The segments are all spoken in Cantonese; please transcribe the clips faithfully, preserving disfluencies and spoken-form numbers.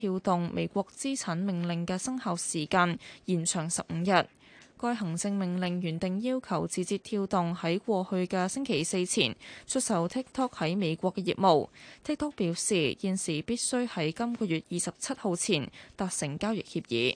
跳動美國資產命令嘅生效時間延長十五日。該行政命令原定要求字節跳動喺過去嘅星期四前出售 TikTok 喺美國嘅業務。TikTok 表示現時必須喺今個月二十七號前達成交易協議。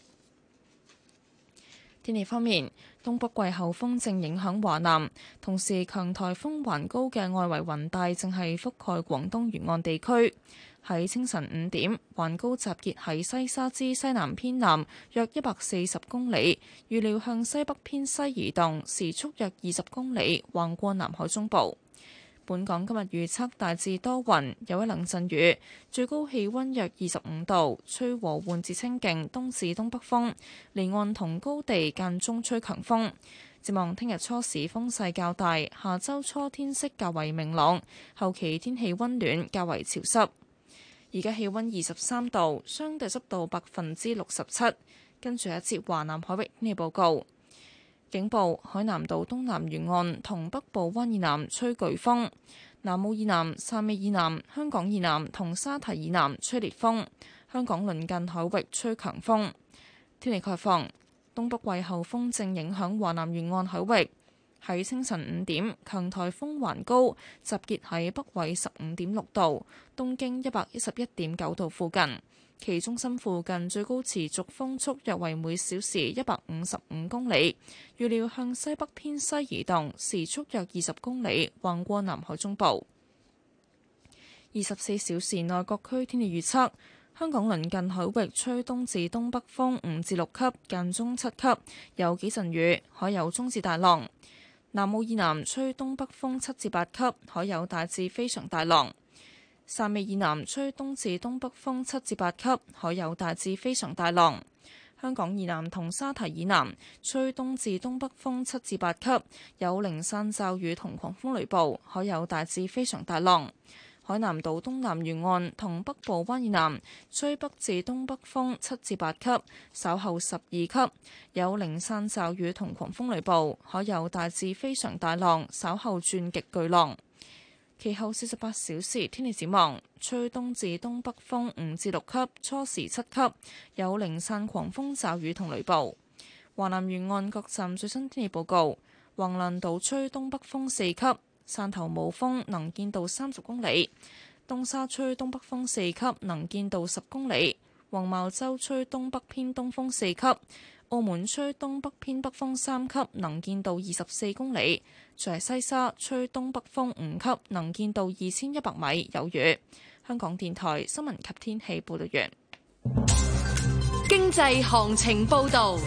天氣方面，東北季候風正影響華南，同時強颱風環高嘅外圍雲帶正係覆蓋廣東沿岸地區。喺清晨五點，環高集結喺西沙之西南偏南約一百四十公里，預料向西北偏西移動，時速約二十公里，橫過南海中部。本港今日預測大致多雲，有一兩陣雨，最高氣溫約二十五度，吹和緩至清勁東至東北風，離岸同高地間中吹強風。展望聽日初時風勢較大，下周初天色較為明朗，後期天氣溫暖，較為潮濕。而家氣溫二十三度，相對濕度百分之六十七。跟住一節華南海域天氣報告。警報：海南島東南沿岸同北部灣以南吹颶風，南澳以南、汕尾以南、香港以南同沙堤以南吹烈風，香港鄰近海域吹強風。天氣概況：東北季候風正影響華南沿岸海域。喺清晨五點，強颱風環高集結喺北緯十五點六度、東經一百一十一點九度附近。其中心附近最高持續風速約為每小時一百五十五公里，預料向西北偏西移動，時速約二十公里，橫過南海中部。二十四小時內各區天氣預測：香港鄰近海域吹東至東北風五至六級，間中七級，有幾陣雨，海有中至大浪。南澳以南吹東北風七至八級，海有大至非常大浪。汕尾以南吹東至東北風七至八級，海有大至非常大浪。香港以南同沙堤以南吹東至東北風七至八級，有零散驟雨同狂風雷暴，海有大至非常大浪。海南島東南沿岸同北部灣以南吹北至東北風七至八級，稍後十二級，有零散驟雨同狂風雷暴，海有大至非常大浪，稍後轉極巨浪。其後四十八小時天氣展望：吹東至東北風五至六級，初時七級，有零散狂風驟雨同雷暴。華南沿岸各站最新天氣報告：橫瀾島吹東北風四級，汕頭冇風，能見度三十公里；東沙吹東北風四級，能見度十公里；黃茅洲吹東北偏東風四級；澳門吹東北偏北風三級，能見度二十四公里；在西沙吹東北風五級，能見度二千一百米，有雨。香港電台新聞及天氣報道完。 經濟行情報道。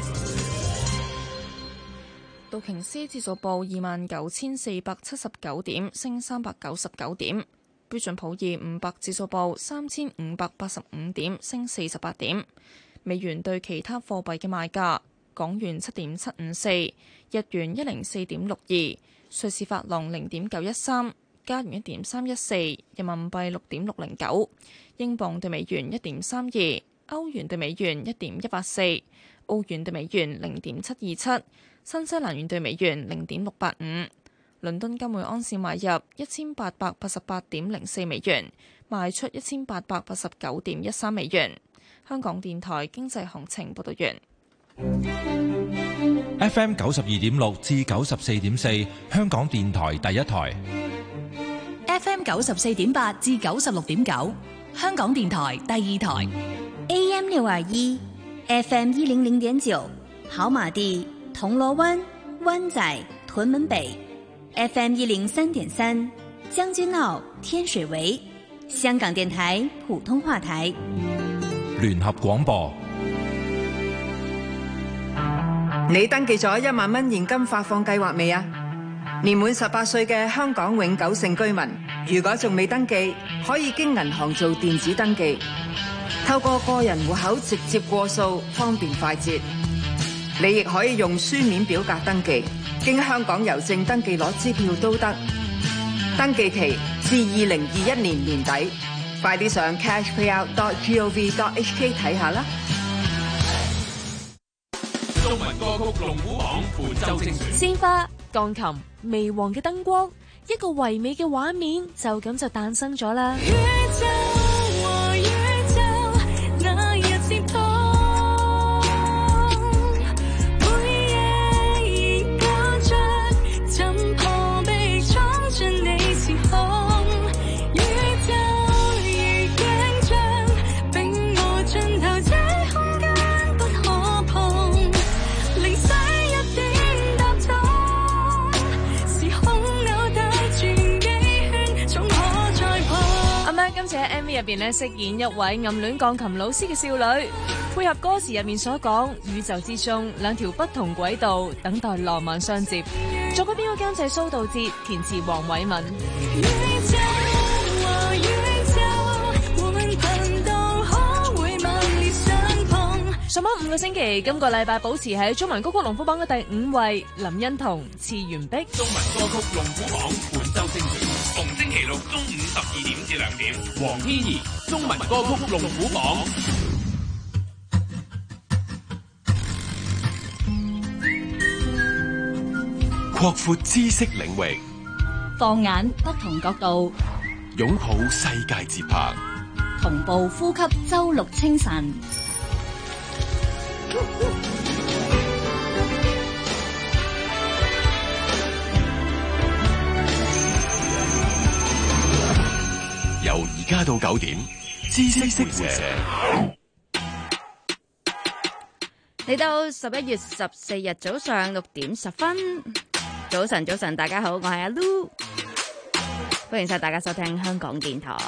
道瓊斯指數報二萬九千四百七十九點，升三百九十九點。標準普爾五百指數報三千五百八十五點，升四十八點。美元對其他貨幣嘅賣價：港元七點七五四，日元一零四點六二，瑞士法郎零點九一三，加元一點三一四，人民幣六點六零九，英鎊對美元一點三二，歐元對美元一點一八四，澳元對美元零點七二七。新西蘭元對美元零點六八五，倫敦金每盎司買入一千八百八十八點零四美元，賣出一千八百八十九點一三美元。香港電台經濟行情報道完。 F M 九十二點六至九十四點四，香港電台第一台。 F M 九十四點八至九十六點九，香港電台第二台。 A M 六二一，F M 一零零點九，跑馬地。銅鑼灣、灣仔、屯門北 ，F M 一零三點三，將軍澳、天水圍，香港電台普通話台。 聯合廣播。 你登記咗一萬蚊現金發放計劃未啊？年滿十八歲嘅香港永久性居民，如果仲未登記，可以經銀行做電子登記，透過個人戶口直接過數，方便快捷。你亦可以用書面表格登記，經香港郵政登記攞支票都得。登記期至二零二一年年底，快啲上 cashpayout dot gov dot hk 睇下啦。 中文歌曲龍虎榜伴奏精選， 鮮花、鋼琴、微黃嘅燈光，一個唯美嘅畫面就咁就誕生咗啦。宇宙和宇宙那入邊咧飾演一位暗戀鋼琴老師嘅少女，配合歌詞入面所講，宇宙之中兩條不同軌道等待浪漫相接。作曲編曲監製蘇道哲，填詞黃偉文。上榜五個星期，今個禮拜保持喺中文歌曲龍虎榜嘅第五位，林欣彤《次元壁》。 中文歌曲龍虎榜本周精選，逢星期六中午十二點至兩點，黃天怡中文歌曲龍虎榜。 擴闊知識領域， 放眼不同角度， 擁抱世界節拍， 同步呼吸周六清晨。 由而家到九點，知識識社。 嚟到十一月十四日早上六點十分，早晨早晨，大家好，我係阿 Lu， 歡迎晒大家收聽香港電台。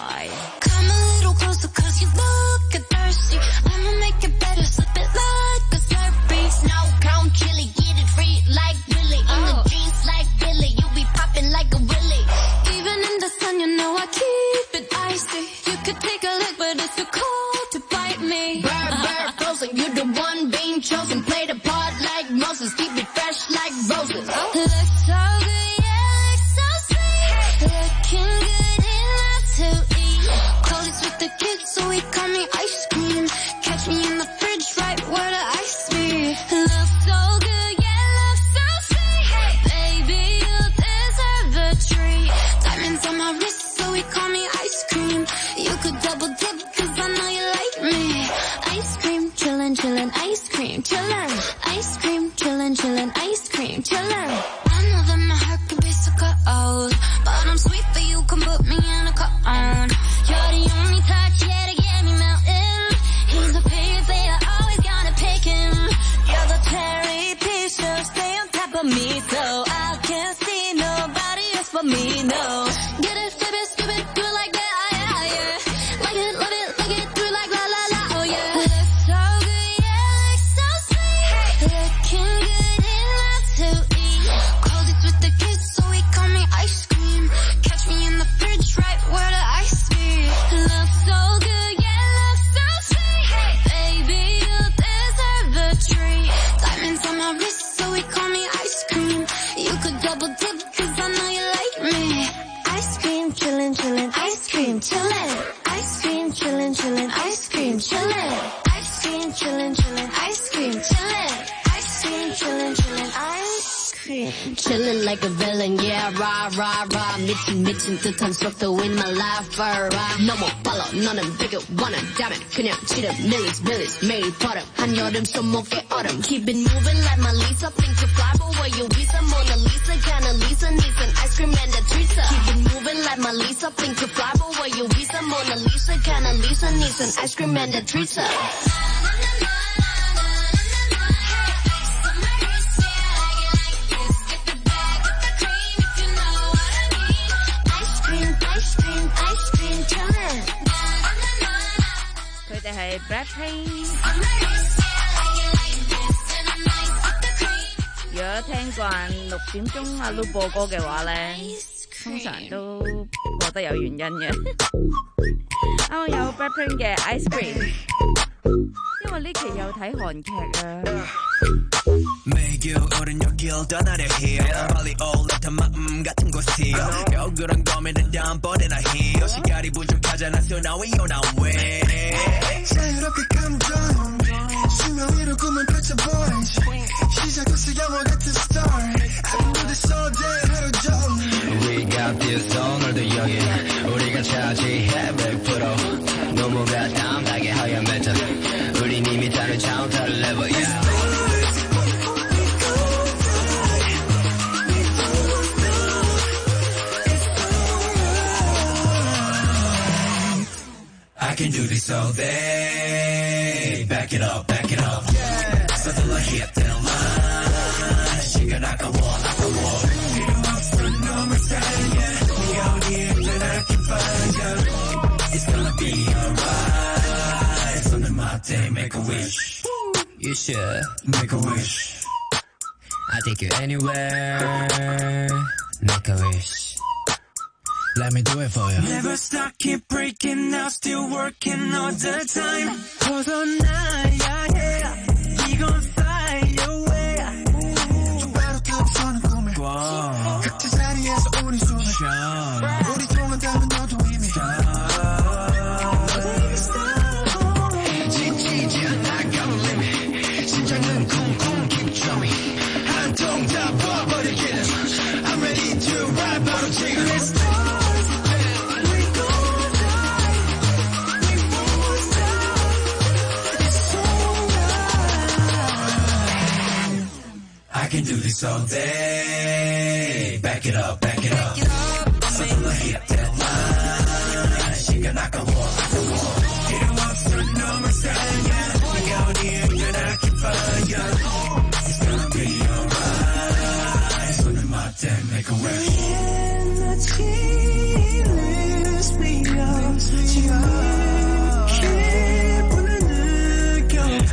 Chosen, play the part like Moses, keep it fresh like roses. Oh. Look so good, yeah, look so sweet. Looking good enough to eat. Clothes with the kids, so we call me ice cream. Catch me in the fridge, right where the ice be. Look so good, yeah, look so sweet. Hey, baby, you deserve a treat. Diamonds on my wrist, so we call me ice cream. You could double dip, cause I know you like me. Ice cream, chillin', chillin', ice cream, chillin', ice cream, chillin', chillin', ice cream, chillin'. I know that my heart could be so cold, but I'm sweet for you, come put me in a cone. You're the only touch, yeah, to get me melting. He's a pretty player, always gotta pick him. You're the cherry piece, so stay on top of me, so I can't see nobody else but me, no. Get it, flip it, skip it, do it like that, yeah, yeah. Like it, love it, like it, do it like la la la, oh yeah. Look so good, yeah, look so sweet. Looking good enough to eat. Clothes with the kids, so we call me ice cream. Catch me in the fridge, right where the ice be. Look so good, yeah, look so sweet. Hey, baby, you deserve a treat. Diamonds on my wrist, so we call me ice cream. You could double dip, cause I know you like me. Ice cream, chillin', chillin', ice cream, chillin'. Ice cream, chillin', chillin', ice cream, chillin'. Ice cream, chillin', chillin', ice cream, chillin'. Ice cream, chillin', chillin', ice cream. Chillin' like a villain, yeah, rah, rah, rah. 미친, 미친 듯한 속도 in my life, rah. 너무 빨라, 너는 되게 원해. Damn it, 그냥 치름, millies, millies. 매일 버릇, 한여름 손목에 얼음. Keep it moving like my Lisa. Think to fly, but where you visa? Mona Lisa, kinda Lisa, needs an ice cream and a treatza. Keep it moving like my Lisa. Think to fly, but where you visa? Mona Lisa, kinda Lisa, needs an ice cream and a treatza. 佢哋係 Blackpink。如果聽慣六點鐘阿 Lu 播歌嘅話咧，通常都覺得有原因嘅。啱啱有 Blackpink 嘅 Ice Cream， 因為呢期有睇韓劇啊。 매일 오른 여길 떠나려 해요 빨리 올라탄 마음 같은 곳이요 억울한 고민은 다음번에나 해요 시간이 부족하잖아 so now we on our way 자유롭게 감정 수면 위로 꿈을 펼쳐보이지 시작부터 영화 같은 start I can do this all day 하루 종일 We got this 오늘도 여기 우리가 차지해 백 퍼센트 너무가 담당해 하얀 메탈 우린 이미 다른 차원 다른 level yeah I can do this all day. Back it up, back it up. 서둘러 hit the line. 시간 아까워, 아까워. 필요 없어, 너무 살려. 네 어디에 든 I can find you. It's gonna be day, make a wish. You should make a wish. I take you anywhere. Make a wish. Let me do it for you. Never stop, keep breaking now, still working all the time. 벗어나야 해. 이건 fly away. 똑바로 겹쳐는 꿈을 꿔. 각자 자리에서 우리 숨을 쉬어. 우리 통한다면 너도 이미 지치지 않아, got no limit. 심장은 쿵쿵 keep drumming. 한통 다 부어버리기는 I'm ready to ride, 바로 지금 Let's go. I can do this all day. Back it up, back it up. 서둘러 hit that line. 시간 아까워, 아까워. 필요 없어, 너무 싸냐. 네가 어디에 있든 I can find you. It's gonna be alright. 손을 맞대, make a wish. 에너지를 스피어. 기분을 느껴봐.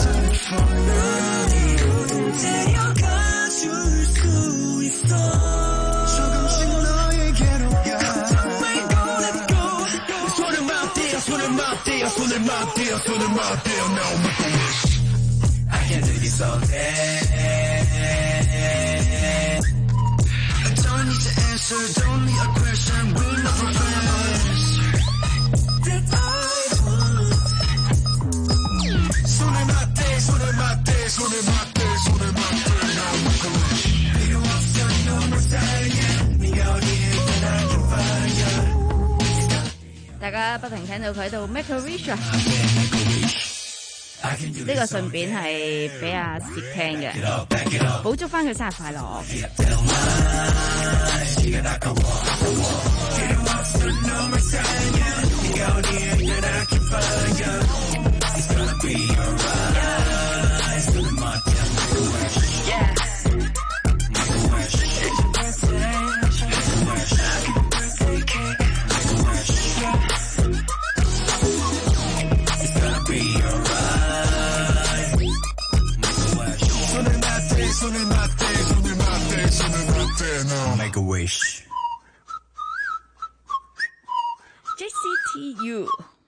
데려가 줄 수 있어. 조금씩 너에게로 가. Let's go, let's go. 손을 맞대어, 손을 맞대어, 손을 맞대어, 손을 맞대어. Now make a wish. I can do this all day. I don't need to answer, don't need a question. We know for friends that I want. 손을 맞대, 손을 맞대, 손을 맞대. 大家不停聽到佢喺度 make a wish 啊！呢個順便係俾阿薛聽嘅，補祝翻佢生日快樂。 Make a wish. J C T U.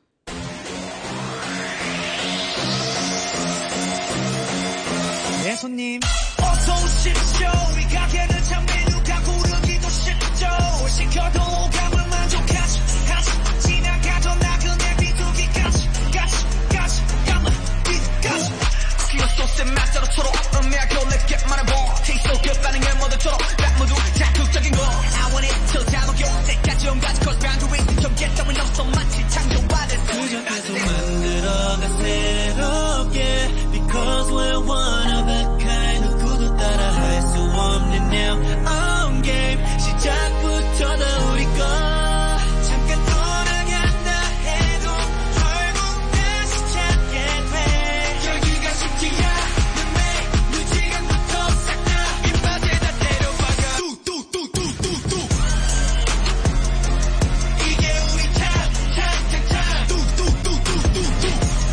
네, 손님. 어서 오십시오. 이 가게는 참 메뉴가 고르기도 쉽죠. 시켜도 오감을 만족하지. 하지. 지나가던 나그네 비둘기까지. 까지. 까지. 까만 빛까지. 쿠키와 소스의 맛대로 서로 음미하고 let's get money ball. Taste so good 반응을 모두처럼 락 모두 자극적인 거. I want it till 다 먹여. 때까지 온가지 cause boundary. 좀 get down 없어 마치 창조받을 그저 계속 만들어가 새롭게. Because we're one of a kind. 누구도 따라 할 수 없는 now on game. 시작부터 다 우리 거. 잠깐 돌아간다 해도 결국 다시 찾게 돼. 여기가 쉽지 않은 매. 무지간부터 싹 다 입맛에다 때려박아. 뚝뚝뚝뚝뚝뚝. 이게 우리 탑탑탑탑. 뚝뚝뚝뚝뚝뚝.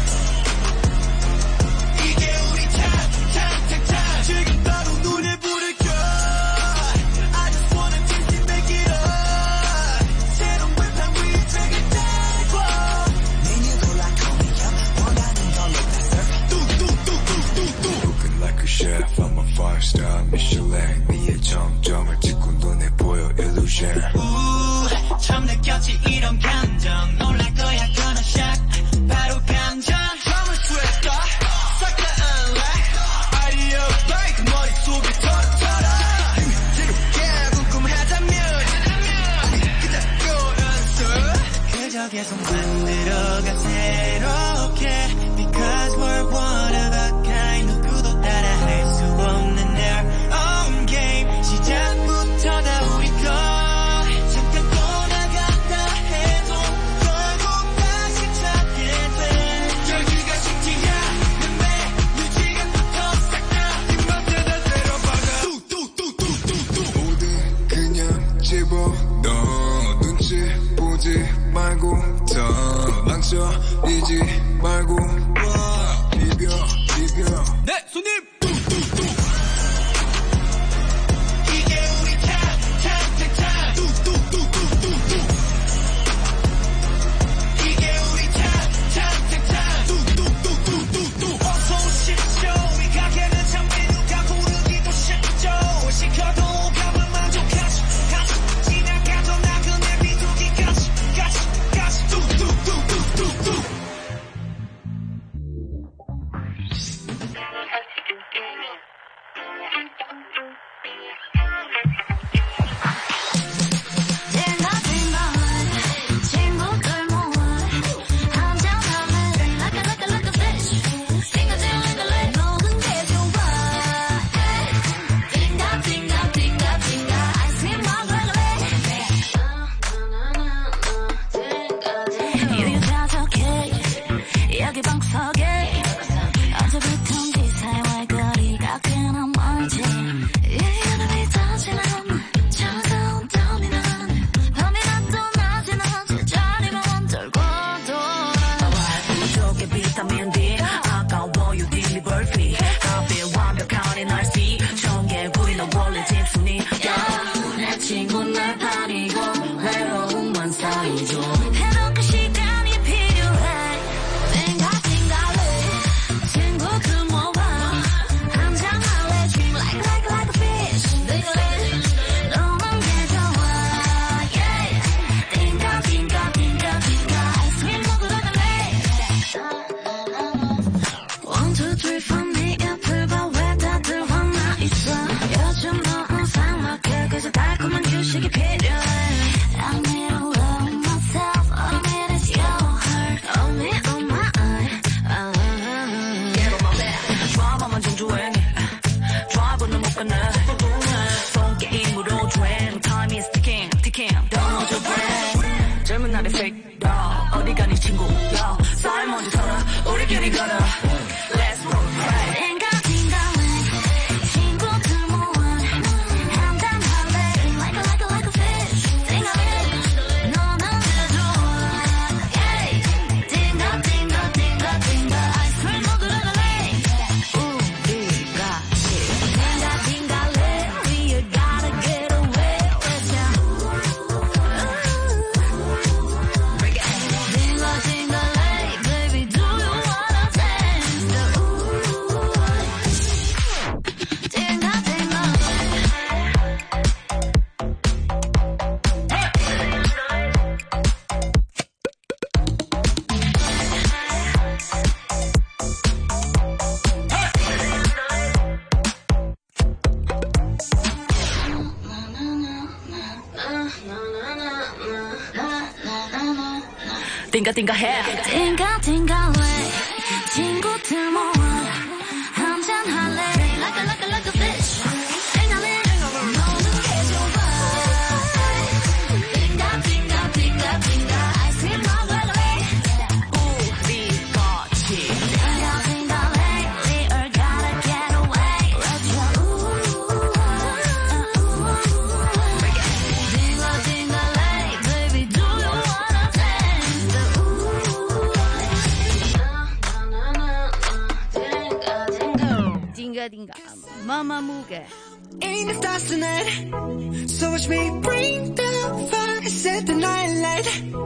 이게 우리 탑탑탑탑. 지금 바로 눈에 불을 켜. I just wanna taste it, make it up. 새로운 판 위에 책을 달고. 메뉴 골라 커미야. 원하는 걸로 다 serve. 뚝뚝뚝뚝뚝뚝. Cooking like a chef, I'm a five star Michelin. 네의 정점을 찍고 눈에 보여 illusion. 우, 처음 느꼈지 이런 감정. 놀랄 거야 gonna shock. 바로 감정. 잠을 쇠다. 싹 다 unlock. 아이디어 바이크 머릿속에 털어털어. 새롭게 궁금하다면 그저 연습. 그저 계속 만들어가 새롭게. Because we're one of a kind. 누구도 따라 할 수 없는 our own game. 시작부터 다 우리 거. 네, 손님. 이게 우리 time, time, time, time. 뚝뚝뚝뚝뚝뚝. 이게 우리 time, time, time, time. 뚝뚝뚝뚝뚝뚝. 어서 오십시오. 이 가게는 참 메뉴가 고르기도 쉽죠. 시켜도 오감을 만족하지. 같이 지나가던 나그네 비둘기까지. 같이, 같이. 뚝뚝뚝뚝뚝뚝. 여기 방석에 언제부턴지 사이와의 거리가 꽤나 멀지 이름이 터지는 차가운 땀이면 밤이라도 낮에는 제자리만 들고 돌아 부족해 비타민 D 아까워요 딜리버리 가벼 완벽한 이 날씨 청개구리 너 원래 집순이 내 친구 날 다니고 외로움만 쌓이죠 해놓고 시간이 필요해 친구 그 모아 한잔할래 Dream like like like a fish 너만 게 좋아 yeah 띵가 띵가 띵가 띵가 아이스크림 먹으러 갈래 One two three for me 앞을 봐 왜 다들 화나 있어 요즘 너무 삭막해 그저 달콤한 휴식이 필요해 I need to love myself all I need is your heart on me on my eye 드라마만 좀 주행해 drive는 못 가네 손게임으로 주행 time is ticking ticking don't hold your breath 젊은 날의 fake dog 어디 가니 친구 야 쌀 먼저 털어 우리끼리 걸어 let's roll right 띵가 띵가 친구들 모아 한잔할래 Like a like a like a fish 띵가 너는 게 좋아 yeah 띵가 띵가 띵가 띵가 아이스크림 먹으러 갈래 우리가 띵가 띵가 we gotta get away with ya 띵가 띵가 baby do you wanna dance 띵가 띵가 띵가 띵가 해 띵가 띵가 친구들 모아 한잔할래 Like a like a like a fish 띵가네 너는 게 좋아 띵가 띵가 띵가 띵가 아이스크림 먹으러 갈래 우리 같이 띵가 띵가 we all gotta get away with ya 띵가 띵가 baby do you wanna dance 띵가 띵가 마마무게 Ain't it stars tonight? So watch me bring the fire, set the night light.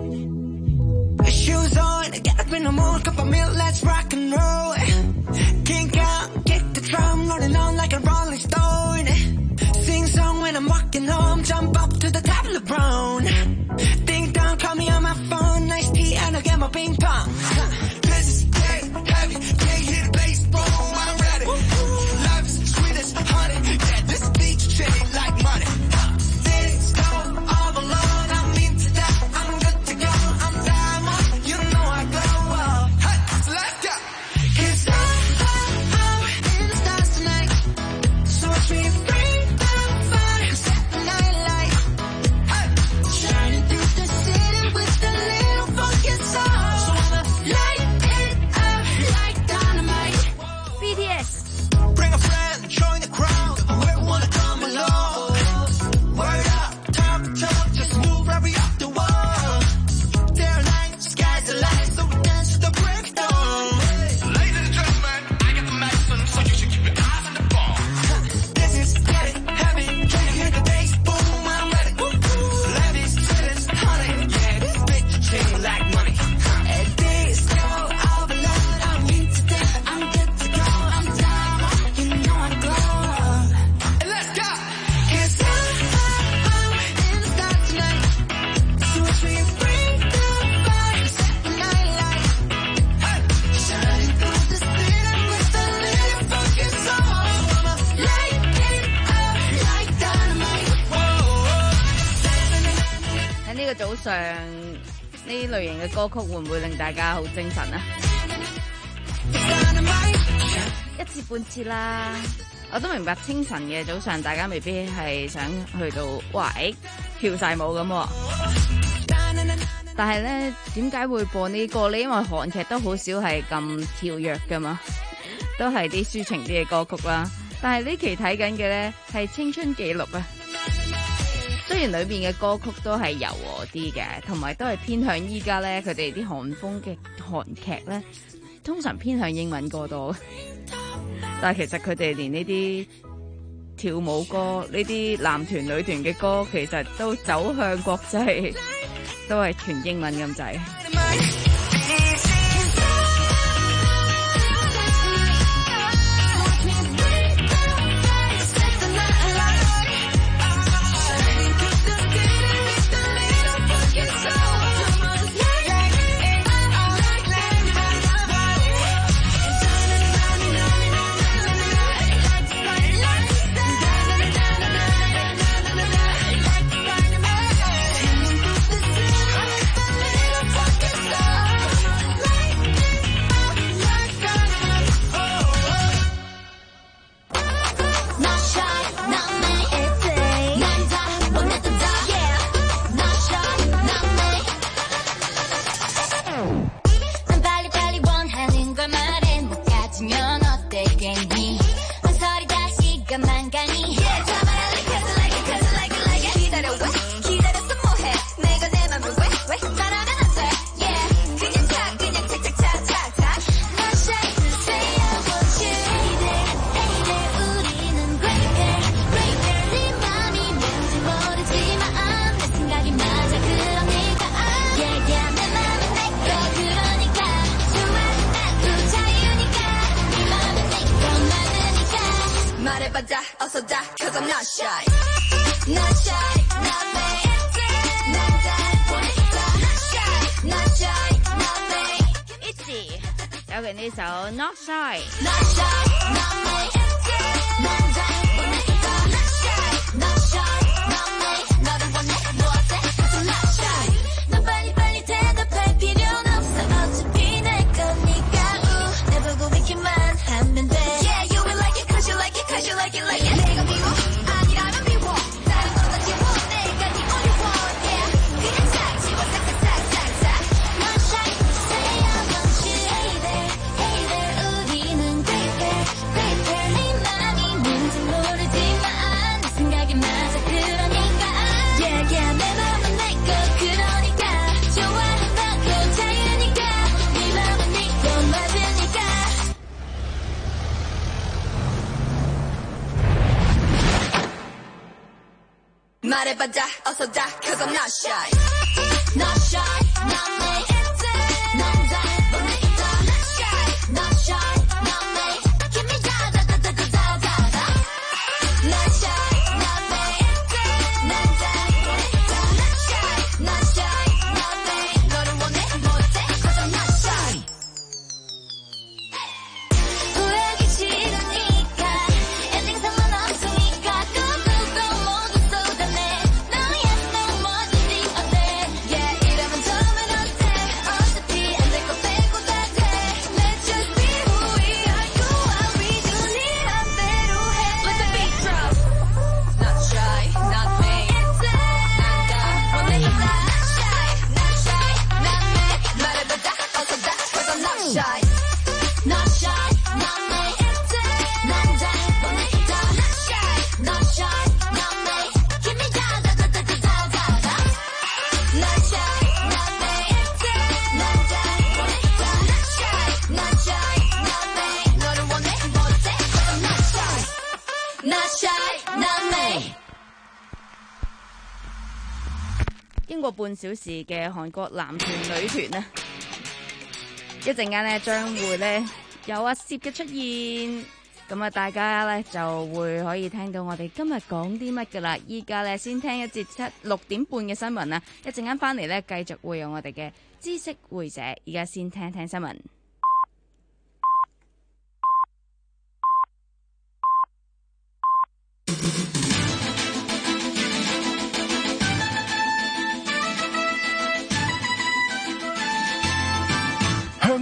Shoes on, get up in the mood, cup of milk, let's rock and roll. Kink out, kick the drum, rolling on like a rolling stone. Sing song when I'm walking home, jump up to the top of the brown. Ding dong, call me on my phone, nice tea and I'll get my ping pong. This is dead heavy, can't hit a baseball, I'm ready. Life is sweet as honey, yeah, this beat chain like money. Things go all alone, I'm into that, I'm good to go, I'm diamond, you know I glow up. Hey, so let's go. 'Cause I, I, I'm in the stars tonight, so watch me bring the fire, set the night light. Hey, shining through the city with a little funky soul. So 上呢類型嘅歌曲會唔會令大家好精神啊？一次半次啦，我都明白清晨嘅早上大家未必係想去到喂跳晒舞咁，但係咧點解會播呢個呢？因為韓劇都好少係咁跳躍噶嘛，都係啲抒情啲嘅歌曲啦。但係呢期睇緊嘅咧係青春記錄啊，雖然裏邊嘅歌曲都係柔和啲嘅，同埋都係偏向依家咧佢哋啲韓風嘅韓劇咧，通常偏向英文歌多。但係其實佢哋連呢啲跳舞歌、呢啲男團女團嘅歌，其實都走向國際，都係全英文咁滯。有嘅呢首 Not Shy。 말해봐자 어서 다 cause I'm not shy Not shy not me 난 잘보내 있어 Not shy not shy not me Give me da da da da da da da da Not shy not me 난 잘보내 있어 Not shy not shy not me 너를 원해 못해 cause I'm not shy 후회하기 싫으니까 엔딩상만 없으니까 꿈꾸고 모두 쏟아내 너의 눈머지지 어때 Yeah 이러면 처음엔 어때 어차피 안 될 거 빼고 다 돼 Let's just be who we are 좋아 we do 네 맘대로 해 Let the beat drop Not shy not me 난 다 원해 있다 Not shy not shy not me 말해봐다 어서 다 cause I'm not shy Not shy not me 난 다 원해 있다 Not shy not shy not me Give me da da da da da da da da Not shy not me 난 다 원해 있다 Not shy not shy not me 너를 원해 못해 cause I'm not shy Not shy not me 經過半小時嘅韓國男團女團啊，一陣間咧將會咧有阿攝嘅出現，咁啊大家咧就會可以聽到我哋今日講啲乜噶啦。依家咧先聽一節七六點半嘅新聞啊，一陣間翻嚟咧繼續會有我哋嘅知識會者，而家先聽聽新聞。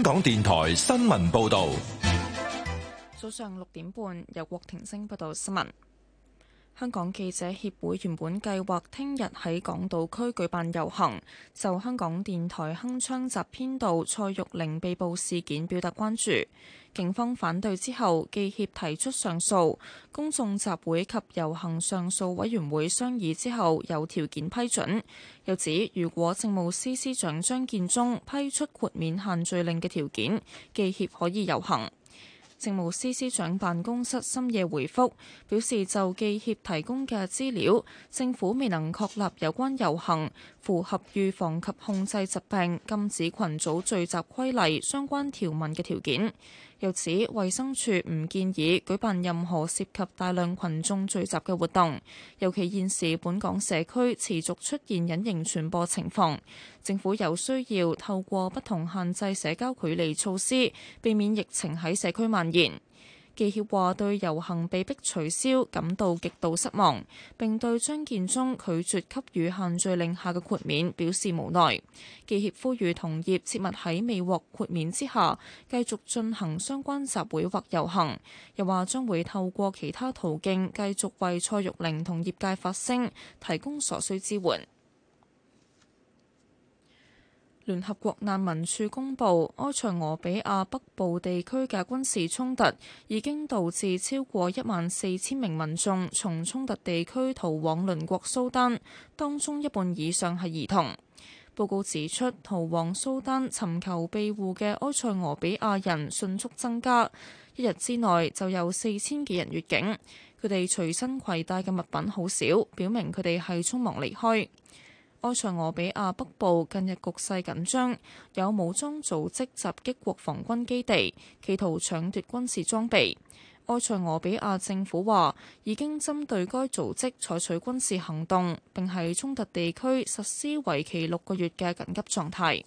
香港電台新聞報道。 早上六點半，由郭婷晶報道新聞。香港記者協會原本計劃聽日喺港島區舉辦遊行，就香港電台鏗鏘集編導蔡玉玲被捕事件表達關注。警方反對之後，記協提出上訴，公眾集會及遊行上訴委員會商議之後有條件批准。又指如果政務司司長張建宗批出豁免限聚令嘅條件，記協可以遊行。政務司司長辦公室深夜回覆表示，就記協提供嘅資料，政府未能確立有關遊行符合預防及控制疾病禁止群組聚集規例相關條文嘅條件。又指衛生署唔建議舉辦任何涉及大量群眾聚集嘅活動，尤其現時本港社區持續出現隱形傳播情況，政府有需要透過不同限制社交距離措施，避免疫情喺社區蔓延。記協話對遊行被迫取消感到極度失望，並對張建宗拒絕給予限聚令下嘅豁免表示無奈。記協呼籲同業切勿喺未獲豁免之下繼續進行相關集會或遊行，又話將會透過其他途徑繼續為蔡玉玲同業界發聲，提供所需支援。聯合國難民署公布，埃塞俄比亞北部地區嘅軍事衝突已經導致超過一萬四千名民眾從衝突地區逃往鄰國蘇丹，當中一半以上係兒童。報告指出，逃往蘇丹尋求庇護嘅埃塞俄比亞人迅速增加，一日之內就有四千幾人越境。佢哋隨身攜帶嘅物品好少，表明佢哋係匆忙離開。埃塞俄比亞北部近日局勢緊張，有武裝組織襲擊國防軍基地，企圖搶奪軍事裝備。埃塞俄比亞政府話已經針對該組織採取軍事行動，並喺衝突地區實施為期六個月嘅緊急狀態。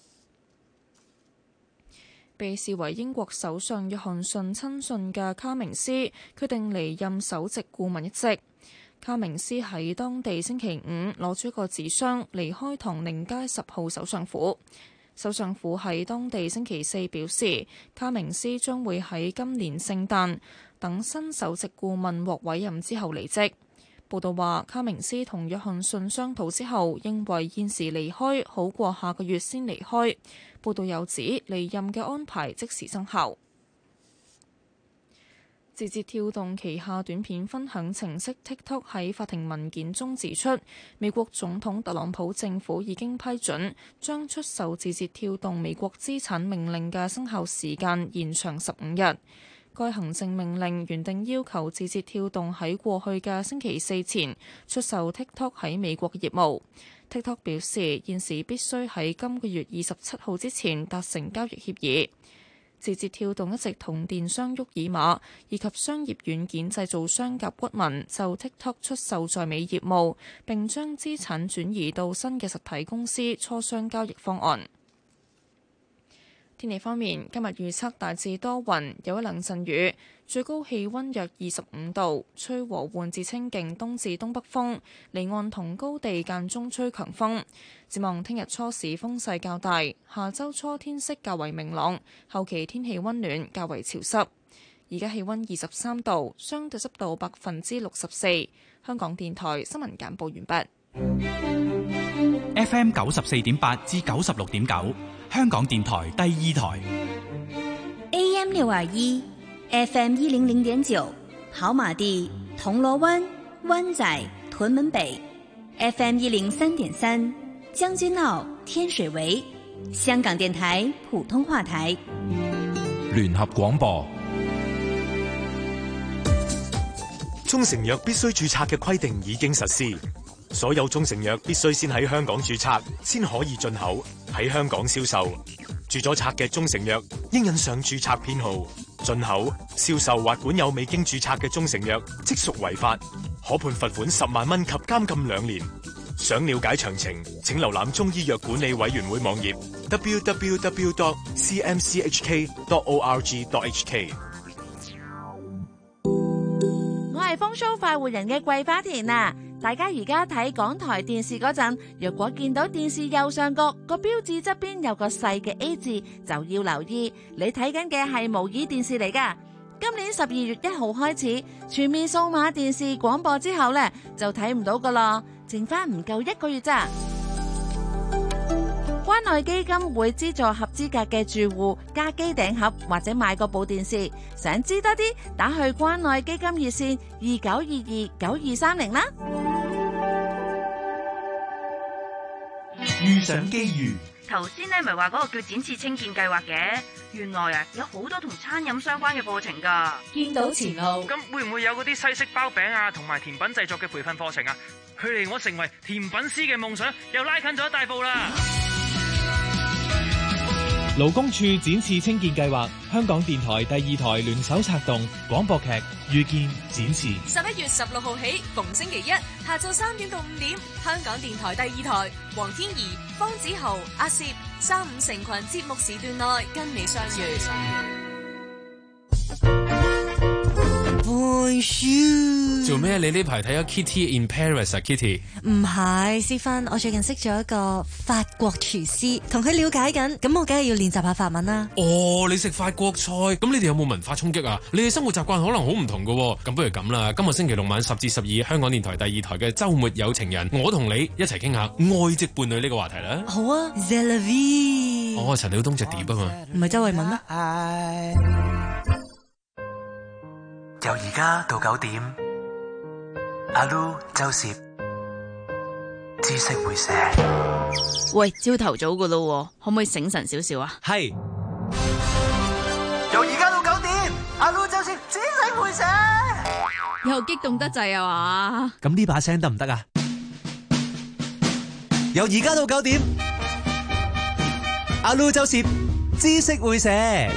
被視為英國首相約翰遜親信嘅卡明斯決定離任首席顧問一職。卡明斯喺當地星期五攞住一個紙箱離開唐寧街十號首相府。首相府喺當地星期四表示，卡明斯將會喺今年聖誕等新首席顧問獲委任之後離職。報道話，卡明斯同約翰遜商討之後，認為現時離開好過下個月先離開。報道有指離任嘅安排即時生效。字節跳動旗下短片分享程式 TikTok 喺法庭文件中指出，美國總統特朗普政府已經批准將出售字節跳動美國資產命令嘅生效時間延長十五日。該行政命令原定要求字節跳動喺過去嘅星期四前出售 TikTok 喺美國嘅業務。TikTok 表示現時必須喺今個月二十七號之前達成交易協議。字節跳動一直同電商沃爾瑪以及商業軟件製造商甲骨文就 TikTok 出售在美業務，並將資產轉移到新嘅實體公司磋商交易方案。天氣方面，今日預測大致多雲，有一兩陣雨，最高氣溫約二十五度，吹和緩至清勁東至東北風，離岸同高地間中吹強風。展望聽日初時風勢較大，下周初天色較為明朗，後期天氣溫暖，較為潮濕。而家氣溫二十三度，相對濕度百分之六十四。香港電台新聞簡報完畢。 F M 九十四點八至九十六點九，香港電台第二台。 A M 六二一，F M 一零零點九，跑馬地、銅鑼灣、灣仔、屯門北 ，F M 一零三點三，將軍澳、天水圍，香港電台普通話台。 聯合廣播。 中成藥必須註冊嘅規定已經實施。所有中成藥必須先喺香港註冊，先可以進口，喺香港銷售。註咗冊嘅中成藥應印上註冊編號。進口、銷售或管有未經註冊嘅中成藥，即屬違法，可判罰款十萬蚊及監禁兩年。想了解詳情，請瀏覽中醫藥管理委員會網頁 double-u double-u double-u dot c m c h k dot org dot h k。 我係風騷快活人嘅桂花田啊！ 大家而家睇港台電視嗰陣，若果見到電視右上角個標誌側邊有個細嘅 A 字，就要留意你睇緊嘅係模擬電視嚟噶。今年十二月一號開始全面數碼電視廣播之後呢，就睇唔到噶啦，剩翻唔夠一個月咋。關愛基金會資助合資格嘅住戶加機頂盒或者買個部電視，想知多啲打去關愛基金熱線二九二二九二三零啦。 遇上機遇， 頭先咧咪話嗰個叫展翅青見計劃嘅，原來啊有好多同餐飲相關嘅課程噶。 見到前路， 咁會唔會有嗰啲西式包餅啊，同埋甜品製作嘅培訓課程啊？距離我成為甜品師嘅夢想又拉近咗一大步啦！ 勞工處展翅青見計劃，香港電台第二台聯手策動廣播劇《遇見展翅》。 十一月十六號起，逢星期一下晝三點到五點，香港電台第二台，黃天怡、方子豪、阿攝三五成群節目時段內跟你相遇。 做咩？你呢排睇咗 Kitty in Paris 啊 ？Kitty 唔係，思芬，我最近識咗一個法國廚師，同佢了解緊，咁我梗係要練習下法文啦。 哦，你食法國菜，咁你哋有冇文化衝擊啊？你哋生活習慣可能好唔同噶，咁不如咁啦，今日星期六晚十至十二，香港電台第二台嘅週末有情人，我同你一齊傾下愛席伴侶呢個話題啦。 好啊 C'est la vie。 哦，陳曉東隻碟啊嘛， 唔係周慧敏咩？ 由而家到九點，阿 Lu 周攝知識會寫。 喂，朝頭早噶咯，可唔可以醒神少少啊？ 係。由而家到九點，阿 Lu 周攝知識會寫。 又激動得滯啊嘛？ 咁呢把聲得唔得啊？由而家到九點，阿 Lu 周攝知識會寫。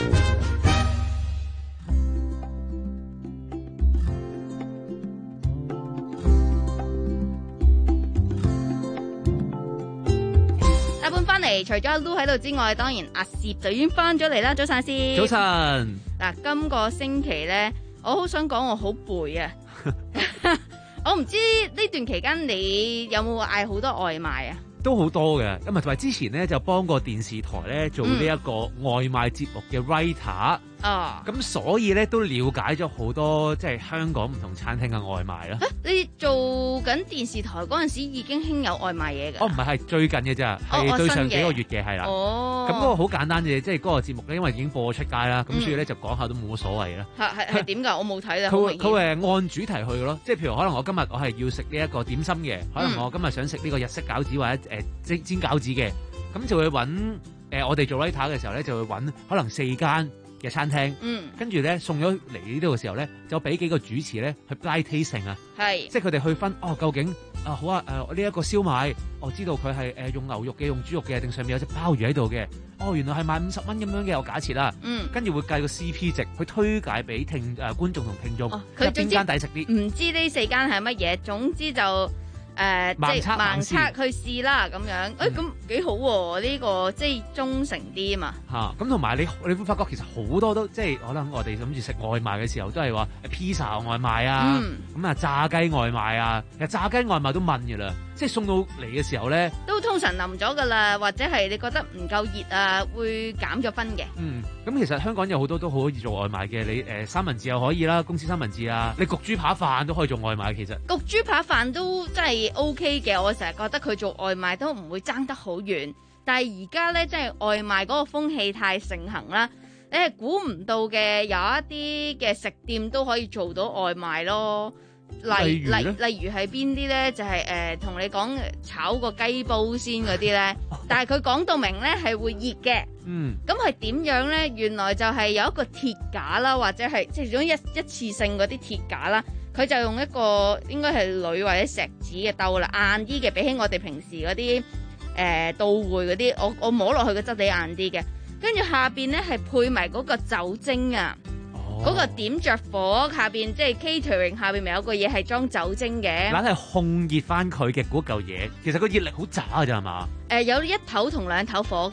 除咗阿 Lu 喺度之外，當然阿攝就已經翻咗嚟啦。早晨，阿攝。 早晨。 嗱，今個星期咧，我好想講我好攰啊！我唔知呢段期間你有冇嗌好多外賣啊？ 都好多嘅，咁啊同埋之前咧就幫個電視台咧做呢一個外賣節目嘅 writer。哦，咁所以咧都了解咗好多即係香港唔同餐廳嘅外賣啦。 你做緊電視台嗰陣時已經興有外賣嘢㗎？ 哦，唔係，係最近嘅咋，係對上幾個月嘅係啦。哦，咁嗰個好簡單嘅，即係嗰個節目咧，因為已經播出街啦，咁、嗯、所以咧就講下都冇乜所謂啦。係係係點㗎？我冇睇啦。佢佢誒按主題去嘅咯，即係譬如可能我今日我係要食呢一個點心嘅，可能我今日想食呢個日式餃子或者誒煎煎餃子嘅，咁就會揾誒、呃、我哋做 writer 嘅時候咧，就會揾可能四間嘅餐廳，嗯，跟住咧送咗嚟呢度嘅時候咧，就俾幾個主持咧去 blind tasting啊，係，即係佢哋去分哦，究竟啊好啊誒呢一個燒賣，我知道佢係誒用牛肉嘅，用豬肉嘅，定上面有隻鮑魚喺度嘅，哦原來係賣五十蚊咁樣嘅，我假設啦，嗯，跟住會計個 C P 值，去推介俾聽誒、呃、觀眾同聽眾，佢邊間抵食啲？唔知呢四間係乜嘢，總之就。誒、呃，即係盲測去試啦，咁樣，誒咁幾好喎、啊？呢、這個即係忠誠啲啊嘛。嚇，咁同埋你你會發覺其實好多都即係可能我哋諗住食外賣嘅時候都係話披薩外賣啊，咁、嗯、啊炸雞外賣啊，其實炸雞外賣都問㗎啦，即係送到嚟嘅時候咧，都通常腍咗㗎啦，或者係你覺得唔夠熱啊，會減咗分嘅。嗯，咁其實香港有好多都好可以做外賣嘅，你誒、呃、三文治又可以啦，公司三文治啊，你焗豬扒飯都可以做外賣，其實焗豬扒飯都真係 O K 嘅，我成日覺得佢做外賣都唔會爭得好遠，但係而家咧，即係外賣嗰個風氣太盛行啦，你係估唔到嘅，有一啲嘅食店都可以做到外賣咯。例例例如係邊啲咧？就係誒同你講炒個雞煲先嗰啲咧，但係佢講到明咧係會熱嘅。嗯，咁係點樣咧？原來就係有一個鐵架啦，或者係即係種一一次性嗰啲鐵架啦。佢就用一個應該係鋁或者石子嘅兜啦，硬啲嘅，比起我哋平時嗰啲誒到會嗰啲，我我摸落去嘅質地硬啲嘅。跟住下邊咧係配埋嗰個酒精啊，嗰、哦、個點着火下邊，即係 catering 下邊咪有個嘢係裝酒精嘅，硬係控熱翻佢嘅嗰嚿嘢。其實個熱力好渣㗎咋係嘛？誒、呃、有一頭同兩頭火嘅，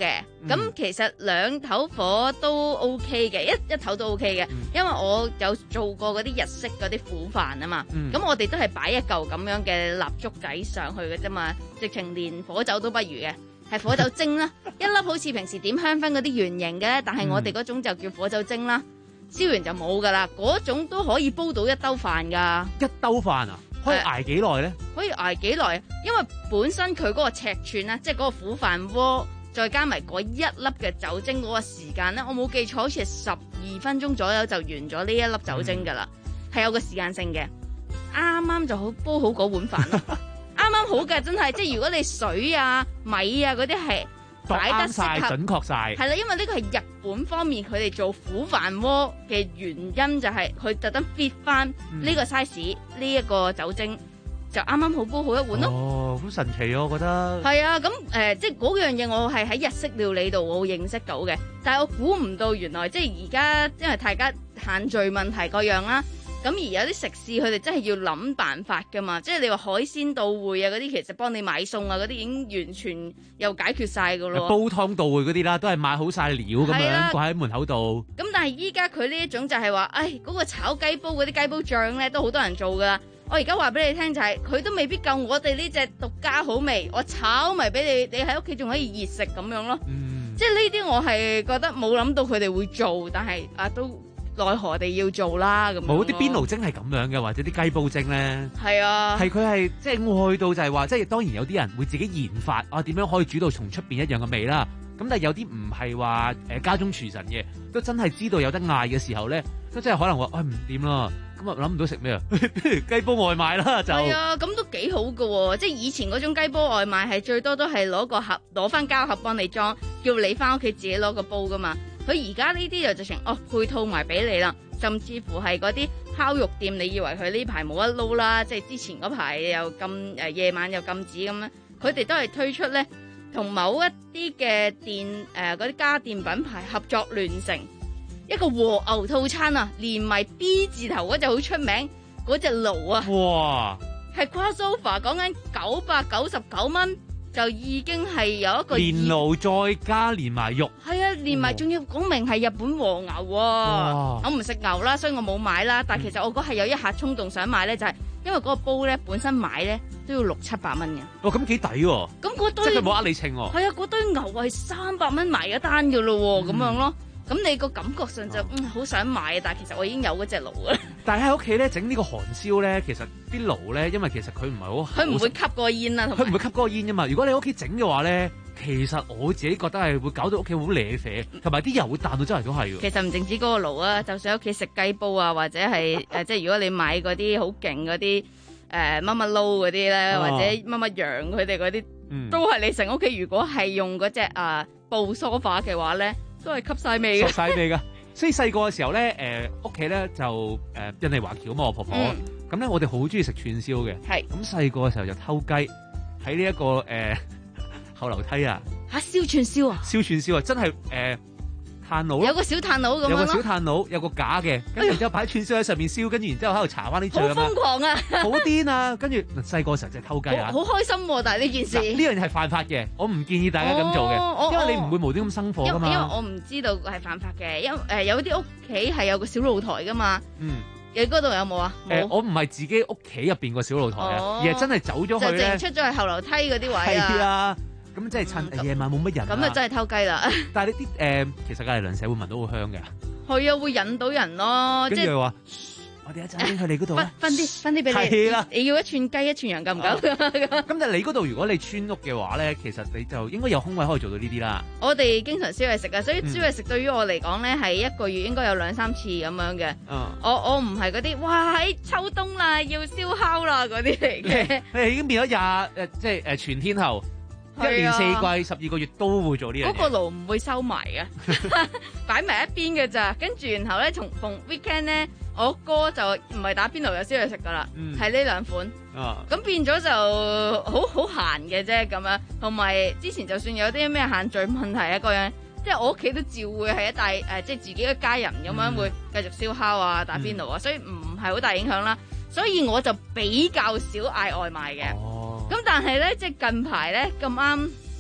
咁、嗯、其實兩頭火都 OK 嘅，一一頭都 OK 嘅，嗯、因為我有做過嗰啲日式嗰啲苦飯啊嘛。咁、嗯、我哋都係擺一嚿咁樣嘅蠟燭仔上去嘅啫嘛，直情連火酒都不如嘅，係火酒蒸啦，一粒好似平時點香薰嗰啲圓形嘅，但係我哋嗰種就叫火酒蒸啦，燒完就冇噶啦，嗰種都可以煲到一兜飯噶。 一兜飯啊？可以捱幾耐咧？ 可以捱幾耐？因為本身佢嗰個尺寸咧，即係嗰個苦飯鍋，再加埋嗰一粒嘅酒精嗰個時間咧，我冇記錯，好似係十二分鐘左右就完咗呢一粒酒精噶啦，係、嗯、有個時間性嘅，啱啱就好煲好嗰碗飯咯，啱啱好嘅，真係，即係如果你水啊、米啊嗰啲係擺得適合， 準確晒，係啦，因為呢個係日本方面佢哋做苦飯鍋嘅原因，就係佢特登 fit 翻呢個 size 呢一個酒精，就啱啱好煲好一碗咯。 哦，好神奇啊，我覺得。 係啊，咁誒、呃，即係嗰樣嘢我係喺日式料理度我認識到嘅，但係我估唔到原來即係而家因為大家限聚問題各樣啦。咁而有啲食肆佢哋真係要諗辦法噶嘛，即係你話海鮮到會啊嗰啲，其實幫你買餸啊嗰啲已經完全又解決晒噶咯。 煲湯到會嗰啲啦，都係買好晒料咁樣掛喺門口度。 咁但係依家佢呢一種就係話，唉嗰、嗰個炒雞煲嗰啲雞煲醬咧都好多人做噶啦。我而家話俾你聽就係、係，佢都未必夠我哋呢隻獨家好味，我炒埋俾你，你喺屋企仲可以熱食咁樣咯。嗯、即係呢啲我係覺得冇諗到佢哋會做，但係啊都。奈何地要做啦咁。 冇啲邊爐蒸係咁樣嘅，或者啲雞煲蒸咧。 係啊， 係佢係即係愛到就係話，即係當然有啲人會自己研發啊點樣可以煮到同出邊一樣嘅味啦。咁但係有啲唔係話誒家中廚神嘅，都真係知道有得嗌嘅時候咧，都真係可能話，唉唔掂啦，咁啊諗唔到食咩啊，雞煲外賣啦就。係啊， 咁都幾好㗎喎，即係以前嗰種雞煲外賣係最多都係攞個盒攞翻膠盒幫你裝，叫你翻屋企自己攞個煲噶嘛。佢而家呢啲就直情哦配套埋俾你啦，甚至乎係嗰啲烤肉店，你以為佢呢排冇得撈啦，即係之前嗰排又禁誒夜晚又禁止咁咧，佢哋都係推出咧同某一啲嘅電誒嗰啲家電品牌合作聯成一個和牛套餐啊，連埋 B 字頭嗰隻好出名嗰隻爐啊， 哇， 係 crossover 講緊九百九十九蚊。就已經係有一個連爐再加連埋肉， 係啊，連埋仲要講明係日本和牛喎、啊。我唔食牛啦，所以我冇買啦。但係其實我嗰係有一下衝動想買咧，就係、是、因為嗰個煲咧本身買咧都要六七百蚊嘅。 哦，咁幾抵喎！ 咁嗰堆即係佢冇呃你稱喎。 係啊，嗰堆牛係三百蚊埋一單嘅咯喎，咁、嗯、樣咯。咁你個感覺上就嗯好想買，但係其實我已經有嗰隻爐啦。 但係喺屋企咧整呢個韓燒咧，其實啲爐咧，因為其實佢唔係好， 佢唔會吸嗰個煙啦， 佢唔會吸嗰個煙噶嘛。如果你喺屋企整嘅話咧，其實我自己覺得係會搞到屋企好瀨啡，同埋啲油會彈到周圍都係。 其實唔淨止嗰個爐啊，就算喺屋企食雞煲啊，或者係誒、呃，即係如果你買嗰啲好勁嗰啲誒乜乜撈嗰啲咧，或者乜乜羊佢哋嗰啲，都係你成屋企如果係用嗰隻啊布梳化嘅話咧，都係吸晒味嘅， 吸晒味噶。所以細個嘅時候咧，誒屋企咧就誒印尼華僑啊嘛，我婆婆咁咧，嗯、我哋好中意食串燒嘅。係咁細個嘅時候就偷雞喺呢一個誒、呃、後樓梯啊嚇燒串燒啊， 燒串燒啊，真係誒。呃炭爐有個小炭爐咁樣咯， 有個小炭爐，有個架嘅，跟住然之後擺串燒喺上面燒，跟住然之後喺度搽翻啲醬啊， 好瘋狂啊， 好癲啊！跟住細個時候就係偷雞啊， 好開心喎！但係呢件事呢樣嘢係犯法嘅，我唔建議大家咁做嘅， 哦、 因為你唔會無端咁生火噶嘛。 因為我唔知道係犯法嘅，因誒、呃、有啲屋企係有個小露台噶嘛。嗯，你嗰度有冇啊？ 誒、呃，我唔係自己屋企入邊個小露台啊，哦、而係真係走咗去咧， 就出咗去後樓梯嗰啲位啊。 係啊。咁即係趁夜晚冇乜人， 咁啊真係偷雞啦！ 但係呢啲誒，其實隔離鄰舍會聞到好香嘅。 係啊，會引到人咯。 跟住話，我哋一陣去你嗰度啦。 分啲分啲俾你。係啦，你要一串雞一串羊夠唔夠？ 咁但係你嗰度如果你村屋嘅話咧，其實你就應該有空位可以做到呢啲啦。 我哋經常燒嘢食啊，所以燒嘢食對於我嚟講咧，係一個月應該有兩三次咁樣嘅。嗯。我我唔係嗰啲，哇喺秋冬啦，要燒烤啦嗰啲嚟嘅。 你已經變咗廿誒，即係誒全天候。一年四季十二個月都會做呢樣嘢。 嗰個爐唔會收埋嘅，擺埋一邊嘅咋。跟住然後咧，從逢 weekend 咧，我哥就唔係打邊爐，有燒嘢食噶啦，係呢兩款。啊，咁變咗就好好閒嘅啫咁樣。同埋之前就算有啲咩限聚問題啊，嗰樣，即係我屋企都照會係一大誒、呃，即係自己一家人咁樣會繼續燒烤啊、打邊爐啊，嗯、所以唔係好大影響啦。所以我就比較少嗌外賣嘅。哦。咁但係咧，即係近排咧咁啱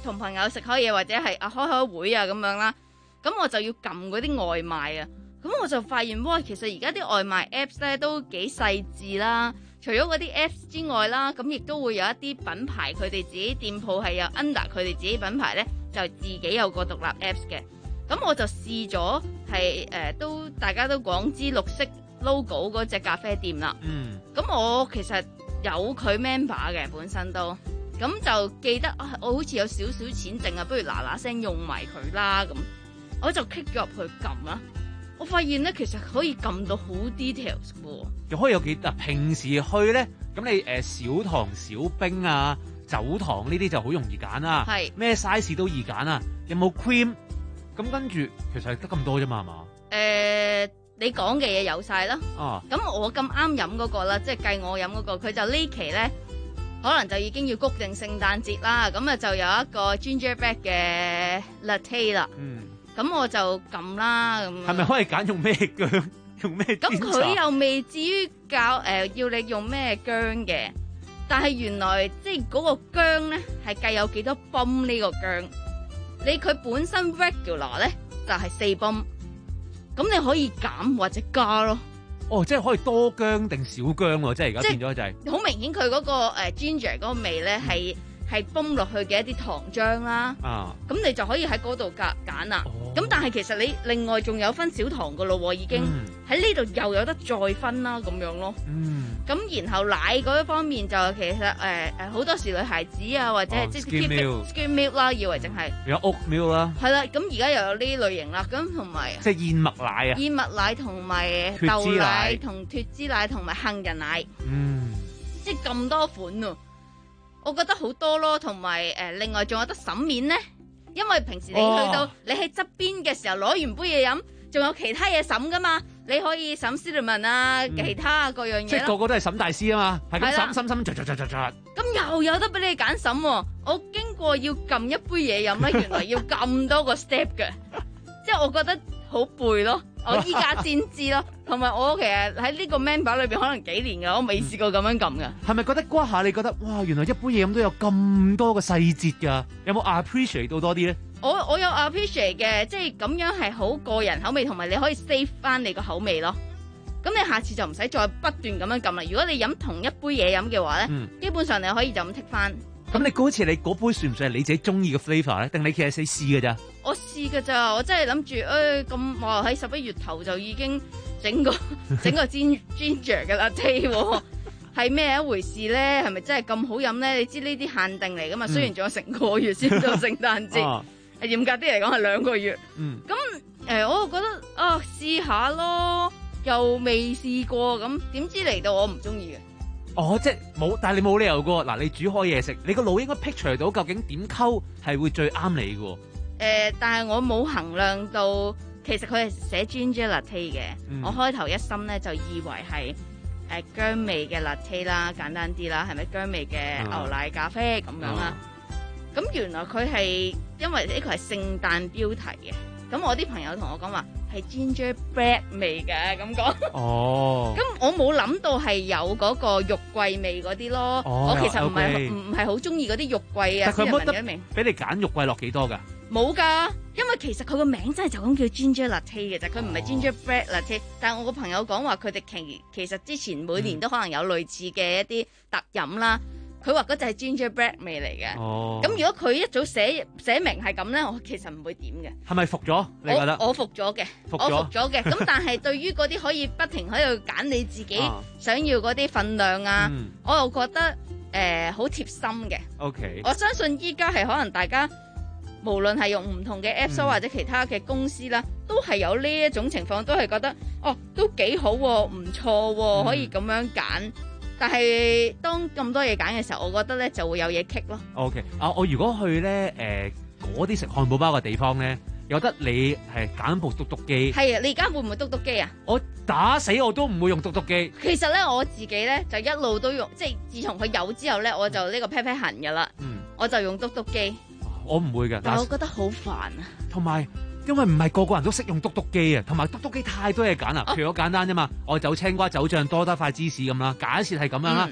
同朋友食開嘢或者係啊開開會啊咁樣啦，咁我就要撳嗰啲外賣啊，咁我就發現哇，其實而家啲外賣 apps 咧都幾細緻啦。除咗嗰啲 apps 之外啦，咁亦都會有一啲品牌佢哋自己店鋪係有 under 佢哋自己品牌咧，就自己有個獨立 apps 嘅。咁我就試咗係誒都大家都廣知綠色 logo 嗰隻咖啡店啦。嗯。咁我其實有佢 member 嘅本身都，咁就記得啊，我好似有少少錢剩啊，不如嗱嗱聲用埋佢啦咁，我就 click 咗入去撳啦。我發現咧，其實可以撳到好 details 嘅， 又可以有幾嗱？平時去咧，咁你誒、呃、少糖少冰啊，走糖呢啲就好容易揀啦。係咩 size 都易揀啊？有冇 cream？咁跟住其實係得咁多啫嘛，係嘛？ 誒、呃，你講嘅嘢有晒啦。哦。咁我咁啱飲嗰個啦，即係計我飲嗰、嗰個，佢就呢期咧，可能就已經要谷定聖誕節啦。咁啊，就有一個 gingerbread 嘅 latte 啦。嗯。咁我就撳啦，咁係咪可以揀用咩薑？用咩？ 咁佢又未至於教誒、呃、要你用咩薑嘅，但係原來即係嗰個薑咧係計有幾多泵呢個薑，你佢本身 regular 咧就係四泵，咁你可以減或者加咯。 哦，即係可以多薑定少薑喎，即係而家變咗就係、 是。好明顯佢嗰、嗰個、呃、ginger 嗰個味咧係。嗯係泵落去嘅一啲糖漿啦，咁、啊、你就可以喺嗰度揀揀啦。咁、哦、但係其實你另外仲有分小糖噶咯，已經喺呢度又有得再分啦，咁樣咯。咁、嗯、然後奶嗰一方面就其實誒誒好多時女孩子啊或者係、哦、即係 skim milk, skim milk 啦，以為淨係有 oat milk 啦。係啦，咁而家又有呢類型啦，咁同埋即係燕麥奶啊， 燕麥奶同埋豆奶同脫脂奶同埋杏仁奶，嗯，即係咁多款啊！我覺得好多咯，同埋誒另外仲有得審面咧，因為平時你去到、哦、你喺側邊嘅時候攞完杯嘢飲，仲有其他嘢審噶嘛，你可以審 cinnamon 啊，嗯、其他啊各樣嘢。 即係個個都係審大師啊嘛，係咁審審審，捽捽捽捽捽。 咁又有得俾你揀審喎，我經過要撳一杯嘢飲咧，原來要咁多個 step 嘅，即係我覺得好背咯。我依家先知咯，同埋我其實喺呢個 member 裏邊可能幾年噶，我未試過咁樣撳噶。 係咪覺得嗰下你覺得哇，原來一杯嘢飲都有咁多個細節噶？有冇 appreciate 到多啲咧？ 我我有 appreciate 嘅，即係咁樣係好個人口味，同埋你可以 save 翻你個口味咯。咁你下次就唔使再不斷咁樣撳啦。如果你飲同一杯嘢飲嘅話咧，嗯、基本上你可以就咁剔翻。 咁你嗰次你嗰杯算唔算係你自己中意嘅 flavour 咧？定你其實試試嘅咋？ 我試嘅咋，我真係諗住誒咁話喺十一月頭就已經整個整個 ginger 嘅 latte， 係咩一回事咧？係咪真係咁好飲咧？你知呢啲限定嚟噶嘛？嗯、雖然仲有成個月先到聖誕節，啊、嚴格啲嚟講係兩個月。嗯，咁誒、呃，我就覺得啊，試下咯，又未試過，咁點知嚟到我唔中意嘅。 哦，即係冇，但係你冇理由噶。嗱，你煮開嘢食，你個腦應該 picture 到究竟點溝係會最啱你噶。誒、 呃，但係我冇衡量到，其實佢係寫 ginger latte 嘅。嗯、我開頭一心咧就以為係誒薑味嘅 latte 啦，簡單啲啦，係咪薑味嘅牛奶咖啡咁、啊、樣啦？咁、啊、原來佢係因為呢個係聖誕標題嘅。咁我啲朋友同我講話係 gingerbread 味嘅咁講，哦，咁我冇諗到係有嗰個肉桂味嗰啲咯，哦、我其實唔係唔唔係好中意嗰啲肉桂啊。 但佢冇得俾你揀肉桂落幾多噶？ 冇噶，因為其實佢個名真係就咁叫 ginger latte 嘅啫，佢唔係 gingerbread latte。但係我個朋友講話佢哋其其實之前每年都可能有類似嘅一啲特飲啦。佢話嗰隻係 gingerbread 味嚟嘅，咁、哦、如果佢一早寫寫明係咁咧，我其實唔會點嘅。 係咪服咗？你覺得？ 我，我服咗嘅，我服咗嘅。咁但係對於嗰啲可以不停喺度揀你自己想要嗰啲份量啊，嗯、我又覺得誒好、呃、貼心嘅。OK，我相信依家係可能大家無論係用唔同嘅 Apps、嗯、或者其他嘅公司啦，都係有呢一種情況，都係覺得哦都幾好喎、啊，唔錯喎、啊，嗯、可以咁樣揀。但係當咁多嘢揀嘅時候，我覺得咧就會有嘢棘咯。 OK，啊，我如果去咧誒嗰啲食漢堡包嘅地方咧，有得你係揀部篤篤機。係啊，你而家會唔會篤篤機啊？我打死我都唔會用篤篤機。其實咧我自己咧就一路都用，即係自從佢有之後咧，我就呢個 pat pat 痕噶啦。嗯，我就用篤篤機。我唔會㗎，但係我覺得好煩啊。同埋。因為唔係個個人都識用篤篤機啊，同埋篤篤機太多嘢揀啦。譬如好簡單啫嘛，我走青瓜、走醬多得塊芝士咁啦。假設係咁樣啦，嗯、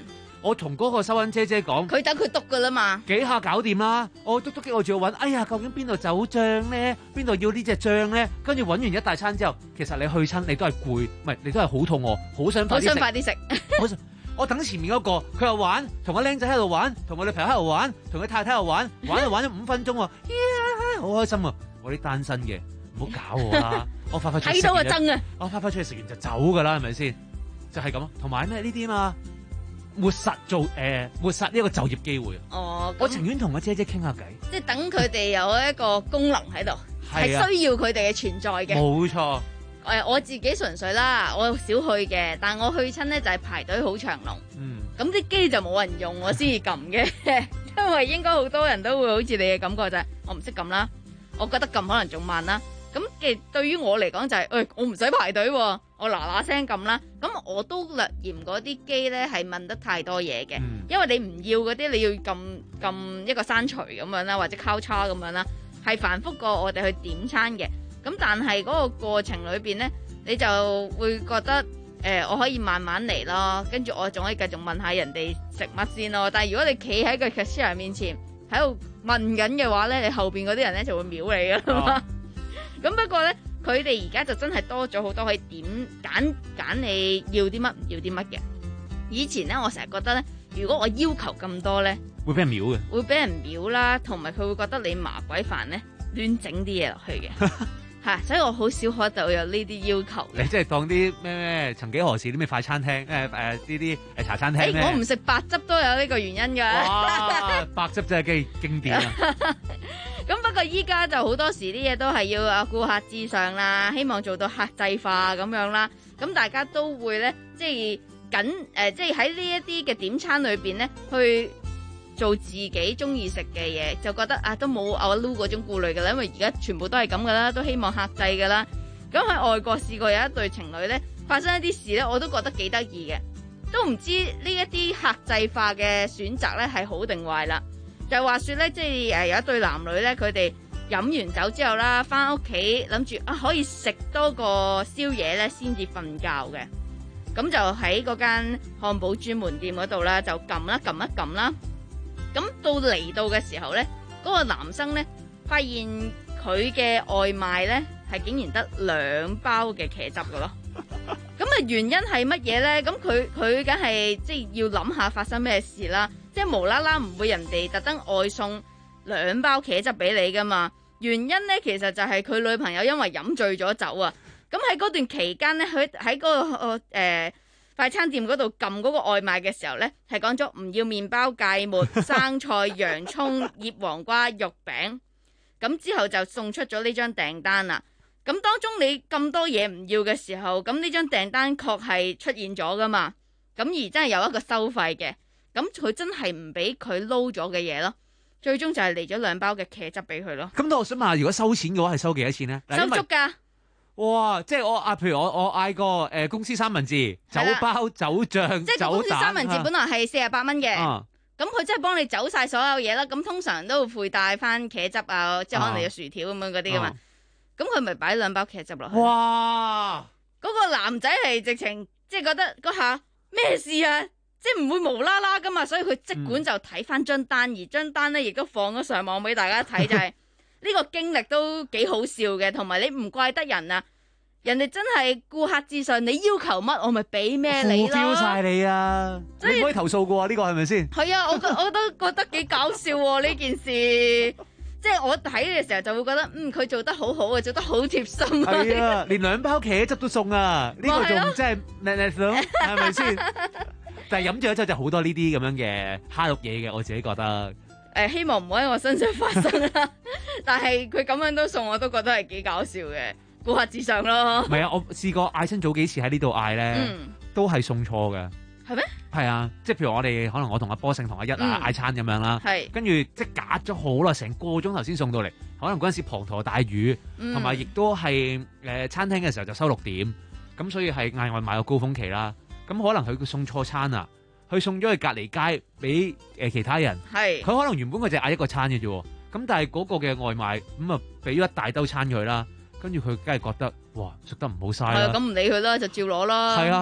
我同嗰個收銀姐姐講， 佢等佢篤噶啦嘛， 幾下搞掂啦。我篤篤機我仲要揾，哎呀，究竟邊度走醬咧？邊度要呢隻醬咧？跟住揾完一大餐之後，其實你去親你都係攰，唔係你都係好肚餓，好想快啲食。 好想快啲食。 好想我等前面嗰、那個，佢又玩，同個僆仔喺度玩，同我女朋友喺度玩，同佢太太喺度玩，玩就玩咗五分鐘喎，好開心啊！我啲單身嘅，唔好搞我啦，我快快出去食完，睇到就憎啊！我快快出去食完就走噶啦，係咪先？就係、是、咁，同埋咩呢啲嘛，抹殺做誒、呃、抹殺呢一個就業機會。哦，我情願同個姐姐傾下偈， 即係等佢哋有一個功能喺度，係、啊、需要佢哋嘅存在嘅。 冇錯。 誒我自己純粹啦，我少去嘅，但我去親咧就係排隊好長龍。嗯，咁啲機就冇人用，我先至撳嘅，因為應該好多人都會好似你嘅感覺就係、是、我唔識撳啦，我覺得撳可能仲慢啦。咁嘅對於我嚟講就係、是，誒、哎、我唔使排隊喎，我嗱嗱聲撳啦。咁我都略嫌嗰啲機咧係問得太多嘢嘅、嗯，因為你唔要嗰啲你要撳撳一個刪除咁樣啦，或者交叉咁樣啦，係繁複過我哋去點餐嘅。咁但係嗰個過程裏邊咧，你就會覺得誒、呃，我可以慢慢嚟咯，跟住我仲可以繼續問下人哋食乜先咯。但係如果你企喺個 cashier 面前喺度問緊嘅話咧，你後邊嗰啲人咧就會秒你噶啦嘛。咁、哦、不過咧，佢哋而家就真係多咗好多可以點揀揀你要啲乜唔要啲乜嘅。以前咧，我成日覺得咧，如果我要求咁多咧， 會俾人秒嘅， 會俾人秒啦，同埋佢會覺得你麻鬼煩咧，亂整啲嘢落去嘅。係，所以我好少可就有呢啲要求。 你即係當啲咩咩曾幾何時啲咩快餐廳誒誒呢啲誒茶餐廳咩？ 我唔食白汁都有呢個原因㗎。 哇，白汁真係幾經典啊！ 咁不過依家就好多時啲嘢都係要啊顧客至上啦，希望做到客製化咁樣啦。咁大家都會咧，即係緊誒，即係喺呢一啲嘅點餐裏邊咧，去做自己中意食嘅嘢，就覺得啊都冇阿 Lu 嗰種顧慮㗎啦，因為而家全部都係咁噶啦，都希望客製噶啦。咁喺外國試過有一對情侶咧，發生一啲事咧，我都覺得幾得意嘅，都唔知呢一啲客製化嘅選擇咧係好定壞啦。就話說咧，即係誒有一對男女咧，佢哋飲完酒之後啦，翻屋企諗住啊可以食多個宵夜咧，先至瞓覺嘅。咁就喺嗰間漢堡專門店嗰度啦，就撳啦撳一撳啦。咁到嚟到嘅時候咧，嗰、嗰個男生咧發現佢嘅外賣咧係竟然得兩包嘅茄汁㗎咯。咁啊原因係乜嘢咧？咁佢佢梗係即係要諗下發生咩事啦。即係無啦啦唔會人哋特登外送兩包茄汁俾你噶嘛。原因咧其實就係佢女朋友因為飲醉咗酒啊。咁喺嗰段期間咧，佢喺嗰個誒。呃快餐店嗰度撳嗰個外賣嘅時候呢，係講咗唔要麵包、芥末、生菜、洋葱、醃黃瓜、肉餅，咁之後就送出咗呢張訂單啦。咁當中你咁多嘢唔要嘅時候，咁呢張訂單確係出現咗噶嘛？咁而真係有一個收費嘅，咁佢真係唔俾佢撈咗嘅嘢咯。最終就係嚟咗兩包嘅茄汁俾佢咯。 咁我想問下，如果收錢嘅話，係收幾多錢呢？ 收足噶。 哇！即係我啊，譬如我我嗌個誒、呃、公司三文治、酒包、酒醬、 即係公司三文治本來係四十八蚊嘅，咁、啊、佢真係幫你走晒所有嘢啦。咁通常都會附帶翻茄汁啊，即係可能有薯條咁樣嗰啲噶嘛。咁佢咪擺兩包茄汁落去。哇！嗰、嗰個男仔係直情即係覺得嗰下咩事啊？即係唔會無啦啦噶嘛，所以佢即管就睇翻張單，嗯、而張單咧亦都放咗上網俾大家睇，就係、是。呢個經歷都幾好笑嘅，同埋你唔怪得人啊！人哋真係顧客至上，你要求乜我咪俾咩你咯。 fulfill晒你啊！你唔可以投訴嘅喎，呢個係咪先？ 係啊，我覺我都覺得幾搞笑喎呢件事。即係我睇嘅時候就會覺得，嗯，佢做得好好啊，做得好貼心啊。 係啊，連兩包茄汁都送啊！呢、呢個仲真係叻叻想，係咪先？但係飲咗之後就好多呢啲咁樣嘅蝦肉嘢嘅，我自己覺得。 誒、呃，希望唔好喺我身上發生啦。但係佢咁樣都送，我都覺得係幾搞笑嘅，顧客至上咯。 唔係啊，我試過嗌親早幾次喺呢度嗌咧，嗯、都係送錯嘅。係咩？係啊，即係譬如我哋可能我同阿波勝同阿一啊嗌、嗯、餐咁樣啦，係跟住即係隔咗好耐，成個鐘頭先送到嚟。可能嗰陣時滂沱大雨，同埋亦都係誒、呃、餐廳嘅時候就收六點，咁所以係嗌外賣個高峰期啦。咁可能佢送錯餐啊。佢送咗去隔離街俾誒其他人，係佢可能原本佢就嗌一個餐嘅啫，咁但係嗰個嘅外賣咁啊俾咗一大兜餐佢啦，跟住佢梗係覺得哇食得唔好嘥啦，係咁唔理佢啦，就照攞啦。係啊，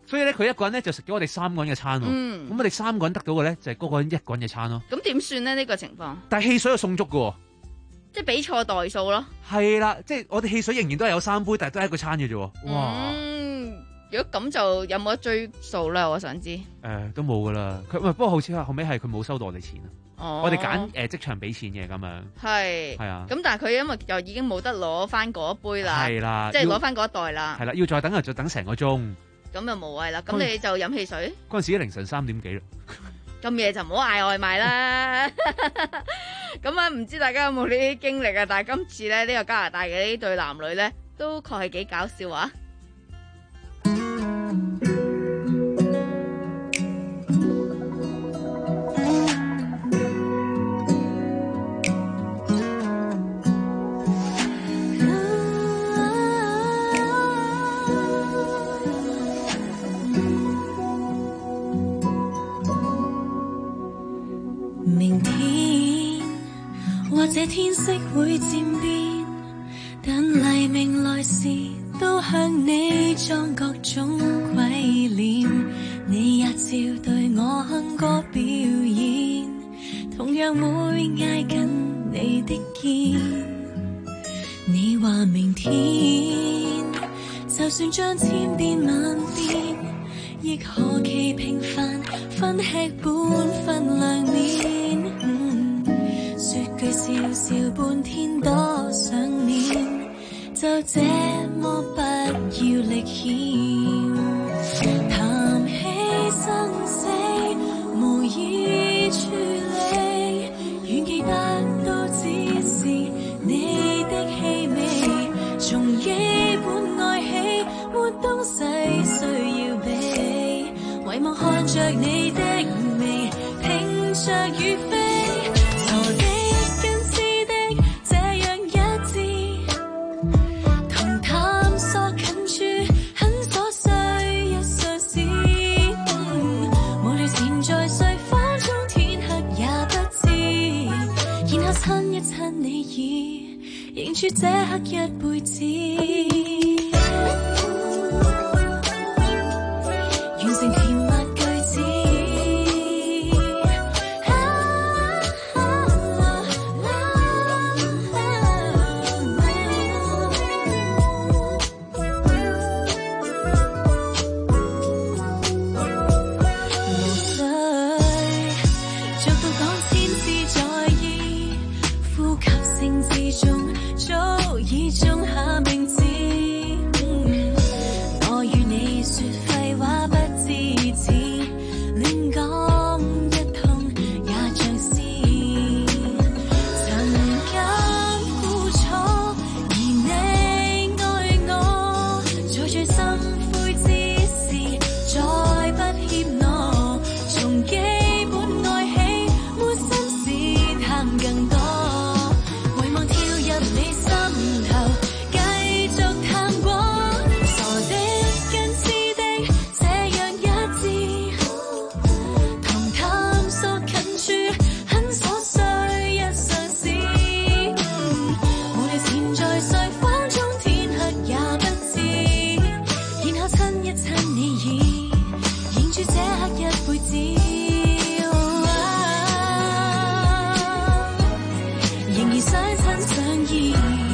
所以咧，佢一個人咧就食咗我哋三個人嘅餐喎。咁、 嗯、 我哋三個人得到嘅咧就係、是、嗰個人一個人嘅餐咯。 咁點算咧？呢、這個情況？ 但係汽水又送足嘅喎。 即係比錯代數咯。係啦，即係我哋汽水仍然都係有三杯，但係都係一個餐嘅啫。哇！ 嗯，如果咁就有冇得追數咧？我想知。誒、 呃，都冇噶啦。佢唔係，不過好似後尾係佢冇收到我哋錢啊。哦。我哋揀誒即場俾錢嘅咁樣。係。係啊。咁但係佢因為就已經冇得攞翻嗰一杯啦。係啦。即係攞翻嗰一袋啦。係啦，要再等就再等成個鐘。咁就無謂啦。咁你就飲汽水。嗰陣時凌晨三點幾啦。咁夜就唔好嗌外賣啦。咁啊，唔知大家有冇呢啲經歷啊？但係今次咧，呢個加拿大嘅呢對男女咧，都確係幾搞笑啊！ 明天或者天色會漸變，但黎明來時都向你裝各種鬼臉，你也照對我哼歌表演，同樣會挨緊你的肩。你話明天就算將千變萬變，亦何其平凡，分吃半份涼麵。嗯，說句笑笑半天多想念，就這麼不要力牽。談起生死無意處理，願記得都只是你的氣味，從基本愛起沒東西需要比，唯望看着你的眉，聽着雨飛，傻的跟痴的這樣一致，同探索近處很瑣碎日常事。嗯，無聊纏在睡房中天黑也不知，然後親一親你耳，認住這刻一輩子。完成甜蜜句子，啊啊啊無需做到講千次在意，呼吸聲之中早已種下名字。嗯，我與你說廢話不知止，亂講一通也像詩。曾經苦楚，而你愛我，在最心灰之時，再不怯懦。從基本愛起，沒心事談更多，唯望跳入你心頭，繼續探過。傻的跟痴的這樣一致，同探索近處很瑣碎日常事。無聊纏在睡房中天黑也不知，然後親一親你耳，認住這刻一輩子。仍然想親上意。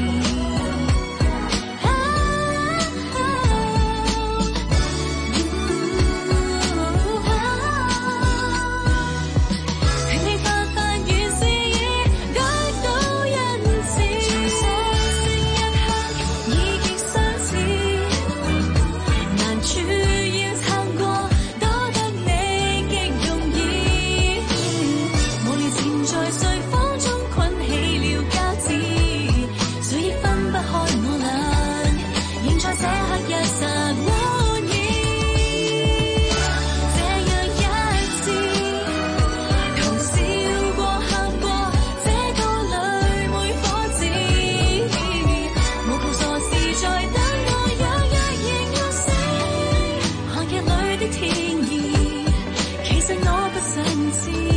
拼命發發原是已得到一致，從所剩一刻已極相似，難處要撐過，多得你極容易。無聊纏在睡房中捆起了膠紙，誰亦分不開我倆，仍在這刻一剎滿意。這樣一致，同笑過喊過，這個裏每顆字，無窮傻事在等我，若若然要死，寒日裏的天意，其實我不想知。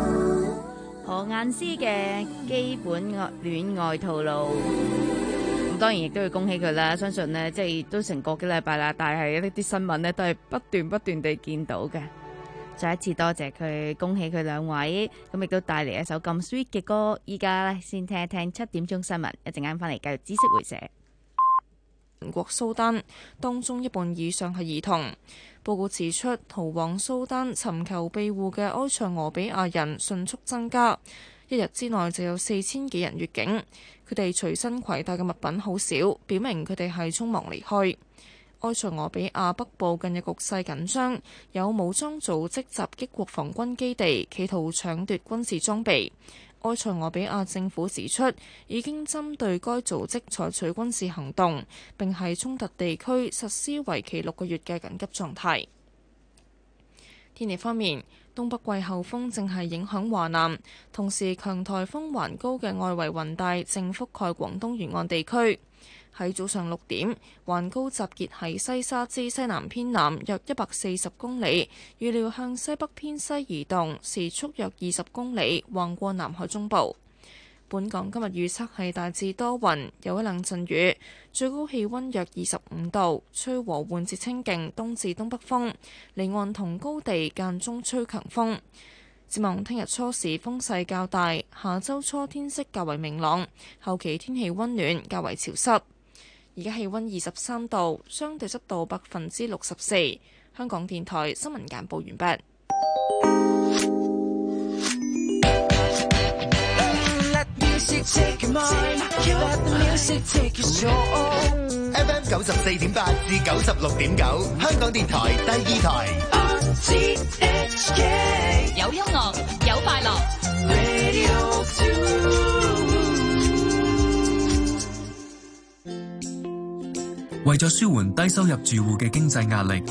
何雁詩嘅基本愛戀愛套路， 咁當然亦都要恭喜佢啦。相信呢，即係都成個幾禮拜啦，但係呢啲新聞呢，都係不斷不斷地見到嘅。再一次多謝佢，恭喜佢兩位，咁亦都帶嚟一首咁 sweet 嘅歌。依家咧先聽一聽七點鐘新聞，一陣間翻嚟繼續知識會社。鄰國蘇丹當中一半以上係兒童。報告指出，逃往蘇丹尋求庇護嘅埃塞俄比亞人迅速增加，一日之內就有四千幾人越境。佢哋隨身攜帶嘅物品好少，表明佢哋係匆忙離開。埃塞俄比亞北部近日局勢緊張，有武裝組織襲擊國防軍基地，企圖搶奪軍事裝備。埃塞俄比亞政府指出，已經針對該組織採取軍事行動，並喺衝突地區實施為期六個月嘅緊急狀態。天氣方面，東北季候風正係影響華南，同時強颱風環高嘅外圍雲帶正覆蓋廣東沿岸地區。喺早上六點，環高集結喺西沙之西南偏南約一百四十公里，預料向西北偏西移動，時速約二十公里，橫過南海中部。本港今日預測係大致多雲，有一兩陣雨，最高氣溫約二十五度，吹和緩至清勁東至東北風，離岸同高地間中吹強風。展望聽日初時風勢較大，下週初天色較為明朗，後期天氣溫暖，較為潮濕。而家氣溫二十三度，相對濕度百分之六十四。香港電台新聞簡報完畢。 F M 九十四點八至九十六點九，香港電台第二台。 有音樂，有快樂。 為咗舒緩低收入住戶嘅經濟壓力，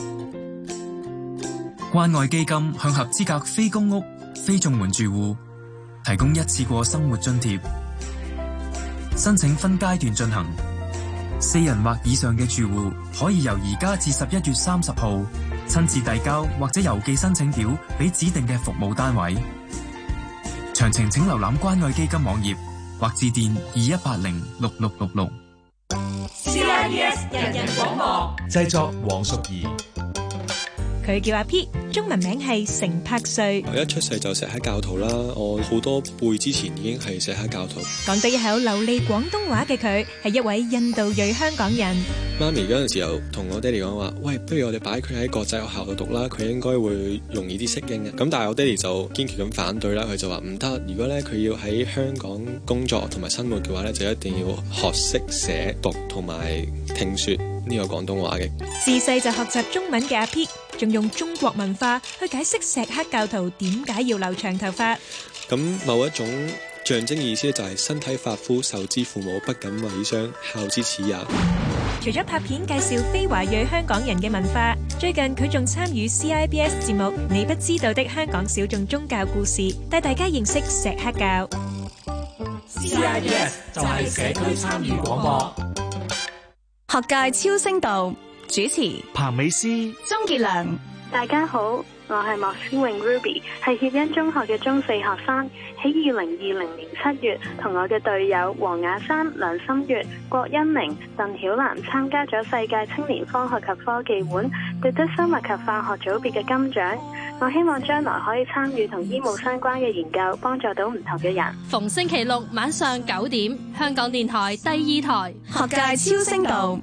關愛基金向合資格非公屋、非綜援住戶提供一次過生活津貼，申請分階段進行。四人或以上嘅住戶可以由而家至十一月三十號親自遞交或者郵寄申請表俾指定嘅服務單位。詳情請瀏覽關愛基金網頁或致電二一八零六六六六。 C I B S 人人廣播製作黃淑儀， 佢叫阿 P， 中文名係成柏瑞。 我一出世就錫克教徒啦，我好多輩之前已經係錫克教徒。 講到一口流利廣東話嘅佢，係一位印度裔香港人。 媽咪嗰陣時候同我爹哋講話，喂，不如我哋擺佢喺國際學校度讀啦，佢應該會容易啲適應嘅。咁但係我爹哋就堅決咁反對啦，佢就話唔得，如果咧佢要喺香港工作同埋生活嘅話咧，就一定要學識寫讀同埋聽說呢個廣東話嘅。 自細就學習中文嘅阿 P， 仲用中國文化去解釋錫克教徒點解要留長頭髮。 咁某一種象徵意思就係身體髮膚，受之父母，不敢為傷，孝之始也。 除咗拍片介紹非華裔香港人嘅文化，最近佢仲參與 C I B S 節目《你不知道的香港小眾宗教故事》，帶大家認識錫克教。 C I B S 就係社區參與廣播。 學界超聲道主持彭美詩、 鍾傑良。 大家好，我係莫思穎 Ruby， 係協恩中學嘅中四學生。喺二零二零年七月，同我嘅隊友黃雅珊、梁心月、郭欣明、鄧曉嵐參加咗世界青年科學及科技館，奪得生物及化學組別嘅金獎。我希望將來可以參與同醫務相關嘅研究，幫助到唔同嘅人。 逢星期六晚上九點，香港電台第二台學界超聲道。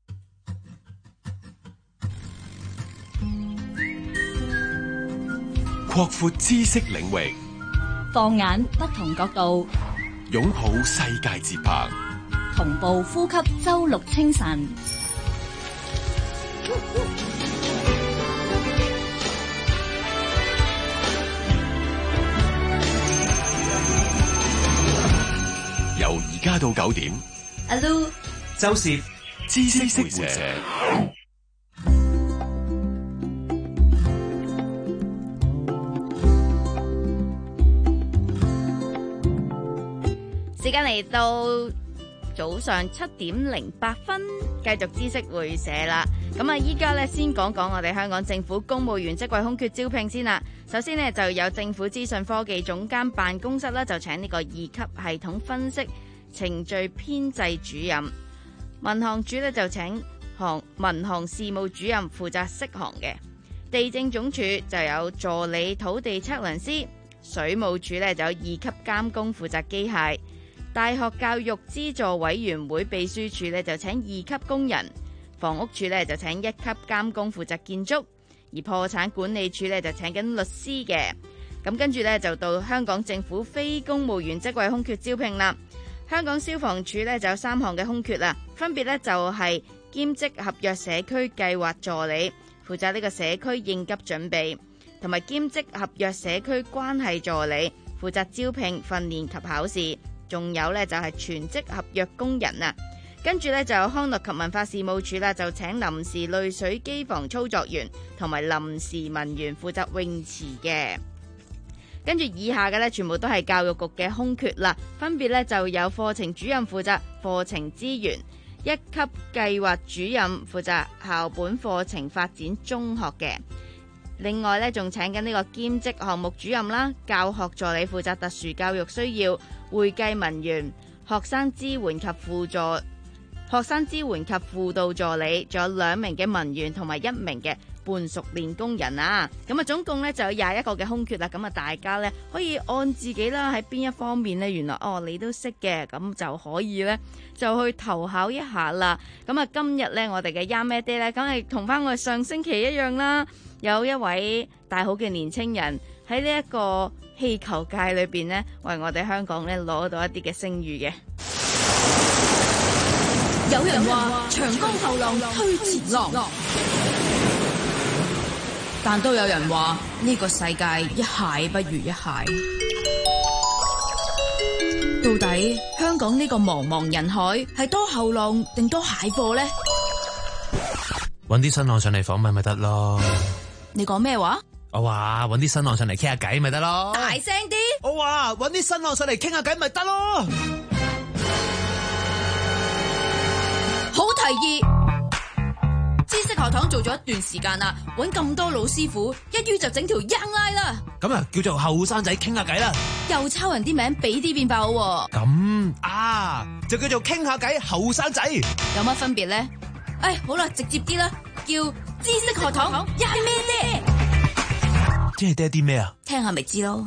擴闊知識領域， 放眼不同角度， 擁抱世界節拍， 同步呼吸周六清晨。 由而家到九點， 阿 Lu、 周攝知識會社。 時間嚟到早上七點零八分，繼續知識會社啦。咁啊，依家咧先講講我哋香港政府公務員職位空缺招聘先啦。首先呢，就有政府資訊科技總監辦公室啦，就請呢個二級系統分析程序編製主任。 民航處咧就請航民航事務主任負責適航嘅。地政總署就有助理土地測量師，水務署咧就有二級監工負責機械，大學教育資助委員會秘書處咧就請二級工人，房屋署咧就請一級監工負責建築，而破產管理處咧就請緊律師嘅。咁跟住咧就到香港政府非公務員職位空缺招聘啦。香港消防處咧就有三項嘅空缺啦，分別咧就係兼職合約社區計劃助理，負責呢個社區應急準備，同埋兼職合約社區關係助理，負責招聘、訓練及考試。仲有呢，就係全職合約工人啊。跟住呢，就有康樂及文化事務處啦，就請臨時濾水機房操作員同埋臨時文員負責泳池嘅。跟住以下嘅呢，全部都係教育局嘅空缺啦，分別呢，就有課程主任負責課程資源，一級計劃主任負責校本課程發展中學嘅。另外咧，仲請緊呢個兼職項目主任啦，教學助理負責特殊教育需要，會計文員，學生支援及輔助學生支援及輔導助理，仲有兩名嘅文員同埋一名嘅半熟練工人啊。咁啊，總共咧就有廿一個嘅空缺啦。咁啊，大家咧可以按自己啦，喺邊一方面咧，原來哦你都識嘅，咁就可以咧就去投考一下啦。咁啊，今日咧我哋嘅 Young Mad Day 咧，梗係同翻我哋上星期一樣啦。有一位大好嘅年青人喺呢一個氣球界裏邊呢，為我哋香港咧攞到一啲嘅聲譽嘅。 有人話長江後浪推前浪，但都有人話呢個世界一蟹不如一蟹。到底香港呢個茫茫人海係多後浪定多蟹貨呢？ 搵啲新浪上嚟訪問咪得咯。 你講咩話？ 我話搵啲新浪上嚟傾下偈咪得咯。 大聲啲！ 我話搵啲新浪上嚟傾下偈咪得咯。 好提議！知識學堂做咗一段時間啦，搵咁多老師傅，一於就整條 Young Line 啦。 咁啊，叫做後生仔傾下偈啦。 又抄人啲名，俾啲變化好。 咁啊，就叫做傾下偈後生仔。 有乜分別咧？誒，好啦，直接啲啦，叫知識學堂 Young Mad Day。 即係爹啲咩啊？ 聽下咪知咯。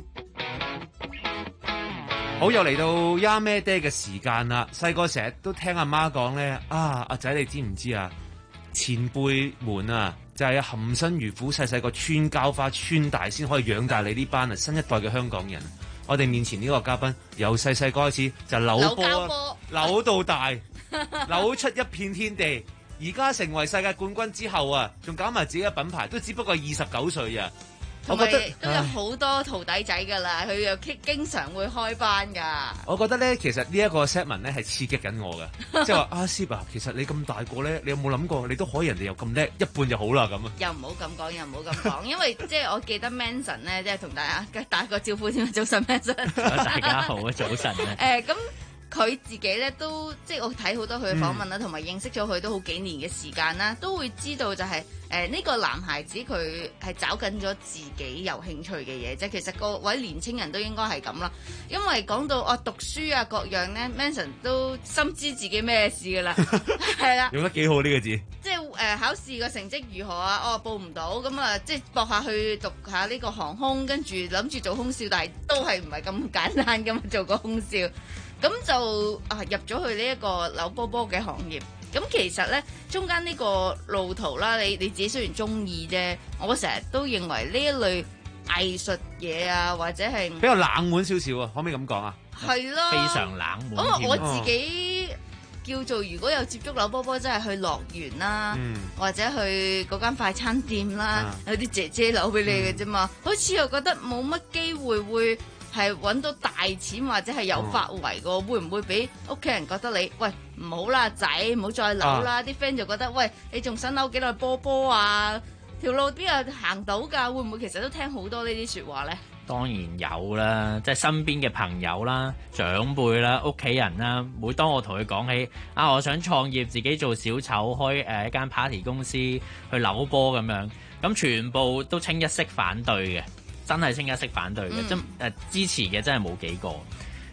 好，又嚟到 Young Mad Day嘅時間啦。細個成日都聽阿媽講咧，啊阿仔你知唔知啊？前輩們啊，就係含辛茹苦，細細個穿膠花穿大，先可以養大你呢班啊新一代嘅香港人。我哋面前呢個嘉賓，由細細個開始就扭波，扭到大，扭出一片天地。而家成為世界冠軍之後啊，仲搞埋自己嘅品牌，都只不過二十九歲啊。 同埋都有好多徒弟仔噶啦，佢又經常會開班噶。 我覺得咧，其實呢一個 set 文咧係刺激緊我嘅，即係話阿 Sir 啊，其實你咁大個咧，你有冇諗過你都可以人哋又咁叻，一半就好啦咁啊？ 又唔好咁講，又唔好咁講，因為即係我記得 Manson 咧，即係同大家打個招呼先，早晨 Manson。 大家好啊，早晨啊。 誒咁。佢自己咧都即係我睇好多佢嘅訪問啦，同埋、嗯、認識咗佢都好幾年嘅時間啦，都會知道就係誒呢個男孩子佢係找緊咗自己有興趣嘅嘢啫。其實各位年青人都應該係咁啦，因為講到哦讀書啊各樣咧 ，Manson 都深知自己咩事噶啦，係啦。 用得幾好呢個字。即係誒、呃、考試個成績如何啊？哦報唔到咁啊，即係搏下去讀下呢個航空，跟住諗住做空少，但係都係唔係咁簡單咁做個空少。咁就啊入咗去呢一個扭波波嘅行業，咁其實呢，中間呢個路途啦，你你自己雖然中意啫，我成日都認為呢一類藝術嘢啊，或者係比較冷門少少啊，可唔可以咁講啊？ 係咯， 非常冷門。 咁我自己叫做如果有接觸扭波波，真係去樂園啦，嗯、或者去嗰間快餐店啦，啊、有啲姐姐扭俾你嘅啫嘛，嗯、好似又覺得冇乜機會會。係揾到大錢或者係有發圍嘅，哦、會唔會俾屋企人覺得你喂唔好啦仔，唔好再扭啦？啲 friend、啊、就覺得喂你仲想扭幾耐波波啊？條路邊有行到㗎？會唔會其實都聽好多呢啲説話咧？ 當然有啦，即係身邊嘅朋友啦、長輩啦、屋企人啦。每當我同佢講起啊，我想創業，自己做小丑，開誒一間 party 公司去扭波咁樣，咁全部都清一色反對嘅。真係清一色反對嘅，真誒、嗯、支持嘅真係冇幾個。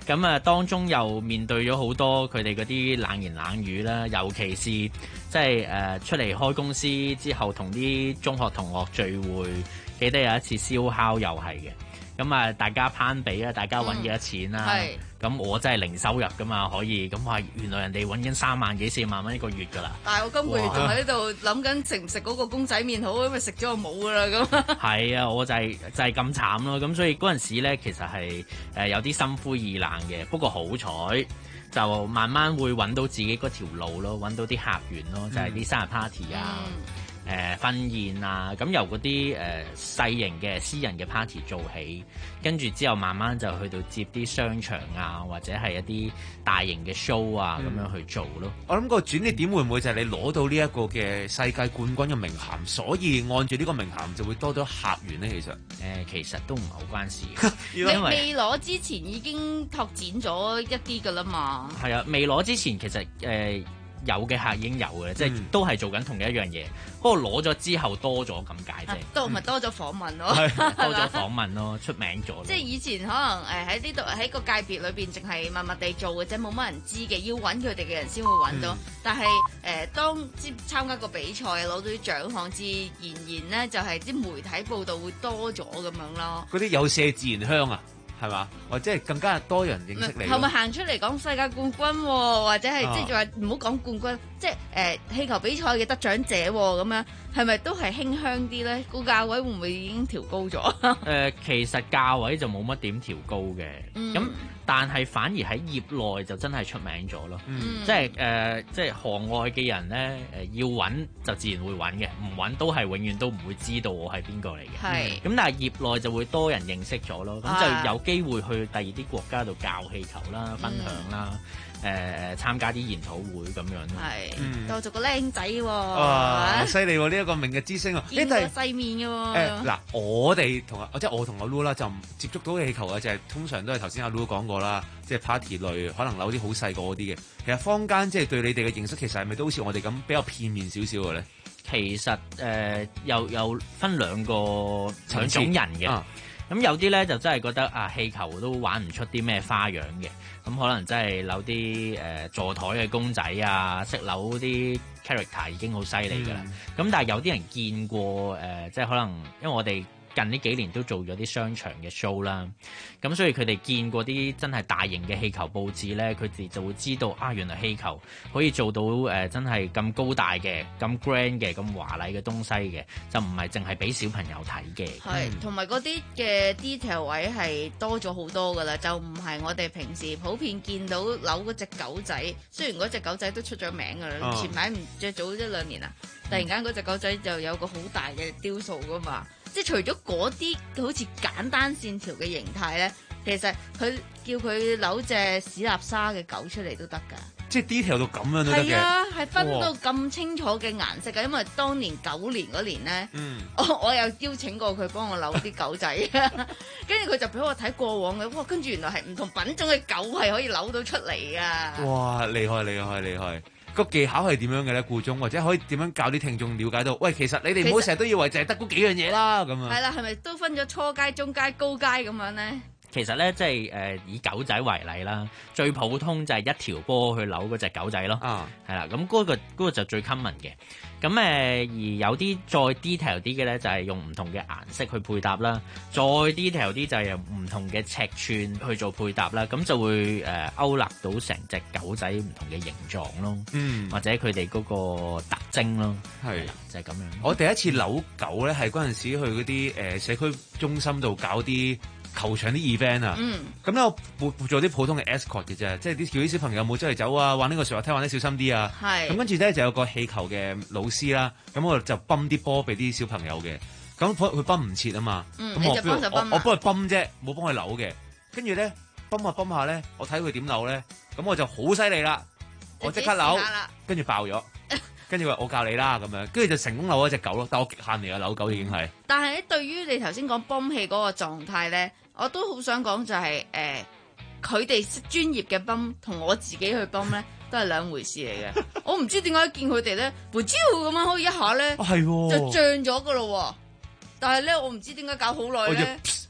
咁啊，當中又面對咗好多佢哋嗰啲冷言冷語啦，尤其是即係誒出嚟開公司之後，同啲中學同學聚會，記得有一次燒烤又係嘅。咁啊，大家攀比啊，大家揾幾多錢啦？咁、嗯、我真係零收入噶嘛，可以咁話原來人哋揾緊三萬幾四萬蚊一個月噶啦。 但係我今個月仲喺度諗緊食唔食嗰個公仔麵好，因為食咗就冇噶啦咁。係啊，我就係、是、就係咁慘咯。咁所以嗰陣時咧，其實係誒有啲心灰意冷嘅。不過好彩就慢慢會揾到自己嗰條路咯，揾到啲客源咯，就係、是、啲生日 party 啊。嗯誒、呃、婚宴啊，咁由嗰啲誒細型嘅私人嘅 party 做起，跟住之後慢慢就去到接啲商場啊，或者係一啲大型嘅 show 啊，咁、嗯、樣去做咯。 我諗個轉捩點會唔會就係你攞到呢一個嘅世界冠軍嘅名銜，所以按住呢個名銜就會多咗客源咧？其實誒、 呃，其實都唔係好關事。 你未攞之前已經拓展咗一啲噶啦嘛？ 係啊，未攞之前其實誒。呃有嘅客已經有嘅，即係都係做緊同一樣嘢，不過攞咗之後多咗咁解啫。 多咪多咗訪問咯， 多咗訪問咯，出名咗。 即係以前可能誒喺呢度喺個界別裏邊，淨係默默地做嘅啫，冇乜人知嘅，要揾佢哋嘅人先會揾到。嗯、但係誒、呃，當即參加個比賽攞到啲獎項，自然然咧就係、是、啲媒體報導會多咗咁樣咯。 嗰啲有麝自然香啊！係嘛？或者係更加多人認識你。 係咪行出嚟講世界冠軍、啊，或者係、啊、即係仲話唔好講冠軍，即係誒氣球比賽嘅得獎者咁、啊、樣，係咪都係輕香啲咧？個價位會唔會已經調高咗？誒、 呃，其實價位就冇乜點調高嘅，咁、嗯、但係反而喺業內就真係出名咗咯。嗯、即係誒、呃，即係行外嘅人咧，誒要揾就自然會揾嘅，唔揾都係永遠都唔會知道我係邊個嚟嘅。係。咁但係業內就會多人認識咗咯，咁就有機會去第二啲國家度教氣球啦、分享啦、誒、嗯、誒參加啲研討會咁樣咯。係、 嗯，多做個靚仔喎。 哇，犀利喎！呢一個明日之星啊， 見過世面嘅喎。 嗱、呃，我哋同啊，即係我同阿 Lu 啦，就唔接觸到氣球嘅，就係、是、通常都係頭先阿 Lu 講過啦，即係 party 類，可能有啲好細個嗰啲嘅。其實坊間即係對你哋嘅認識，其實係咪都好似我哋咁比較片面少少嘅咧？ 其實誒，又、呃、有分兩個兩種人嘅。咁、啊、有啲咧就真係覺得啊，氣球都玩唔出啲咩花樣嘅，咁可能真係扭啲誒座台嘅公仔啊，識扭啲 character 已經好犀利㗎啦。咁、嗯、但係有啲人見過誒、呃，即係可能因為我哋近呢幾年都做咗啲商場嘅 show 啦，咁所以佢哋見過啲真係大型嘅氣球佈置咧，佢哋就會知道啊，原來氣球可以做到誒、呃、真係咁高大嘅、咁 grand 嘅、咁華麗嘅東西嘅，就唔係淨係俾小朋友睇嘅。 係，同埋嗰啲嘅 detail 位係多咗好多噶啦，就唔係我哋平時普遍見到扭嗰隻狗仔。雖然嗰隻狗仔都出咗名噶啦、哦，前排唔即早一兩年啊，突然間嗰隻狗仔就有個好大嘅雕塑噶嘛。即係除咗嗰啲好似簡單線條嘅形態咧，其實佢叫佢扭隻史納沙嘅狗出嚟都得㗎。 即係 detail 到咁樣都得嘅。係啊， 係分到咁清楚嘅顏色㗎。因為當年九年嗰年咧、嗯，我我有邀請過佢幫我扭啲狗仔，跟住佢就俾我睇過往嘅，哇！跟住原來係唔同品種嘅狗係可以扭到出嚟㗎。哇！ 厲害厲害厲害！個技巧係點樣嘅咧？顧中或者可以點樣教啲聽眾了解到？喂，其實你哋唔好成日都以為淨係得嗰幾樣嘢啦，咁啊。 係啦，係咪都分咗初階、中階、高階咁樣咧？ 其實咧，即係誒以狗仔為例啦，最普通就係一條波去扭嗰隻狗仔咯。啊，係啦，咁嗰個嗰個就最 common 嘅。咁誒而有啲再 detail 啲嘅咧，就係用唔同嘅顏色去配搭啦。再 detail 啲就係用唔同嘅尺寸去做配搭啦。咁就會誒勾勒到成隻狗仔唔同嘅形狀咯。嗯，或者佢哋嗰個特徵咯。係，就係咁樣。 我第一次扭狗咧，係嗰陣時去嗰啲誒社區中心度搞啲球場啲 event 啊，咁、嗯、咧我做啲普通嘅 escort 嘅啫，即係啲叫啲小朋友冇出嚟走啊，玩呢個滑滑梯玩得小心啲啊。咁跟住咧就有個氣球嘅老師啦，咁我就泵啲波俾啲小朋友嘅，咁佢泵唔切啊嘛，咁、嗯、我我我幫佢泵啫，冇幫佢扭嘅。跟住咧泵下泵下咧，我睇佢點扭咧，咁我就好犀利啦，我即刻扭，跟住爆咗。跟住話我教你啦咁樣，跟住就成功扭一隻狗咯。但我極限嚟嘅扭狗已經係。 但係咧，對於你頭先講泵氣嗰個狀態咧，我都好想講就係、是、誒，佢哋專業嘅泵同我自己去泵咧，都係兩回事嚟嘅。我唔知點解見佢哋咧，胡椒咁樣可以一下咧、哦，就脹咗噶咯。但係咧，我唔知點解搞好耐咧，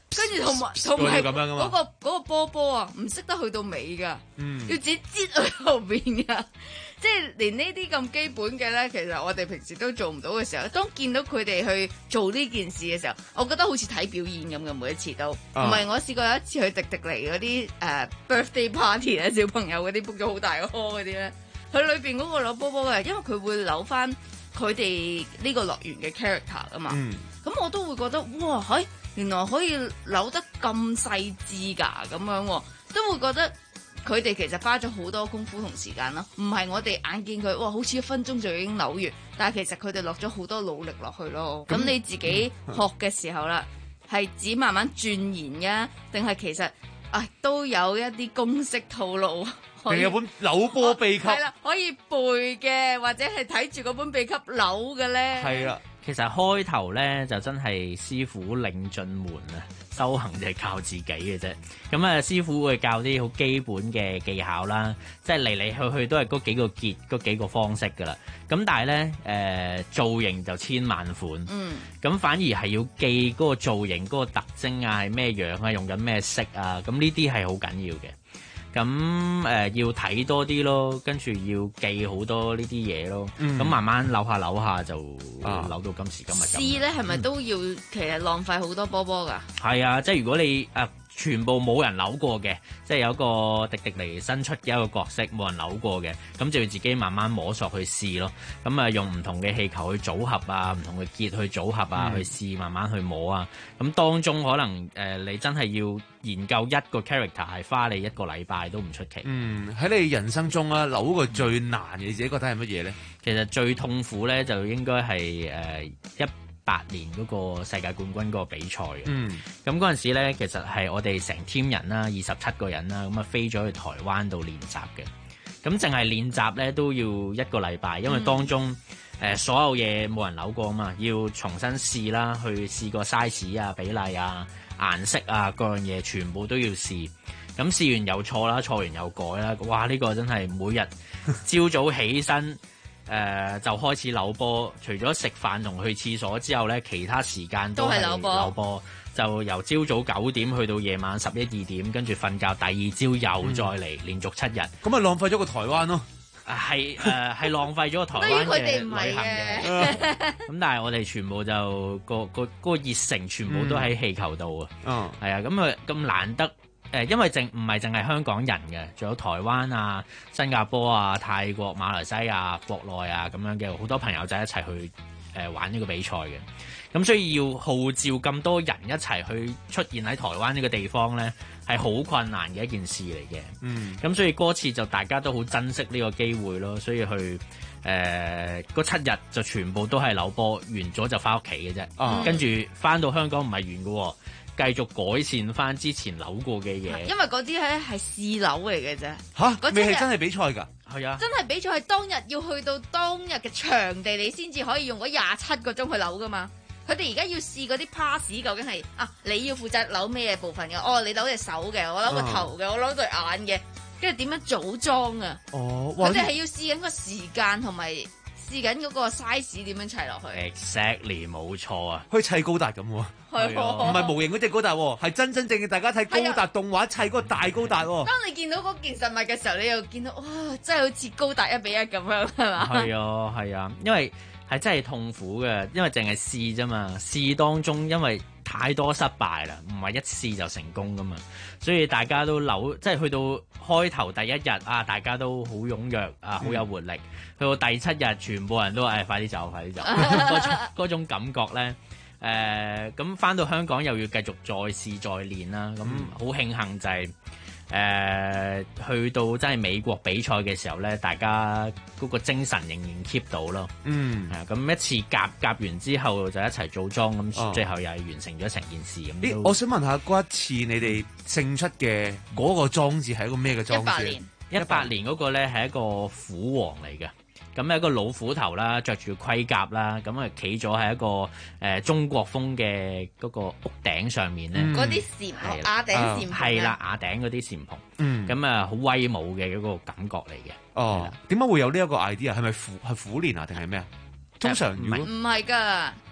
跟住同埋同埋嗰個嗰個波波啊，唔識得去到尾㗎， 嗯、 要自己擠去後邊㗎。即係連呢啲咁基本嘅咧，其實我哋平時都做唔到嘅時候，當見到佢哋去做呢件事嘅時候，我覺得好似睇表演咁嘅，每一次都。唔係、啊、我試過有一次去迪迪尼嗰啲誒 birthday party 咧，小朋友嗰啲 book 咗好大個 hall 嗰啲咧，佢裏邊嗰個扭波波嘅，因為佢會扭翻佢哋呢個樂園嘅 character 啊嘛。咁、嗯、我都會覺得哇，係原來可以扭得咁細緻㗎，咁樣喎，都會覺得。佢哋其實花咗好多功夫同時間咯，唔係我哋眼見佢哇，好似一分鐘就已經扭完，但係其實佢哋落咗好多努力落去咯。咁、嗯、你自己學嘅時候啦，係指慢慢鑽研嘅，定係其實啊都有一啲公式套路？ 定有本扭波秘笈？係啦， 可以背嘅，或者係睇住嗰本秘笈扭嘅咧。 係啦， 其實開頭咧就真係師傅領進門啊！修行就係靠自己嘅啫，咁啊師傅會教啲好基本嘅技巧啦，即係嚟嚟去去都係嗰幾個結嗰幾個方式噶啦。咁但係咧誒造型就千萬款，嗯，咁反而係要記嗰個造型嗰個特徵啊，係咩樣啊，用緊咩色啊，咁呢啲係好緊要嘅。咁誒、呃、要睇多啲咯，跟住要記好多呢啲嘢咯。咁、嗯、慢慢扭下扭下就扭到今時今日。 試咧係咪都要、嗯、其實浪費好多波波㗎？係啊，即係如果你誒、呃、全部冇人扭過嘅，即係有一個迪迪尼新出嘅一個角色冇人扭過嘅，咁就要自己慢慢摸索去試咯。咁啊用唔同嘅氣球去組合啊，唔同嘅結去組合啊，嗯、去試慢慢去摸啊。咁當中可能誒、呃、你真係要研究一個 character 係花你一個禮拜都唔出奇。 嗯，喺你人生中啊，扭過最難嘅，你自己覺得係乜嘢咧？ 其實最痛苦咧，就應該係誒一八年嗰個世界冠軍嗰個比賽嘅。嗯，咁嗰陣時咧，其實係我哋成 team 人啦，二十七個人啦，咁啊飛咗去台灣度練習嘅。咁淨係練習咧都要一個禮拜，因為當中誒、嗯呃、所有嘢冇人扭過啊嘛，要重新試啦，去試個 size 啊、比例啊、顏色啊，各樣嘢全部都要試。咁試完又錯啦，錯完又改啦。哇！呢、呢個真係每日朝早起身誒、呃、就開始扭波，除咗食飯同去廁所之後咧，其他時間都係扭波。扭波就由朝早九點去到夜晚十一二點，跟住瞓覺，第二朝又再嚟，嗯、連續七日。 咁咪浪費咗個台灣咯。 係誒係浪費咗個台灣嘅旅行嘅。咁但係我哋全部就個個嗰個熱誠全部都喺氣球度啊。嗯，係啊，咁啊咁難得。誒，因為淨唔係淨係香港人嘅，仲有台灣啊、新加坡啊、泰國、馬來西亞、國內啊咁樣嘅好多朋友仔一齊去誒、呃、玩呢個比賽嘅。咁所以要號召咁多人一齊去出現喺台灣呢個地方咧，係好困難嘅一件事嚟嘅。嗯，咁所以嗰次就大家都好珍惜呢個機會咯，所以去誒嗰、呃、七日就全部都係扭波，完咗就翻屋企嘅啫。嗯、跟住翻到香港唔係完嘅喎。繼續改善翻之前扭過嘅嘢， 因為嗰啲咧係試扭嚟嘅啫。 嚇，未係真係比賽㗎？ 係啊， 真係比賽係當日要去到當日嘅場地，你先至可以用嗰廿七個鐘去扭㗎嘛。佢哋而家要試嗰啲 pass 究竟係啊，你要負責扭咩部分嘅？哦，你扭隻手嘅，我扭個頭嘅，我扭對眼嘅，跟住點樣組裝啊？哦，佢哋係要試緊個時間同埋。試緊嗰個 size 點樣砌落去 ？Exactly 冇錯啊， 可以砌高達咁喎，係啊，唔係模型嗰隻高達喎，係真真正正大家睇高達動畫砌嗰個大高達喎。 當你見到嗰件實物嘅時候，你又見到哇，真係好似高達一比一咁樣，係嘛？ 係啊，係啊，因為係真係痛苦嘅，因為淨係試啫嘛，試當中因為太多失敗啦，唔係一試就成功噶嘛，所以大家都扭，即係去到開頭第一日啊，大家都好踴躍啊，好有活力。嗯、去到第七日，全部人都誒、哎、快啲走，快啲走，嗰種嗰種感覺咧，誒咁翻到香港又要繼續再試再練啦，咁好慶幸就係、是。誒、呃、去到真係美國比賽嘅時候咧，大家嗰個精神仍然 keep 到咯。嗯，係啊，咁一次夾夾完之後就一齊組裝，咁、哦、最後又係完成咗成件事咁。 咦，我想問下嗰一次你哋勝出嘅嗰個裝置係一個咩嘅裝置？一八年， 一八年嗰個咧係一個虎王嚟嘅。咁係一個老虎頭啦，着住盔甲啦，咁啊企咗喺一個誒、呃、中國風嘅嗰個屋頂上面咧， 嗰啲檐篷，瓦頂檐篷， 係啦，瓦頂嗰啲檐篷，咁啊好威武嘅嗰個感覺嚟嘅。 哦，點解會有呢一個 idea？係咪虎係虎年啊，定係咩啊？通常唔係唔係㗎，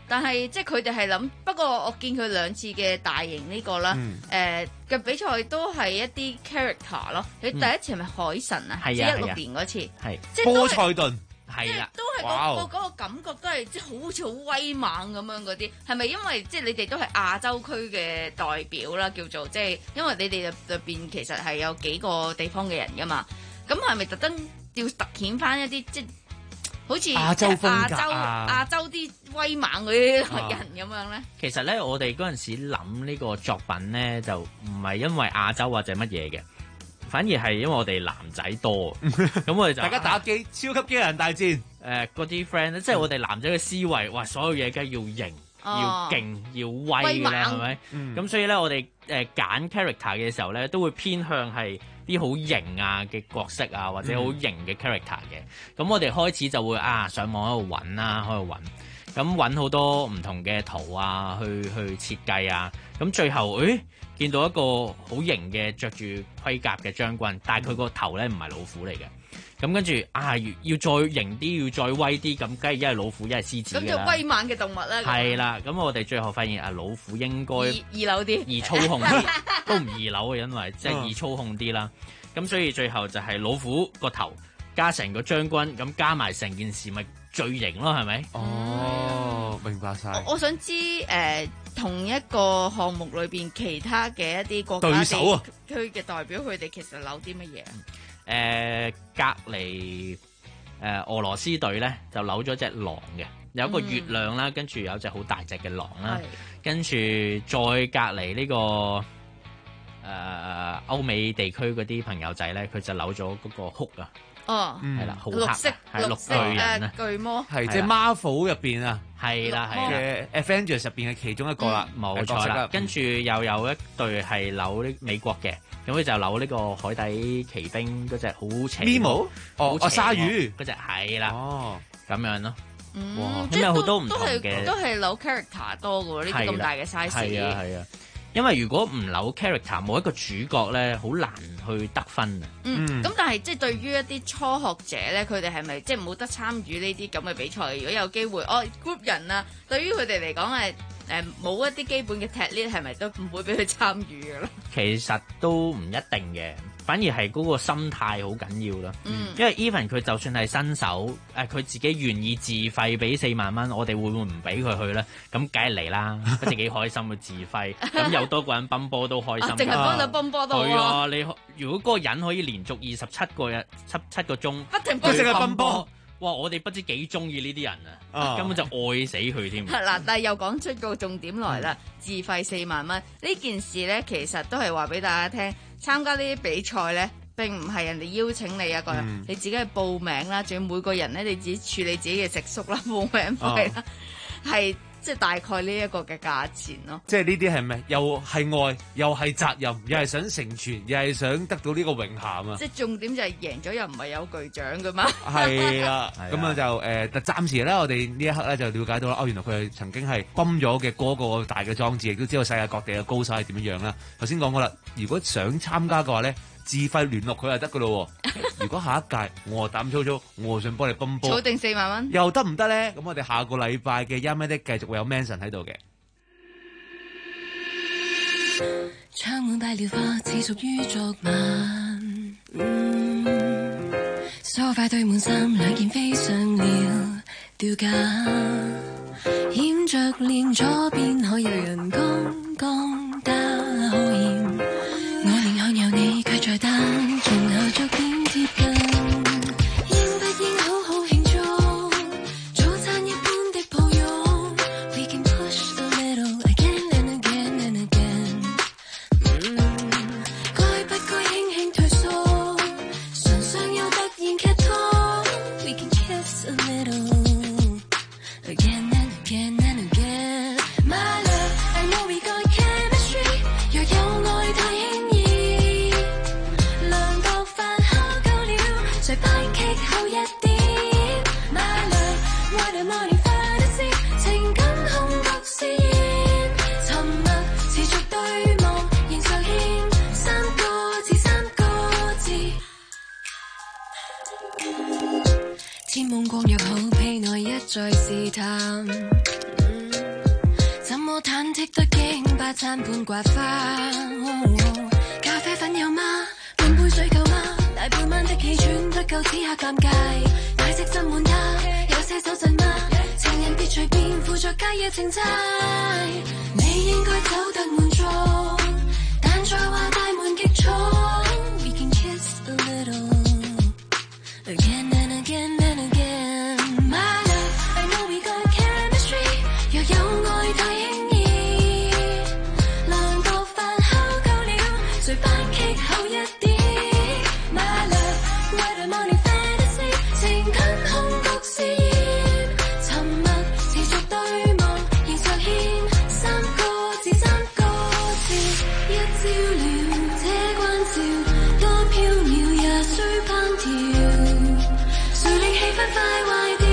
但係即係佢哋係諗，不過我見佢兩次嘅大型呢個啦，誒嘅比賽都係一啲 character 咯。佢第一次係咪海神啊？即係一六年嗰次，即係波塞頓。 係啦，都係嗰個嗰個感覺都係即係好似好威猛咁樣嗰啲，係咪因為即係你哋都係亞洲區嘅代表啦，叫做即係因為你哋入邊其實係有幾個地方嘅人噶嘛，咁係咪特登要突顯翻一啲即係好似亞洲風格啊亞洲啲威猛嗰啲人咁樣咧？ 其實咧，我哋嗰陣時諗呢個作品咧，就唔係因為亞洲或者乜嘢嘅。反而係因為我哋男仔多，咁我哋就大家打機超級機械人大戰，誒嗰啲 friend 咧，即係我哋男仔嘅思維，哇！所有嘢梗係要型、 哦、 要勁、要威嘅咧，係咪？咁、嗯、所以咧，我哋誒揀 character 嘅時候咧，都會偏向係啲好型啊嘅角色啊，或者好型嘅 character 嘅。咁、嗯、我哋開始就會啊上網喺度揾啦，喺度揾，咁揾好多唔同嘅圖啊，去去設計啊，咁最後誒。欸見到一個好型嘅着住盔甲嘅將軍，但係佢個頭咧唔係老虎嚟嘅。咁跟住啊，要再型啲，要再威啲，咁梗係一係老虎，一係獅子㗎啦。 咁就威猛嘅動物啦。 係啦，咁我哋最後發現啊，老虎應該易易扭啲， 易操控啲，都唔易扭嘅，因為即係易操控啲啦。咁所以最後就係老虎個頭加成個將軍，咁加埋成件事咪最型咯，係咪？ 哦，明白晒。 我想知誒。呃同一個項目裏邊，其他嘅一啲國家對手啊， 區嘅代表，佢哋其實扭啲乜嘢啊？ 誒、呃，隔離誒、呃、俄羅斯隊咧就扭咗隻狼嘅，有一個月亮啦，嗯、跟住有隻好大隻嘅狼啦，跟住再隔離呢、這個誒、呃、歐美地區嗰啲朋友仔咧，佢就扭咗嗰個哭啊。 哦， 係啦， 綠色綠色誒巨魔， 係即係 Marvel 入邊啊， 係啦係嘅 Avengers 入邊嘅其中一個啦， 冇錯啦。跟住又有一隊係扭呢美國嘅，咁佢就扭呢個海底奇兵嗰隻好邪 ，Nemo 哦哦鯊魚嗰隻係啦， 哦咁樣咯， 哇， 咁有好多唔同嘅， 都係扭 character 多嘅喎，呢啲咁大嘅 size， 係啊係啊。因為如果唔扭 character， 冇一個主角咧，好難去得分啊。 嗯，咁但係即係對於一啲初學者咧，佢哋係咪即係冇得參與呢啲咁嘅比賽？如果有機會，哦 group 人啊，對於佢哋嚟講係誒冇一啲基本嘅踢呢，係咪都唔會俾佢參與嘅咧？ 其實都唔一定嘅。反而係嗰個心態好緊要啦，嗯、因為 even 佢就算係新手，誒、呃、佢自己願意自費俾四萬蚊，我哋會唔會唔俾佢去咧？咁梗係嚟啦，不知幾開心嘅自費，咁有多個人奔波都開心。 淨係幫到奔波都好。 係啊，你如果嗰個人可以連續二十七個日七七個鐘不停不停去奔波，哇！我哋不知幾中意呢啲人啊，啊根本就愛死佢添。 嗱，但係又講出個重點來啦，嗯、自費四萬蚊呢件事咧，其實都係話俾大家聽。參加呢啲比賽咧，並唔係人哋邀請你一個人，嗯、你自己去報名啦，仲要每個人咧你自己處理自己嘅食宿啦、報名費啦，係即係大概呢一個嘅價錢咯。 即係呢啲係咩？又係愛，又係責任，又係想成全，又係想得到呢個榮銜啊！ 即係重點就係贏咗又唔係有巨獎噶嘛？ 係啊，咁啊就誒，但暫時咧，我哋呢一刻咧就了解到啦。哦，原來佢係曾經係泵咗嘅嗰個大嘅裝置，亦都知道世界各地嘅高手係點樣樣啦。頭先講過啦，如果想參加嘅話咧，自費聯絡佢就得噶咯。如果下一屆我膽粗粗，我想幫你泵波， 儲定四萬蚊， 又得唔得咧？咁我哋下個禮拜嘅一咩的繼續會有 Manson 喺度嘅。 窗滿帶了花，似屬於昨晚。嗯，梳化堆滿衫，兩件飛上了吊架，掩着臉左邊可有人剛剛打開簷，我寧看有你卻在單從後逐點接近，應不應好好慶祝早餐一般的抱擁 We can push a little again and again and again、嗯、該不該輕輕退縮唇上又突然劇痛 We can kiss a little again and again and again My love I know we got chemistry 若有愛太輕易兩個飯烤夠了誰擺劇後一點 My love what a morning fantasy 情感空獨試驗沉默持續對望仍常欠三個字三個字天夢光約好，被內一再試探、嗯我忐忑得驚，把餐盤刮花。哦、咖啡粉有嗎？半杯水夠嗎？大半晚的氣喘不夠，此刻尷尬。解釋心滿他，有些手震嗎？情人別隨便附着街夜情債。你應該走得滿足，但再話大門極重。We can kiss a little again and again and again. My love, I know we got chemistry. 若有愛太輕易，兩個飯後夠了，誰不劇後一點 ？My love, what a morning fantasy， 情近空谷試驗，沉默持續對望，仍實現三個字三個字，一照了這關照，多飄渺也需烹調，誰令氣氛快壞掉？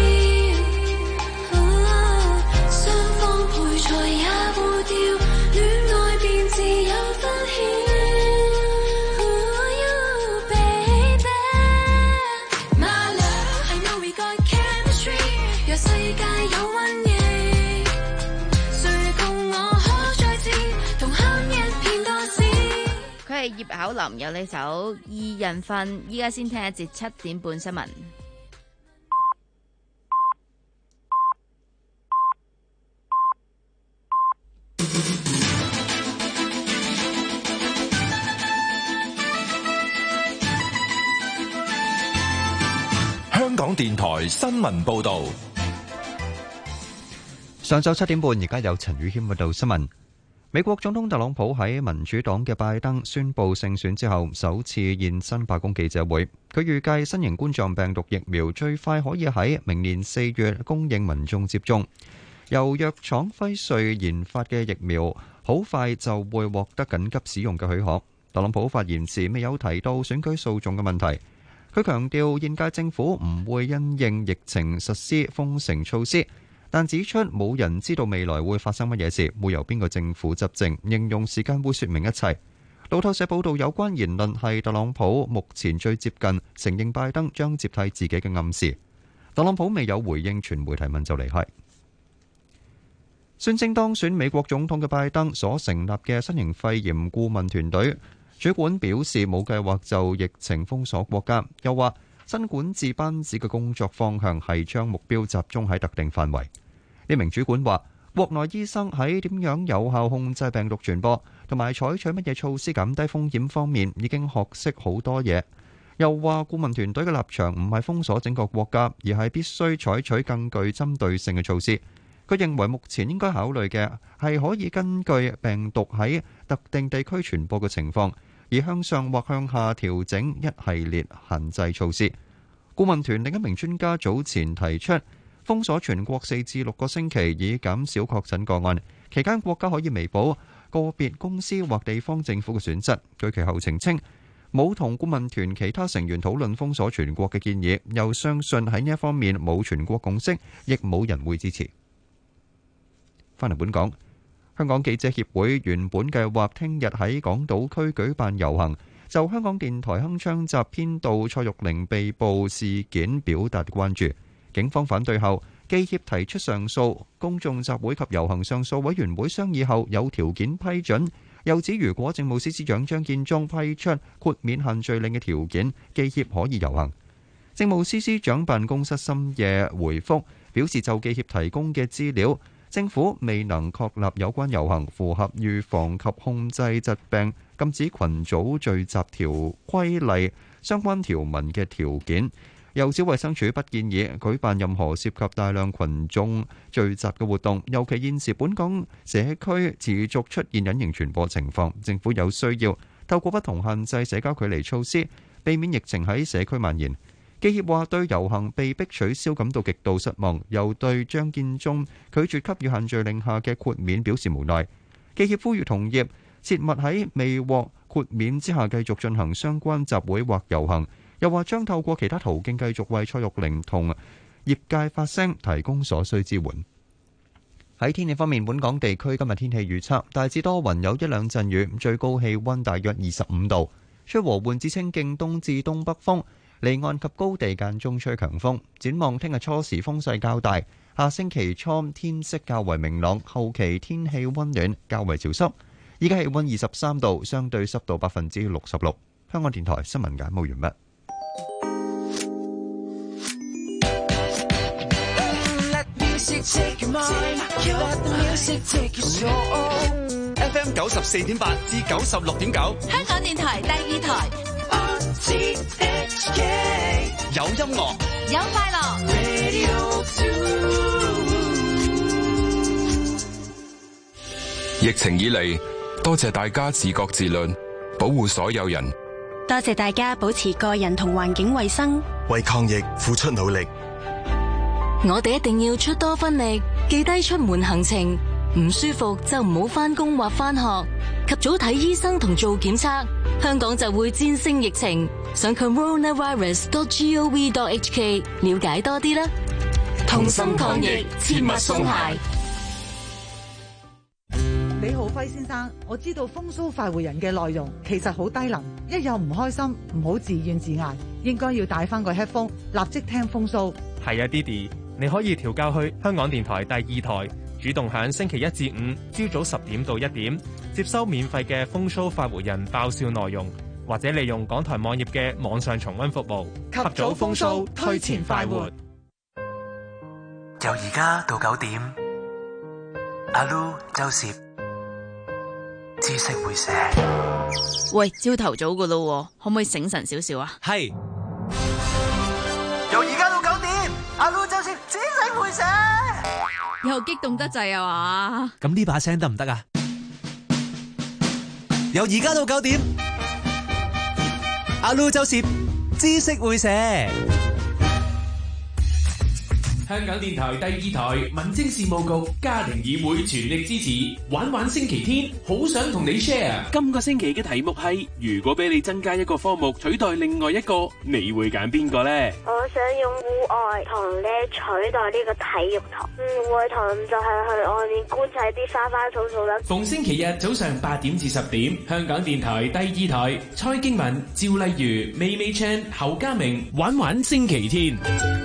雙方配菜也互掉，戀愛便自有分曉。You baby, my love, I know we got chemistry。若世界有瘟疫，誰共我可再次同享一片多事？ 佢係葉巧琳，有呢首《二人份》。依家先聽一節七點半新聞。 香港電台新聞報道。 上晝七點半，而家有陳宇謙報道新聞。美國總統特朗普喺民主黨嘅拜登宣布勝選之後，首次現身白宮記者會。佢預計新型冠狀病毒疫苗最快可以喺明年四月供應民眾接種。由藥廠輝瑞研發嘅疫苗，好快就會獲得緊急使用嘅許可。特朗普發言時未有提到選舉訴訟嘅問題。佢強調現屆政府唔會因應疫情實施封城措施，但指出冇人知道未來會發生乜嘢事，會由邊個政府執政，形容時間會說明一切。路透社報道有關言論係特朗普目前最接近承認拜登將接替自己嘅暗示。特朗普未有回應傳媒提問就離開。宣稱當選美國總統嘅拜登所成立嘅新型肺炎顧問團隊主管表示冇計劃就疫情封鎖國家，又話新管治班子嘅工作方向係將目標集中喺特定範圍。呢名主管話，國內醫生喺點樣有效控制病毒傳播同埋採取乜嘢措施減低風險方面已經學識好多嘢。又話顧問團隊嘅立場唔係封鎖整個國家，而係必須採取更具針對性嘅措施。佢認為目前應該考慮嘅係可以根據病毒喺特定地區傳播嘅情況，而向上或向下調整一系列限制措施。顧問團另一名專家早前提出封鎖全國四至六個星期，以減少確診個案。期間國家可以彌補個別公司或地方政府嘅損失。佢其後澄清冇同顧問團其他成員討論封鎖全國嘅建議，又相信喺呢一方面冇全國共識，亦冇人會支持。翻嚟本港，香港記者協會原本計劃聽日喺港島區舉辦遊行，就香港電台鏗鏘集編導蔡玉玲被捕事件表達關注。警方反對後，記協提出上訴，公眾集會及遊行上訴委員會商議後有條件批准。又指如果政務司司長張建宗批出豁免限聚令嘅條件，記協可以遊行。政務司司長辦公室深夜回覆表示，就記協提供嘅資料，政府未能確立有關遊行符合預防及控制疾病禁止群組聚集條規例相關條文嘅條件。又指衛生署不建議舉辦任何涉及大量群眾聚集嘅活動，尤其現時本港社區持續出現隱形傳播情況，政府有需要透過不同限制社交距離措施，避免疫情喺社區蔓延。記協話對遊行被迫取消感到極度失望，又對張建宗拒絕給予限聚令下嘅豁免表示無奈。記協呼籲同業切勿喺未獲豁免之下繼續進行相關集會或遊行，又話將透過其他途徑繼續為蔡玉玲同業界發聲，提供所需支援。喺天氣方面，本港地區今日天氣預測大致多雲，有一兩陣雨，最高氣溫大約二十五度，吹和緩至清勁東至東北風，離岸及高地間中吹強風。展望聽日初時風勢較大， 下星期初天色較為明朗，後期天氣溫暖，較為潮濕。依家氣溫二十三度，相對濕度百分之六十六。香港電台新聞簡報完畢。 F M 九十四點八至九十六點九， 香港電台第二台。 有音樂， 有快樂。 疫情以嚟，多謝大家自覺自律，保護所有人。 多謝大家保持個人同環境衛生， 為抗疫付出努力。 我哋一定要出多分力，記低出門行程，唔舒服就唔好返工或返學，及早睇醫生同做檢測，香港就會戰勝疫情。上 coronavirus dot gov dot h k 了解多啲啦。同心抗疫，切勿鬆懈。 李浩輝先生，我知道風騷快活人嘅內容其實好低能，一有唔開心唔好自怨自艾，應該要帶翻個 headphone，立即聽風騷。 係啊 ，Didi， 你可以調校去香港電台第二台，主動響星期一至五朝早十點到一點接收免費嘅風騷快活人爆笑內容，或者利用港台網頁嘅網上重溫服務。 及早風騷，推前快活。 由而家到九點，阿 Lu 周攝知識會寫。 喂，朝頭早噶咯，可唔可以醒神少少啊？ 係。由而家到九點，阿 Lu 周攝知識會寫。 又激動得滯啊嘛！ 咁呢把聲得唔得啊？由而家到九點，阿 Lu 周攝知識會寫。 香港電台第二台民政事務局家庭議會全力支持玩玩星期天，好想同你 share。 今個星期嘅題目係：如果俾你增加一個科目取代另外一個，你會揀邊個呢？ 我想用戶外堂咧取代呢個體育堂。戶外堂就係去外面觀察啲花花草草啦。 逢星期日早上八點至十點，香港電台第二台，蔡經文、趙麗如、美美 Chan、侯家明玩玩星期天。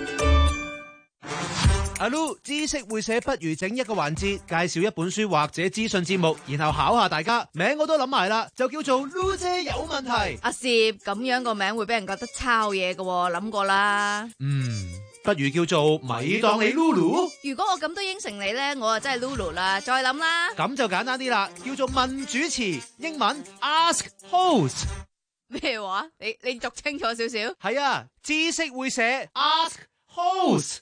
阿 Lu 知識會寫，不如整一個環節，介紹一本書或者資訊節目，然後考下大家。名我都諗埋啦，就叫做 Lu 姐有問題。 阿攝咁樣個名會俾人覺得抄嘢嘅，諗過啦。 嗯，不如叫做咪當你 Lulu。 如果我咁都應承你咧，我就真係 Lulu 啦。再諗啦。 咁就簡單啲啦，叫做問主持，英文 Ask Host。 咩話？你你讀清楚少少。 係啊，知識會寫 Ask Host。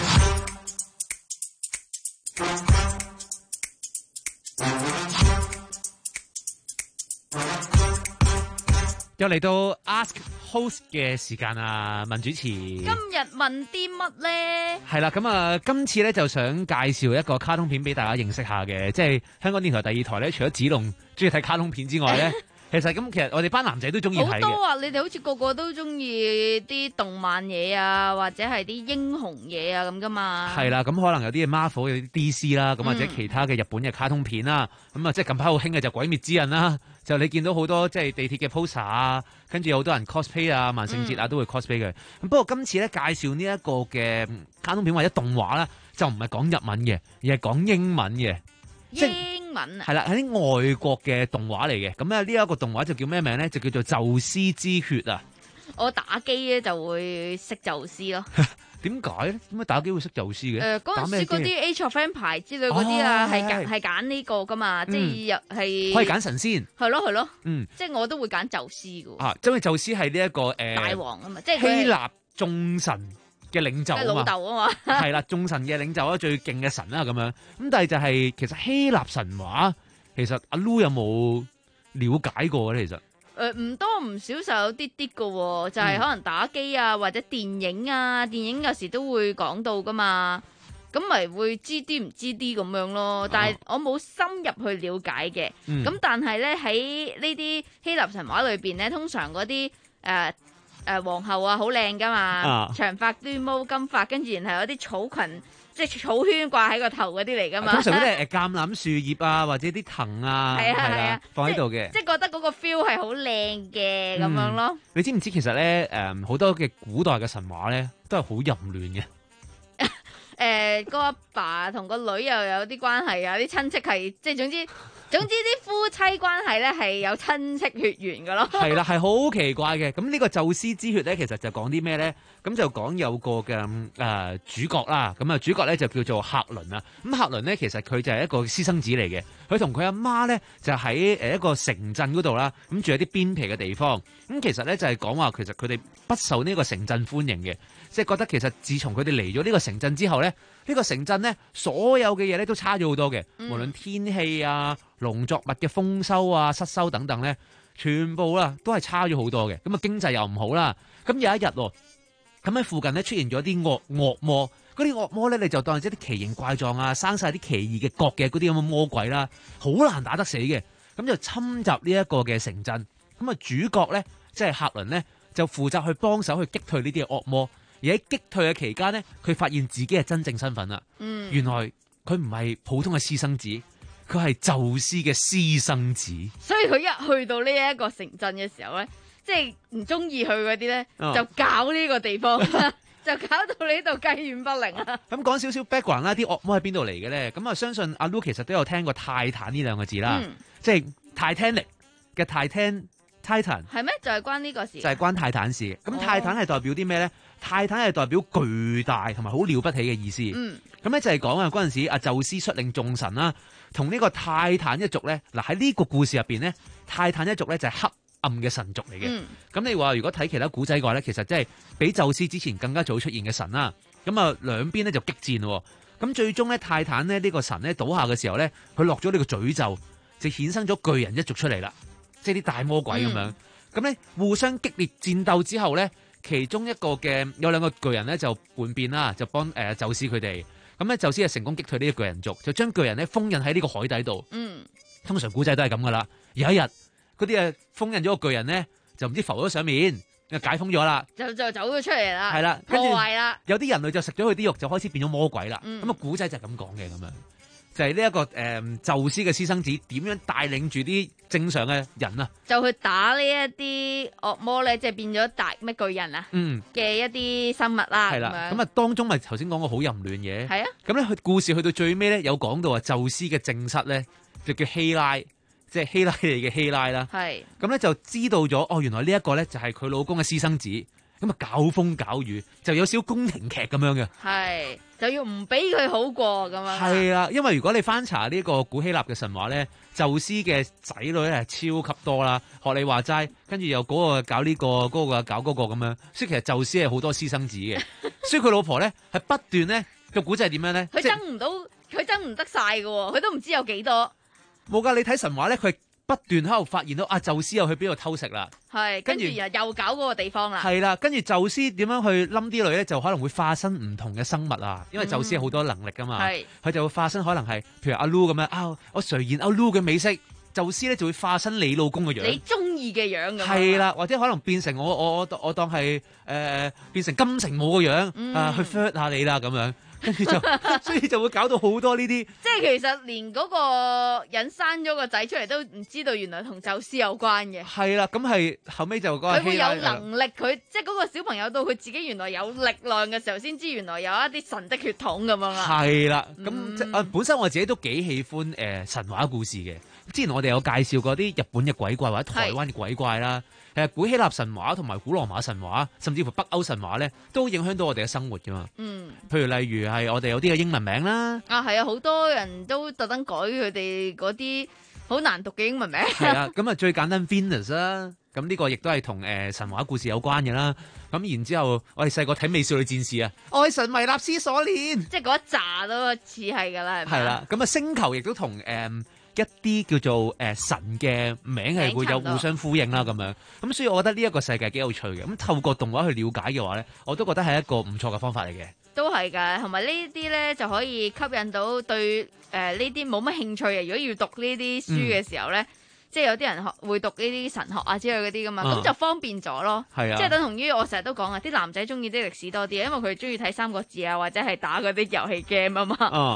又嚟到 Ask Host 嘅時間啊，問主持。今日問啲乜咧？ 係啦，咁啊，今次咧就想介紹一個卡通片俾大家認識下嘅，即係香港電台第二台咧，除咗子龍中意睇卡通片之外咧。其實咁，其實我哋班男仔都中意睇嘅。好多啊！你哋好似個個都中意啲動漫嘢啊，或者係啲英雄嘢啊咁噶嘛。係啦，咁可能有啲 Marvel 有啲 D C 啦，咁或者其他嘅日本嘅卡通片啦。咁啊、嗯，即係近排好興嘅就《鬼滅之刃》啦。就你見到好多即係地鐵嘅 poster 啊，跟住有好多人 cosplay 啊，萬聖節啊都會 cosplay 嘅。咁、嗯、不過今次咧介紹呢一個嘅卡通片或者動畫咧，就唔係講日文嘅，而係講英文嘅。 英文啊， 係啦，係啲外國嘅動畫嚟嘅。咁咧呢一個動畫就叫咩名咧？就叫做《宙斯之血》啊！ 我打機咧就會識宙斯咯。 點解咧？點解打機會識宙斯嘅？誒、 呃，嗰陣時嗰啲 Age of Empires 之類嗰啲啊，係揀係揀呢個噶嘛，嗯、即係又係可以揀神仙。 係咯係咯， 嗯， 即係我都會揀宙斯噶。 啊，因為宙斯係呢一個誒、呃、 大王啊嘛，即係希臘眾神嘅領袖啊嘛， 老豆啊嘛， 係啦，眾神嘅領袖啊，最勁嘅神啦咁樣。咁但係就係、是、其實希臘神話，其實阿 Lu 有冇了解過咧？其實誒唔多唔少就有啲啲嘅，就係、是、可能打機啊、嗯、或者電影啊，電影有時都會講到噶嘛，咁咪會知啲唔知啲咁樣咯。但係我冇深入去了解嘅。咁、嗯、但係咧喺呢啲希臘神話裏邊咧，通常嗰啲誒。呃誒、呃，皇后啊，好靚噶嘛，啊、長髮端毛金髮，跟住然後有啲草裙，即係草圈掛喺個頭嗰啲嚟噶嘛。 通常嗰啲係誒橄欖樹葉啊，或者啲藤啊，係啊係啊，放喺度嘅。 即係覺得嗰個 feel 係好靚嘅咁樣咯、嗯。 你知唔知其實咧，誒、呃，好多嘅古代嘅神話咧，都係好淫亂嘅。 誒個阿爸同個女又有啲關係啊，啲親戚係即係總之。總之啲夫妻關係咧係有親戚血緣㗎咯， 係啦，係好奇怪嘅。咁呢個宙斯之血咧，其實就講啲咩咧？咁就講有個嘅誒、呃、主角啦。咁啊主角咧就叫做赫倫啊。咁赫倫咧其實佢就係一個私生子嚟嘅。佢同佢阿媽咧就喺誒一個城鎮嗰度啦。咁住喺啲邊皮嘅地方。咁其實咧就係講話其實佢哋不受呢個城鎮歡迎嘅，即係覺得其實自從佢哋嚟咗呢個城鎮之後咧，呢、呢個城鎮咧所有嘅嘢咧都差咗好多嘅，無論天氣啊、農作物嘅豐收啊、失收等等咧，全部啦都係差咗好多嘅。咁啊經濟又唔好啦。咁有一日喎，咁喺附近咧出現咗啲惡惡魔，嗰啲惡魔咧你就當係啲奇形怪狀啊、生晒啲奇異嘅角嘅嗰啲咁嘅魔鬼啦，好難打得死嘅。咁就侵襲呢一個嘅城鎮。咁啊主角咧即係赫倫咧就負責去幫手去擊退呢啲嘅惡魔。而喺擊退嘅期間咧，佢發現自己係真正身份啦。嗯，原來佢唔係普通嘅私生子。佢係宙斯嘅私生子， 所以佢一去到呢一個城鎮嘅時候咧，即係唔中意去嗰啲咧，就搞呢個地方，就搞到呢度雞犬不寧啊！ 咁講少少 background 啦，啲惡魔喺邊度嚟嘅咧？咁啊，相信阿 Lu 其實都有聽過泰坦呢兩個字啦，嗯、即係 Titanic 嘅 Titan Titan 係咩？就係、是、關呢個事， 就係關泰坦事。咁泰坦係代表啲咩咧？泰坦係代表巨大同埋好了不起嘅意思。嗯，咁咧就係講啊，嗰陣時阿宙斯率領眾神啦。同呢個泰坦一族咧，嗱喺呢個故事入邊咧，泰坦一族咧就係黑暗嘅神族嚟嘅。咁、嗯、你話如果睇其他古仔嘅話咧，其實即係比宙斯之前更加早出現嘅神啦。咁啊兩邊咧就激戰喎。咁最終咧泰坦咧呢個神咧倒下嘅時候咧，佢落咗呢個詛咒，就衍生咗巨人一族出嚟啦，即係啲大魔鬼咁樣。咁咧、嗯、互相激烈戰鬥之後咧，其中一個嘅有兩個巨人咧就叛變啦，就幫誒、呃、宙斯佢哋。咁咧，宙斯係成功擊退呢個巨人族，就將巨人咧封印喺呢個海底度。嗯，通常古仔都係咁噶啦。有一日，嗰啲誒封印咗個巨人咧，就唔知浮咗上面，解封咗啦， 就就走咗出嚟啦。 係啦， 破壞啦。 有啲人類就食咗佢啲肉，就開始變咗魔鬼啦。咁啊、嗯，古仔就係咁講嘅咁樣。就係呢一個誒、呃、宙斯嘅私生子點樣帶領住啲正常嘅人啊？ 就去打呢一啲惡魔咧，即係變咗大咩巨人啊？嗯嘅一啲生物啦。 係啦，咁啊當中咪頭先講過好淫亂嘅。係啊。咁咧，佢故事去到最尾咧，有講到啊，宙斯嘅正室咧就叫希拉，即係希拉里嘅希拉啦。係。咁咧就知道咗，哦，原來呢一個咧就係佢老公嘅私生子。咁啊，搞風搞雨就有少宮廷劇咁樣嘅，係就要唔俾佢好過咁樣。係啊，因為如果你翻查呢個古希臘嘅神話咧，宙斯嘅仔女咧係超級多啦，學你話齋，跟住又嗰個搞呢個，嗰個搞嗰個咁樣，所以其實宙斯係好多私生子嘅，所以佢老婆咧係不斷咧個古仔係點樣咧？ 佢爭唔到，佢爭唔得晒㗎喎，佢都唔知有幾多。 冇㗎，你睇神話咧，佢不斷喺度發現到啊，宙斯又去邊度偷食啦， 係跟住又又搞嗰個地方啦， 係啦，跟住宙斯點樣去冧啲女咧，就可能會化身唔同嘅生物啊，因為宙斯有好多能力噶嘛，係佢、嗯、就會化身可能係譬如阿 Lu 咁樣啊，我垂涎阿 Lu 嘅美色，宙斯咧就會化身你老公嘅樣， 你中意嘅樣咁， 係啦，或者可能變成我我我我當係誒、呃、變成金城武嘅樣、嗯、啊，去 flirt 下你啦咁樣。跟住就，所以就會搞到好多呢啲。 即係其實連嗰個人生咗個仔出嚟都唔知道，原來同宙斯有關嘅。係啦，咁係後尾就嗰佢會有能力，佢即係嗰個小朋友到佢自己原來有力量嘅時候，先知原來有一啲神的血統咁樣啦。係啦，咁、嗯、即係本身我自己都幾喜歡誒、呃、神話故事嘅。之前我哋有介紹過啲日本嘅鬼怪或者台灣嘅鬼怪啦。誒古希臘神話同埋古羅馬神話，甚至乎北歐神話咧，都影響到我哋嘅生活噶嘛。嗯，譬如例如係我哋有啲嘅英文名啦。啊，係啊，好多人都特登改佢哋嗰啲好難讀嘅英文名。係啊，咁啊最簡單 Venus 啦，咁呢個亦都係同誒神話故事有關嘅啦。咁然之後，我哋細個睇《美少女戰士》啊，愛神維納斯鎖鏈，即係嗰一紮都似係噶啦，係咪？係啦，咁啊星球亦都同誒。嗯一啲叫做誒、呃、神嘅名係會有互相呼應啦，咁樣咁，所以我覺得呢一個世界幾有趣嘅。咁透過動畫去了解嘅話咧，我都覺得係一個唔錯嘅方法嚟嘅。都係㗎，同埋呢啲咧就可以吸引到對誒呢啲冇乜興趣嘅。如果要讀呢啲書嘅時候咧，嗯、即係有啲人學會讀呢啲神學啊之類嗰啲㗎嘛，咁、嗯、就方便咗咯。係啊，即係等同於我成日都講啊，啲男仔中意啲歷史多啲，因為佢中意睇三國志啊，或者係打嗰啲遊戲 game 啊嘛。嗯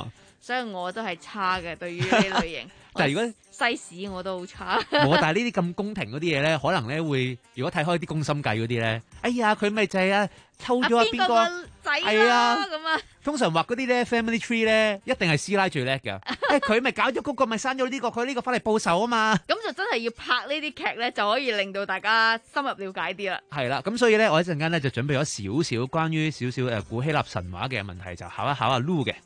所以我都係差嘅對於呢類型。 但係如果西史我都好差。 冇，但係呢啲咁宮廷嗰啲嘢咧，可能咧會，如果睇開啲宮心計嗰啲咧，哎呀佢咪就係啊抽咗啊邊個仔啦咁啊。 通常畫嗰啲咧 family tree 咧，一定係師奶最叻㗎。誒佢咪搞咗嗰個，咪生咗呢個，佢呢個翻嚟報仇啊嘛。 咁就真係要拍呢啲劇咧，就可以令到大家深入了解啲啦。 係啦，咁所以咧，我一陣間咧就準備咗少少關於少少誒古希臘神話嘅問題，就考一考阿 Lu 嘅。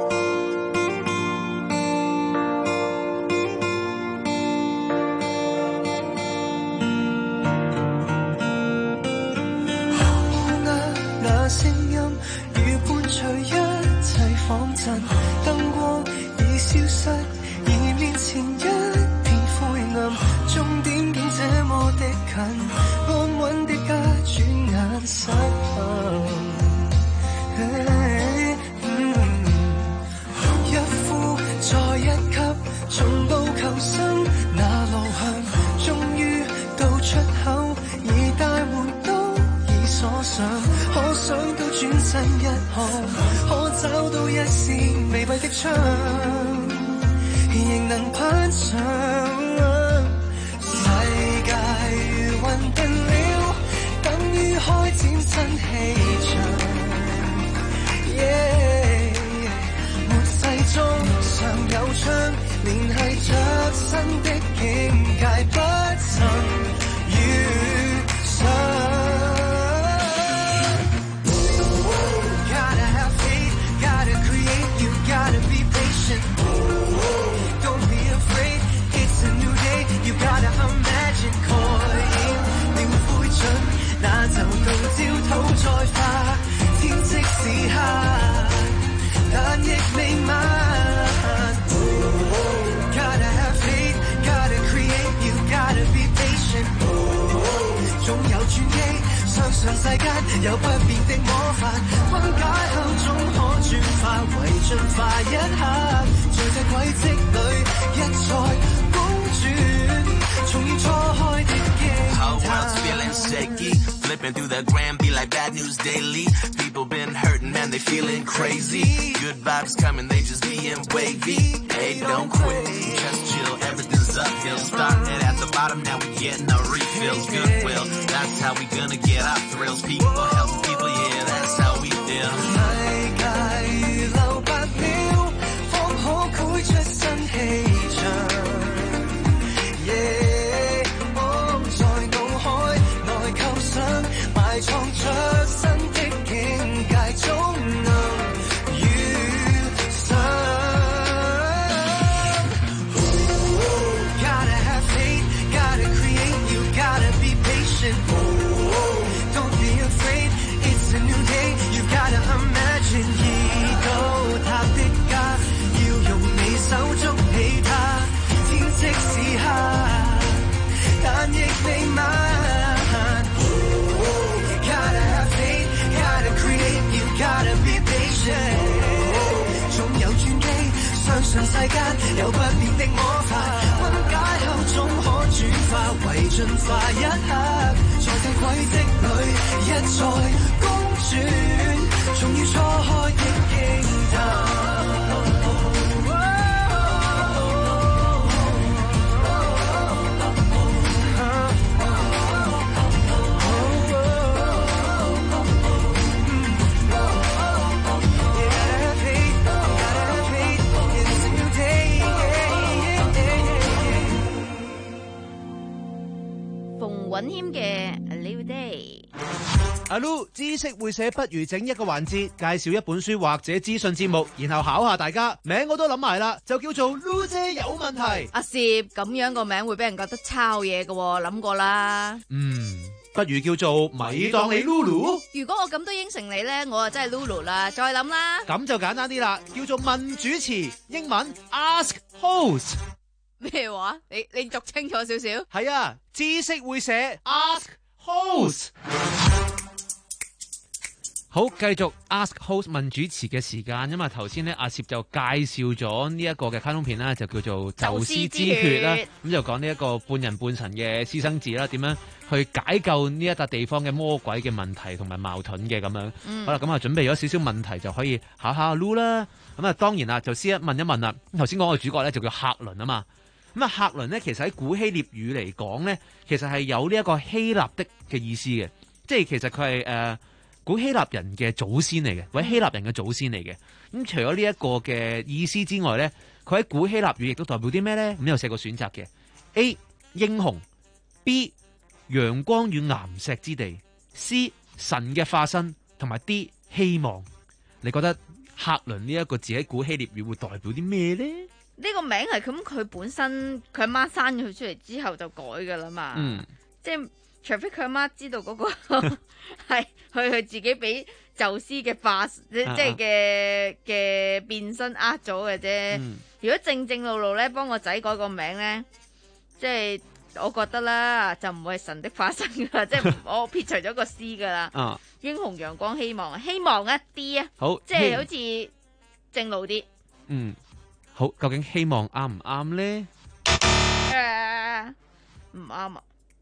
那聲音如伴隨一切仿真，燈光已消失，而面前一片灰暗，終點竟這麼的近，安穩的家轉眼失衡。一呼再一吸，從不求生，那路向終於到出口，而大門都已鎖上，可想到轉身一看，可找到一扇微閉的窗，仍能攀上。世界如混沌了，等於開展新氣象。Yeah, 末世中常有窗，聯繫着新的境界，不曾遇上。那就到朝土再化，天即使黑，但亦未晚。Gotta have faith, gotta create, you gotta be patient。總有轉機，相信世間有不變的魔法，分解後總可轉化為進化一刻，在這軌跡裏一再公轉，重現初開的驚嘆。 Flipping through the gram, be like bad news daily. People been hurting, man, they feeling crazy. Good vibes coming, they just being wavy. Hey, don't quit, just chill, everything's uphill. Started at the bottom, now we getting our refills. Goodwill, that's how we gonna get our thrills. People helping people, yeah, that's how we feel. 世界如留白了，方可繪出新氣象。Yeah。埋藏着新的境界，總能遇上。Gotta have faith, gotta create, you gotta be patient. Don't be afraid, it's a new day, you gotta imagine。已高塔的家，要用你手捉起它，天即使黑，但亦未晚。Gotta be patient， 總有轉機，相信世間有不變的魔法，分解後總可轉化為進化一刻，在這軌跡裏一再公轉，重遇初開的驚嘆。 尹謙嘅 A New Day。 阿 Lu 知識會寫，不如整一個環節，介紹一本書或者資訊節目，然後考下大家。名我都諗埋啦，就叫做 Lu 姐有問題。 阿攝咁樣個名會俾人覺得抄嘢嘅，諗過啦。 嗯，不如叫做咪當你 Lulu。 如果我咁都應承你咧，我啊真係 Lulu 啦。再諗啦。 咁就簡單啲啦，叫做問主持，英文 Ask Host。 咩話？你你讀清楚少少。 係啊，知識會寫 Ask Host。 好，繼續 Ask Host 問主持嘅時間，因為頭先咧阿攝就介紹咗呢一個嘅卡通片啦，就叫做《宙斯之血》啦，咁就講呢一個半人半神嘅私生子啦，點樣去解救呢一笪地方嘅魔鬼嘅問題同埋矛盾嘅咁樣。嗯、好啦，咁啊準備咗少少問題就可以考下阿 Lu 啦。咁啊當然啦，就先問一問啦。頭先講個主角咧就叫客倫啊嘛。咁啊客倫咧其實喺古希臘語嚟講咧，其實係有呢一個希臘的嘅意思嘅，即係其實佢係誒。呃古希臘人嘅祖先嚟嘅，或者希臘人嘅祖先嚟嘅。咁除咗呢一個嘅意思之外咧，佢喺古希臘語亦都代表啲咩咧？咁有四個選擇嘅 ：A 英雄 ，B 陽光與岩石之地 ，C 神嘅化身，同埋 D 希望。你覺得客倫呢一個字喺古希臘語會代表啲咩咧？ 呢個名係咁，佢本身佢阿媽生咗佢出嚟之後就改噶啦嘛。嗯，即係。除非佢阿媽知道嗰個係佢佢自己俾宙斯嘅化，即係嘅嘅變身呃咗嘅啫。嗯、如果正正路路咧幫個仔改個名咧，即係我覺得啦，就唔會係神的化身噶啦，即係我撇除咗個 C 噶啦。啊、英雄陽光希望，希望一啲啊，好，即係好似正路啲。嗯， 好，究竟希望啱唔啱咧？ 誒，唔啱啊！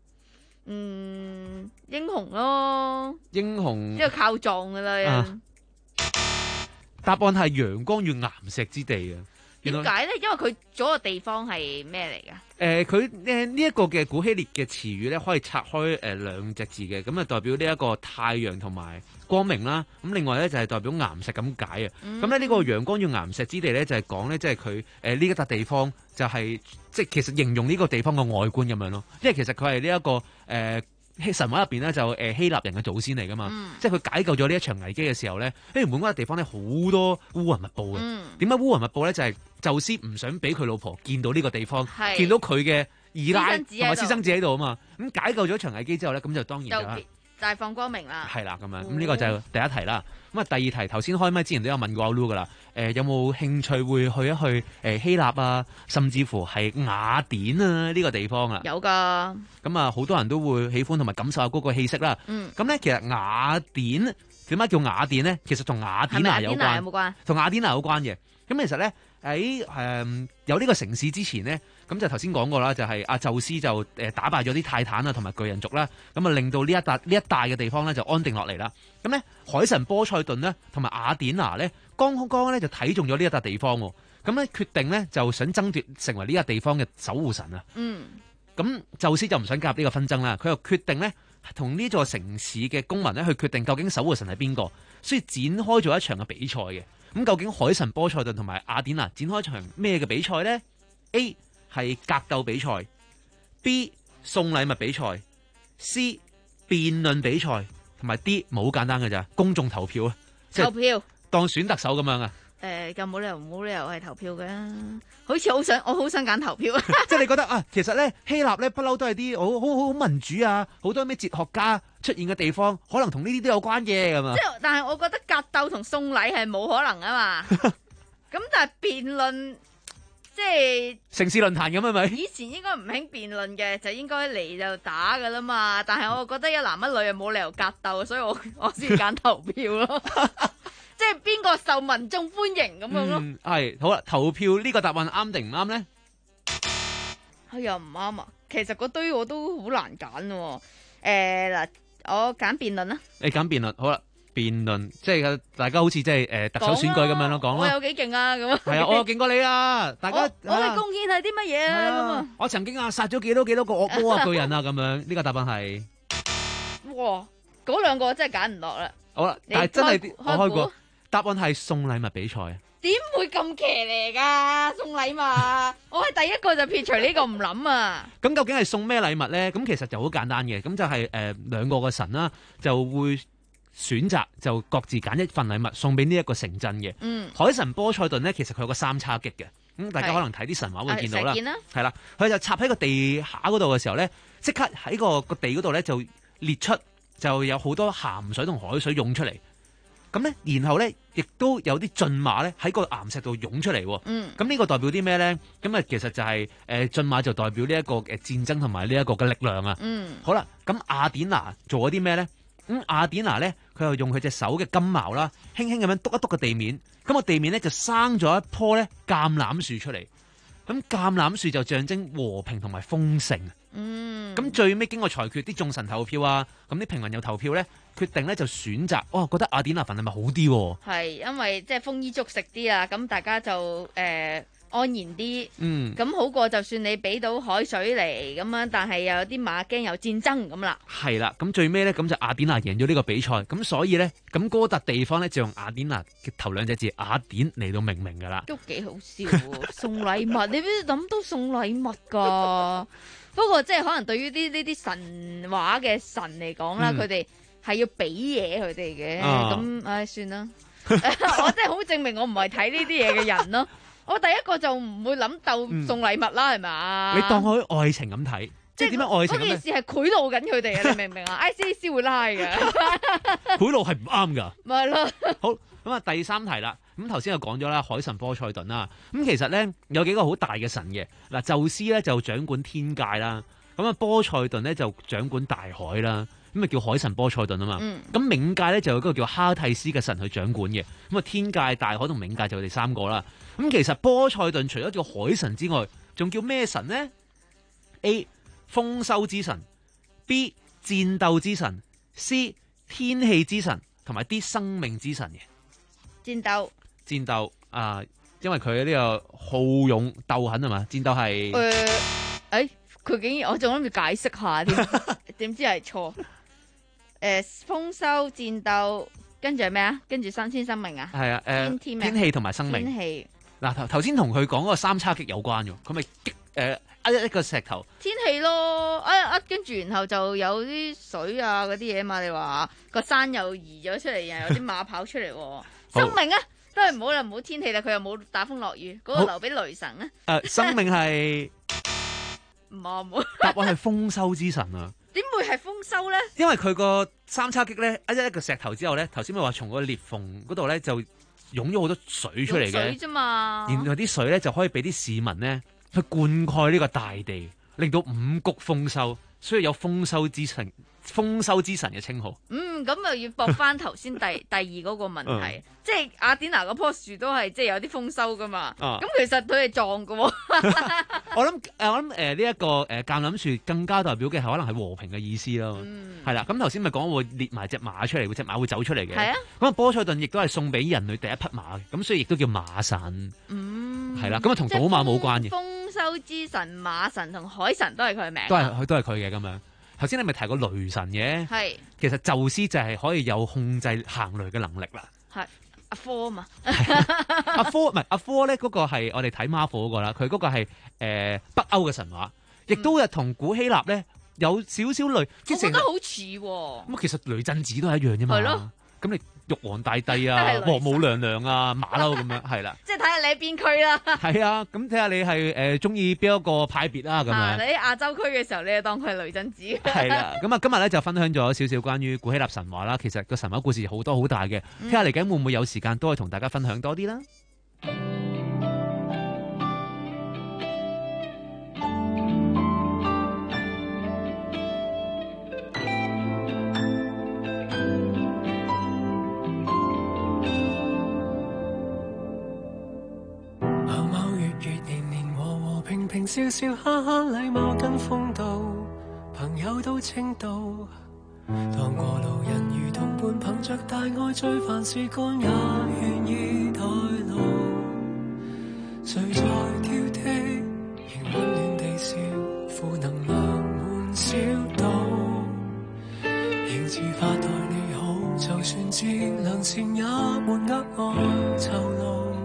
嗯，英雄咯，英雄，即係靠撞噶啦。啊、 答案係陽光與岩石之地啊。 點解咧？因為佢嗰個地方係咩嚟噶？誒、 呃，佢誒呢一個嘅古希臘嘅詞語咧，可以拆開誒兩隻字嘅，咁啊代表呢一個太陽同埋光明啦。咁另外咧就係、是、代表岩石咁解啊。咁咧呢個陽光與岩石之地咧就係講咧，即係佢誒呢一笪地方就係、是、即係其實形容呢個地方嘅外觀咁樣咯。因為其實佢係呢一個誒。呃神話入邊咧就誒希臘人嘅祖先嚟噶嘛，嗯、即係佢解救咗呢一場危機嘅時候咧，因為本嗰個地方咧好多烏雲密布嘅。點解、嗯、烏雲密布咧？就係、是、宙斯唔想俾佢老婆見到呢個地方，是見到佢嘅二奶同埋私生子喺度啊嘛。咁解救咗場危機之後咧，咁就當然就大放光明啦。 係啦，咁樣咁呢個就第一題啦。咁啊，第二題頭先開麥之前都有問過阿 Lu 噶啦。誒、呃，有冇興趣會去一去誒、呃、希臘啊，甚至乎係雅典啊呢、這個地方啊？ 有噶。咁啊，好多人都會喜歡同埋感受下嗰個氣息啦。嗯。咁咧，其實雅典點解叫雅典咧？其實同雅典娜有關。有冇關？同雅典娜有關嘅。咁其實咧喺誒有呢個城市之前咧，咁就頭先講過啦，就係、是、阿宙斯就誒打敗咗啲泰坦啊同埋巨人族啦，咁啊令到呢一笪呢一帶嘅地方咧就安定落嚟啦。咁咧海神波塞頓咧同埋雅典娜咧，剛剛咧就睇中咗呢一笪地方，咁咧決定咧就想爭奪成為呢個地方嘅守護神啊。嗯。咁宙斯就唔想加入呢個紛爭啦，佢又決定咧同呢座城市嘅公民咧去決定究竟守護神係邊個，所以展開咗一場嘅比賽嘅。咁究竟海神波塞頓同埋雅典娜展開一場咩嘅比賽咧 ？A 係格鬥比賽 ，B 送禮物比賽 ，C 辯論比賽，同埋 D 冇好簡單嘅咋，公眾投票啊！ 投票當選特首咁樣啊！ 誒、呃，咁冇理由冇理由係投票嘅，好似好想我好想揀投票啊！ 即係你覺得啊，其實咧希臘咧不嬲都係啲好好好民主啊，好多咩哲學家出現嘅地方，可能同呢啲都有關嘅，係嘛？ 即係，但係我覺得格鬥同送禮係冇可能啊嘛。咁但係辯論，即係城市論壇咁係咪？ 以前應該唔興辯論嘅，就應該嚟就打噶啦嘛。但係我覺得一男一女又冇理由格鬥，所以我我先揀投票咯。即係邊個受民眾歡迎咁樣咯？ 係、嗯、好啦，投票呢個答案啱定唔啱咧？ 係又唔啱啊！其實嗰堆我都好難揀喎。誒、呃、嗱，我揀辯論啦。你揀辯論好啦，辯論即係大家好似即係誒特首選舉咁樣咯，講咯。 我有幾勁啊？咁係啊，我有勁過你啊！大家我嘅貢獻係啲乜嘢啊？咁啊， 我曾經啊殺咗幾多幾多個惡魔啊巨人啊咁樣，呢、這個答案係哇，嗰兩個真係揀唔落啦。 好啦，但係真係我開過。答案係送禮物比賽啊！ 點會咁騎呢噶？送禮物，我係第一個就撇除呢個唔諗啊！ 咁究竟係送咩禮物咧？咁其實就好簡單嘅，咁就係誒兩個嘅神啦，就會選擇就各自揀一份禮物送俾呢一個城鎮嘅。嗯，海神波塞頓咧，其實佢有個三叉戟嘅，咁大家可能睇啲神話會見到啦。係啦，佢就插喺個地下嗰度嘅時候咧，即刻喺個個地嗰度咧就列出，就有好多鹹水同海水湧出嚟。咁咧，然後咧，亦都有啲駿馬咧喺個岩石度湧出嚟。嗯，咁呢個代表啲咩咧？咁啊，其實就係誒駿馬就代表呢一個誒戰爭同埋呢一個嘅力量啊。嗯，好啦，咁雅典娜做咗啲咩咧？咁雅典娜咧， 佢又用佢隻手嘅金矛啦，輕輕咁樣篤一篤個地面，咁個地面咧就生咗一棵咧橄欖樹出嚟。咁橄欖樹就象徵和平同埋豐盛。 嗯， 咁最尾經過裁決，啲眾神投票啊，咁啲平民又投票咧，決定咧就選擇，哦，覺得雅典娜份係咪好啲？ 係因為即係豐衣足食啲啊，咁大家就誒、呃、安然啲。嗯，咁好過就算你俾到海水嚟咁樣，但係又有啲馬驚有戰爭咁啦。係啦，咁最尾咧咁就雅典娜贏咗呢個比賽，咁所以咧咁嗰笪地方咧就用雅典娜嘅頭兩隻字雅典嚟到命名噶啦。 都幾好笑喎，送禮物你邊諗到送禮物㗎？不過即係可能對於啲呢啲神話嘅神嚟講啦，佢哋係要俾嘢佢哋嘅，咁唉、哎、算啦。我真係好證明我唔係睇呢啲嘢嘅人咯。我第一個就唔會諗鬥送禮物啦，係咪啊？ 你當佢愛情咁睇，即係點樣愛情？ 嗰件事係賄賂緊佢哋啊！你明唔明啊？I C C 會拉嘅， 賄賂係唔啱㗎。 咪係咯。 好，咁啊，第三題啦。咁頭先又講咗啦，海神波塞頓啦。咁其實咧有幾個好大嘅神嘅。嗱，宙斯咧就掌管天界啦。咁啊，波塞頓咧就掌管大海啦。咁啊叫海神波塞頓啊嘛。咁冥界咧就有嗰個叫哈蒂斯嘅神去掌管嘅。咁啊天界、大海同冥界就佢哋三個啦。咁其實波塞頓除咗叫海神之外，仲叫咩神呢？ A. 豐收之神， B. 戰鬥之神， C. 天氣之神，同埋 D. 生命之神嘅。 戰鬥。 戰鬥啊、呃，因為佢呢個好勇鬥狠係嘛？戰鬥係誒， 誒、呃，佢竟然我仲諗住解釋下添，點知係錯。誒、呃，豐收、戰鬥，跟住係咩啊？跟住新鮮生命啊？係啊，誒、呃，天氣同埋生命。天氣嗱，頭頭先同佢講嗰個三叉戟有關嘅，佢咪擊誒一一個石頭。天氣咯，啊啊，跟住然後就有啲水啊嗰啲嘢嘛，你話個山又移咗出嚟，又有啲馬跑出嚟。生命啊！都係唔好啦，唔好天氣啦，佢又冇打風落雨，嗰、那個留俾雷神啊！誒、呃，生命係唔啱，答案係豐收之神啊！點會係豐收咧？因為佢個三叉戟咧，一一個石頭之後咧，頭先咪話從個裂縫嗰度咧就湧咗好多水出嚟嘅，水啫嘛。然後啲水咧就可以俾啲市民咧去灌溉呢個大地，令到五穀豐收，所以有豐收之神。豐收之神嘅稱號，嗯，咁又要駁翻頭先第第二嗰個問題，嗯、即係雅典娜嗰棵樹都係即係有啲豐收噶嘛，咁、啊、其實佢係撞噶，我諗誒我諗誒呢一個誒橄欖樹更加代表嘅係可能係和平嘅意思咯，係啦、嗯，咁頭先咪講會列埋隻馬出嚟，嗰隻馬會走出嚟嘅，係啊，咁啊波塞頓亦都係送俾人類第一匹馬嘅，咁所以亦都叫馬神，嗯，係啦，咁啊同賭馬冇關嘅，豐收之神、馬神同海神都係佢嘅名，都係佢都係佢嘅咁樣。頭先你咪提過雷神嘅，係其實宙斯就係可以有控制行雷嘅能力啦。係阿科啊嘛，阿科唔係阿科咧，嗰個係我哋睇 Marvel 嗰個啦，佢嗰個係誒北歐嘅神話，亦都係同古希臘咧有少少類。我覺得好似咁，其實雷震子都係一樣啫嘛。係咯，咁你玉皇大帝啊、王母娘娘啊、馬騮咁樣，係啦。即係睇下你喺邊區啦。係啊，咁睇下你係誒中意邊一個派別啦咁樣。你喺亞洲區嘅時候，你就當佢係雷震子。係啦，咁啊今日咧就分享咗少少關於古希臘神話啦。其實個神話故事好多好大嘅，睇下嚟緊會唔會有時間都可以同大家分享多啲啦。 平笑笑哈哈，禮貌跟風度，朋友都稱道。當過路人如同伴，憑着大愛最煩事幹也願意怠勞。誰在挑剔，仍溫暖地笑，負能量滿小島。仍自發待你好，就算知良善也沒額外酬勞。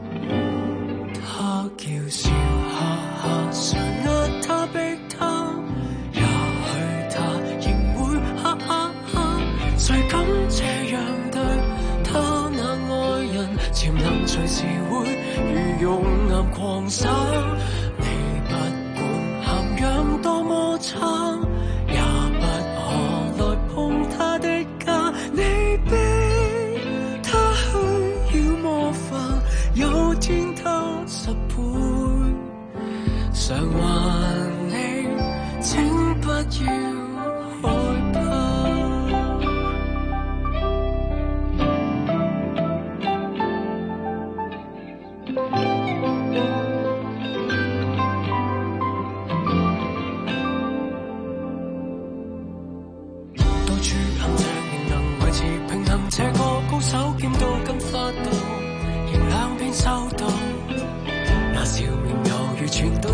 他叫笑哈哈，常壓他逼他，也許他仍會哈哈哈。誰敢這樣對他那愛人？潛能隨時會如熔岩狂灑。你不管涵養多麼差，也不可來碰他的家。你逼他去妖魔化，有天他十倍償還你，請不要害怕。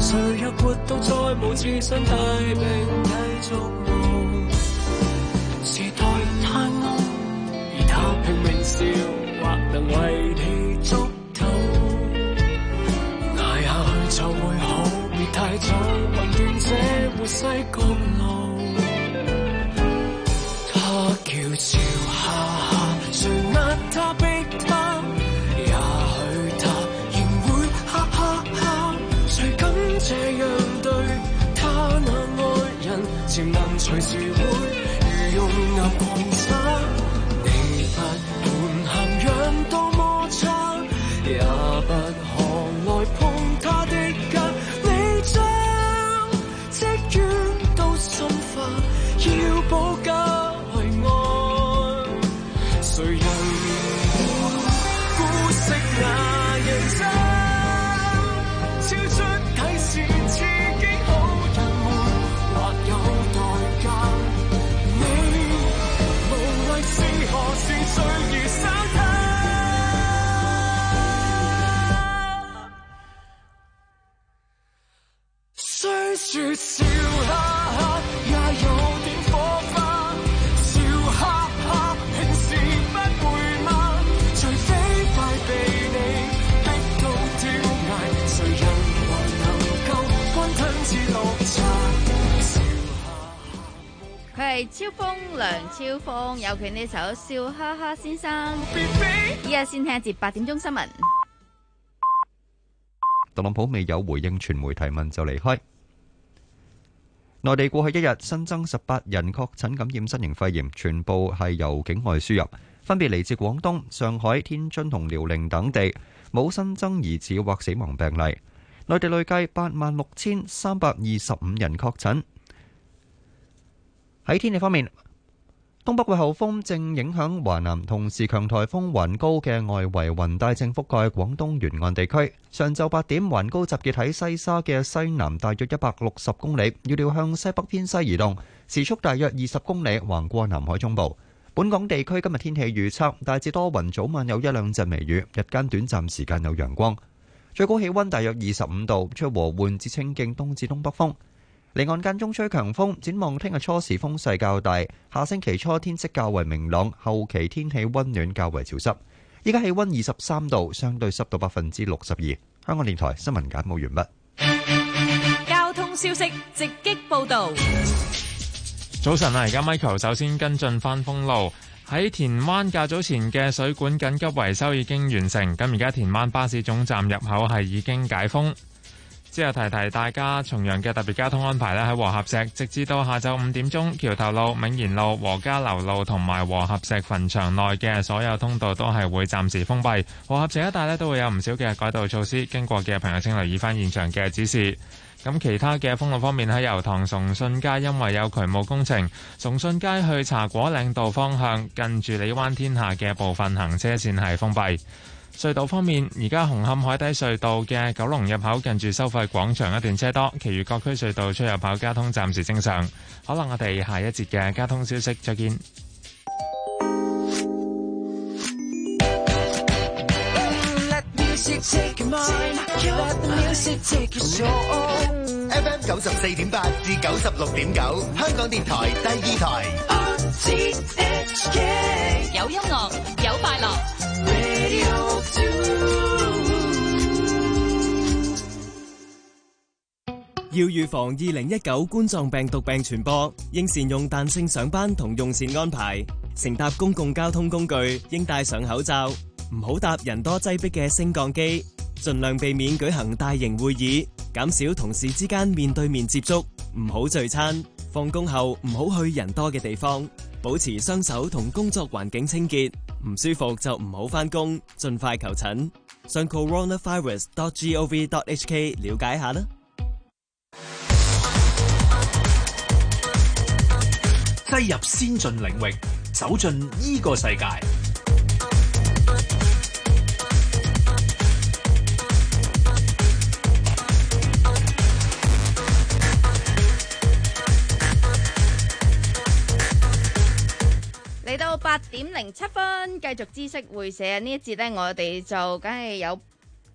誰若活到再無自信，大病繼續無時代太暗，而他拼命笑，或能為你捉到。捱下去就會好，別太早混亂這沒西公路。他叫笑哈哈，誰壓他逼他，也許他仍會哈哈哈。誰敢這樣對他那愛人，潛能隨時會如熔岩狂灑。你不管涵養多麼差，也不可來碰他的家。你將積怨都深化，要保家為愛，誰人會姑息那人生？超出底線刺激好人們，或有代價。你無謂是何時誰而守他？雖說笑哈哈，也有點火花。笑哈哈，平時不會嗎？除非快被你逼到掉崖，誰人還能夠均吞至綠茶？ 佢係超風梁超風，有佢呢首笑哈哈先生。依家先聽一節八點鐘新聞。 特朗普未有回應傳媒提問就離開。內地過去一日新增十八人確診感染新型肺炎，全部係由境外輸入，分別嚟自廣東、上海、天津同遼寧等地，冇新增疑似或死亡病例。內地累計八萬六千三百二十五人確診。喺天氣方面，東北季候風正影響華南，同時強颱風環高嘅外圍雲帶正覆蓋廣東沿岸地區。上晝八點，環高集結喺西沙嘅西南大約一百六十公里，預料向西北偏西移動，時速大約二十公里，橫過南海中部。本港地區今日天氣預測大致多雲，早晚有一兩陣微雨，日間短暫時間有陽光，最高氣溫大約二十五度，吹和緩至清勁東至東北風。離岸間中吹強風，展望聽日初時風勢較大，下星期初天色較為明朗，後期天氣溫暖較為潮濕。依家氣溫二十三度，相對濕度百分之六十二。香港電台新聞簡報完畢。交通消息直擊報道。 早晨啊，而家 Michael 首先跟進翻封路。喺田灣較早前嘅水管緊急維修已經完成，咁而家田灣巴士總站入口係已經解封。之後提提大家，重陽嘅特別交通安排咧，喺和合石，直至到下晝五點鐘，橋頭路、銘賢路、和家樓路同埋和合石墳場內嘅所有通道都係會暫時封閉。和合石一帶咧都會有唔少嘅改道措施，經過嘅朋友請留意翻現場嘅指示。咁其他嘅封路方面，喺油塘崇信街，因為有渠務工程，崇信街去茶果嶺道方向近住李灣天下嘅部分行車線係封閉。隧道方面，而家紅磡海底隧道嘅九龍入口近住收費廣場一段車多，其餘各區隧道出入口交通暫時正常。好啦，我哋下一節嘅交通消息再見。 F M 九十四點八至九十六點九，香港電台第二台。 有音樂，有快樂。 要預防二零一九冠狀病毒病傳播，應善用彈性上班同用膳安排。乘搭公共交通工具應戴上口罩，唔好搭人多擠迫嘅升降機，盡量避免舉行大型會議，減少同事之間面對面接觸，唔好聚餐。放工後唔好去人多嘅地方，保持雙手同工作環境清潔。唔舒服就唔好返工，盡快求診。上 coronavirus dot gov dot hk 了解下啦。 擠入先進領域，走進呢個世界。 嚟到八點零七分，繼續知識會社呢一節呢，我哋就梗係有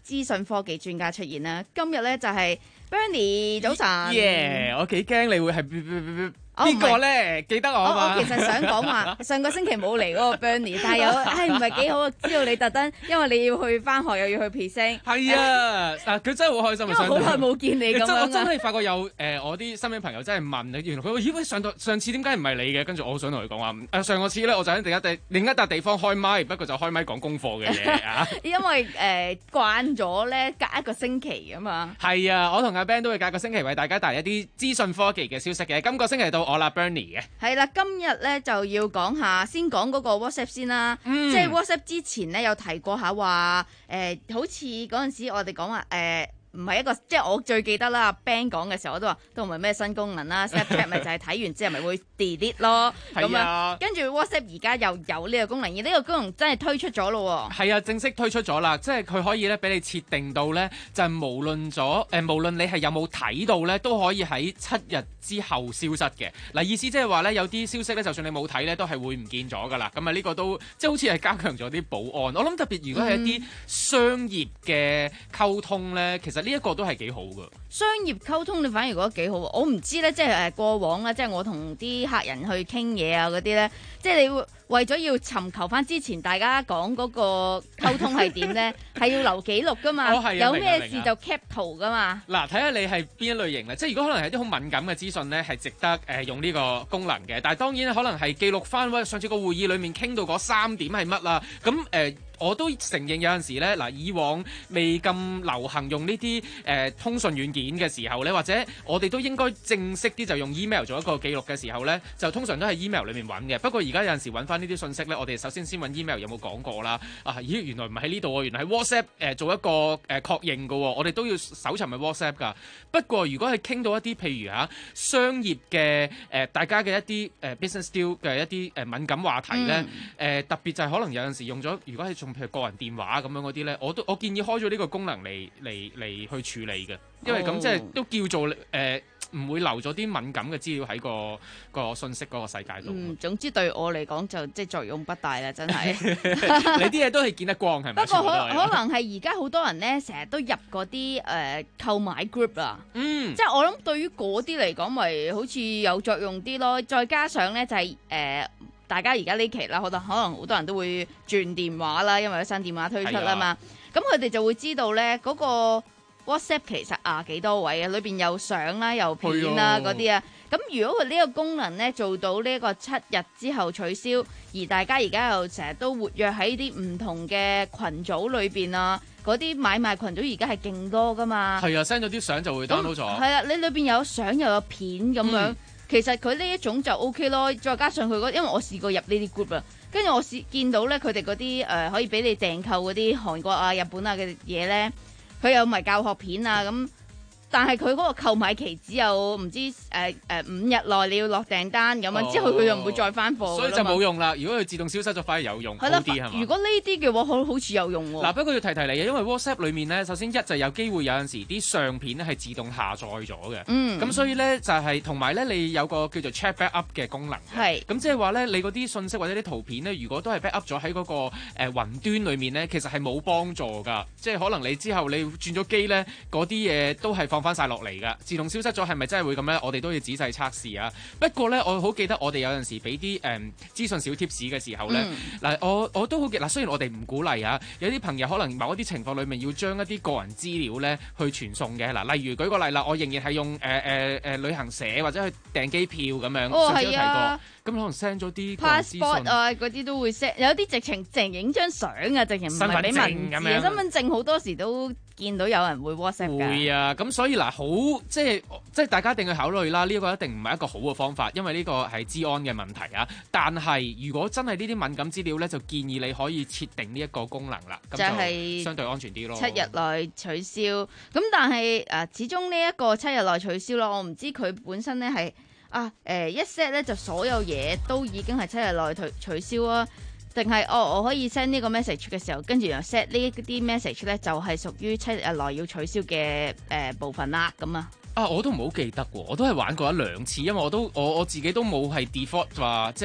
資訊科技專家出現啦。今日咧就係 Bernie 早晨。 耶！我幾驚你會係。 哦、 邊個咧？記得我啊嘛！ 我其實想講話，上個星期冇嚟嗰個 Bernie， 但係有，唉唔係幾好啊！知道你特登，因為你要去翻學又要去 present。係啊，嗱佢真係好開心啊！ 因為好耐冇見你咁樣我真係發覺有誒、呃，我啲身邊朋友真係問你，原來佢話咦喂上到上次點解唔係你嘅？跟住我好想同佢講話，誒、呃、上個次咧我就喺另一地另一笪地方開麥，不過就開麥講功課嘅嘢啊。 因為誒、呃、慣咗咧隔一個星期啊嘛。 係啊，我同阿 Ben 都會隔一個星期為大家帶嚟一啲資訊科技嘅消息嘅。今個星期到我啦 Bernie 嘅。 係啦，今日咧就要講下，先講嗰個 WhatsApp 先啦。嗯、即係 WhatsApp 之前咧有提過下話，誒、呃、好似嗰陣時我哋講話誒。呃唔係一個，即係我最記得啦。Ben 講嘅時候，我都話都唔係咩新功能啦。Snapchat 咪就係睇完之後咪會 delete 咯。咁啊，跟住 WhatsApp 而家又有呢個功能，而呢個功能真係推出咗咯。 係啊，正式推出咗啦，即係佢可以咧俾你設定到咧，就係、是、無論咗誒、呃，無論你係有冇睇到咧，都可以喺七日之後消失嘅。嗱，意思即係話咧，有啲消息咧，就算你冇睇咧，都係會唔見咗噶啦。咁啊，呢個都即係好似係加強咗啲保安。我諗特別如果係一啲商業嘅溝通咧，其實呢一個都係幾好噶。 商業溝通你反而覺得幾好，我唔知咧，即係誒過往咧，即係我同啲客人去傾嘢啊嗰啲咧，即係你會為咗要尋求翻之前大家講嗰個溝通係點咧，係要留記錄噶嘛，哦啊、有咩事就 cap 圖噶嘛。 嗱，睇下你係邊一類型咧，即係如果可能係啲好敏感嘅資訊咧，係值得誒、呃、用呢個功能嘅。但係當然可能係記錄翻喂上次個會議裡面傾到嗰三點係乜啦，咁誒。呃我都承認有陣時咧，嗱以往未咁流行用呢啲誒通訊軟件嘅時候咧，或者我哋都應該正式啲就用 email 做一個記錄嘅時候咧，就通常都係 email 裏面揾嘅。不過而家有陣時揾翻呢啲信息咧，我哋首先先揾 email 有冇講過啦。啊，咦原來唔係喺呢度喎，原來喺 WhatsApp 誒、呃、做一個誒、呃、確認嘅喎，我哋都要搜尋係 WhatsApp 㗎。不過如果係傾到一啲譬如嚇商業嘅誒、呃、大家嘅一啲誒、呃、business deal 嘅一啲誒敏感話題咧，誒、嗯呃、特別就係可能有陣時用咗，如果係仲譬如個人電話咁樣嗰啲咧，我都我建議開咗呢個功能嚟嚟嚟去處理嘅，因為咁即係都叫做誒唔、呃、會留咗啲敏感嘅資料喺個個信息嗰個世界度。 嗯，總之對我嚟講就即係作用不大啦，真係。 你啲嘢都係見得光係咪？ 不過可可能係而家好多人咧，成日都入嗰啲誒購買 group 啊，嗯，即係我諗對於嗰啲嚟講，咪好似有作用啲咯。再加上咧就係、是、誒。呃大家而家呢期啦，可能可能好多人都會轉電話啦，因為有新電話推出啦嘛。咁佢哋就會知道咧，嗰、嗰個 WhatsApp 其實啊幾多位啊，裏邊有相啦、有片啦嗰啲啊。咁如果佢呢個功能咧做到呢個七日之後取消，而大家而家又成日都活躍喺啲唔同嘅群組裏邊啊，嗰啲買賣群組而家係勁多噶嘛。 係啊 send 咗啲相就會 download 咗。係啊，你裏邊有相又有片咁樣。嗯，其實佢呢一種就 O K 咯，再加上佢嗰，因為我試過入呢啲 group 啊，跟住我試見到咧，佢哋嗰啲誒可以俾你訂購嗰啲韓國啊、日本啊嘅嘢咧，佢有埋教學片啊咁。但係佢嗰個購買期只有唔知誒誒、呃呃、五日內你要落訂單咁啊，之後佢就唔會再翻貨， 所以就冇用啦。如果佢自動消失咗，反而有用好啲係嘛？ 如果呢啲嘅話，好好似有用喎。 嗱，不過要提提你嘅，因為 WhatsApp 裡面咧，首先一就有機會有陣時啲相片咧係自動下載咗嘅，嗯，咁所以咧就係同埋咧你有個叫做 check backup 嘅功能，係，咁即係話咧你嗰啲信息或者啲圖片咧，如果都係 backup 咗喺嗰個誒、呃、雲端裡面咧，其實係冇幫助㗎，即係可能你之後你轉咗機咧，嗰啲嘢都係放翻晒落嚟㗎。自動消失咗係咪真係會咁咧？我哋都要仔細測試啊。不過咧，我好記得我哋有陣時俾啲誒資訊小貼士嘅時候咧，嗱、嗯、我我都好記嗱。雖然我哋唔鼓勵啊，有啲朋友可能某一啲情況裡面要將一啲個人資料咧去傳送嘅嗱。例如舉個例啦，我仍然係用誒誒誒旅行社或者去訂機票咁樣， 哦、 上次都提過。 啊咁可能 send 咗啲 passport 啊，嗰啲都會 send，有啲直情淨影張相啊，直情唔係俾文字啊。身份證好多時都見到有人會 WhatsApp 㗎。 會啊，咁所以嗱，好即係即係大家一定要考慮啦。呢、呢個一定唔係一個好嘅方法，因為呢個係資安嘅問題啊。但係如果真係呢啲敏感資料咧，就建議你可以設定呢一個功能啦，咁就係相對安全啲咯。 七日內取消，咁但係誒、呃，始終呢一個七日內取消咯，我唔知佢本身咧係。啊，誒、呃、一 set 咧就所有嘢都已經係七日內取取消啊，定係哦我可以 send 呢個 message 嘅時候，跟住又 set 呢啲 message 咧就係屬於七日內要取消嘅誒、呃、部分啦，咁啊。 啊，我都唔好記得喎，我都係玩過一兩次，因為我都我我自己都冇係 default 話即係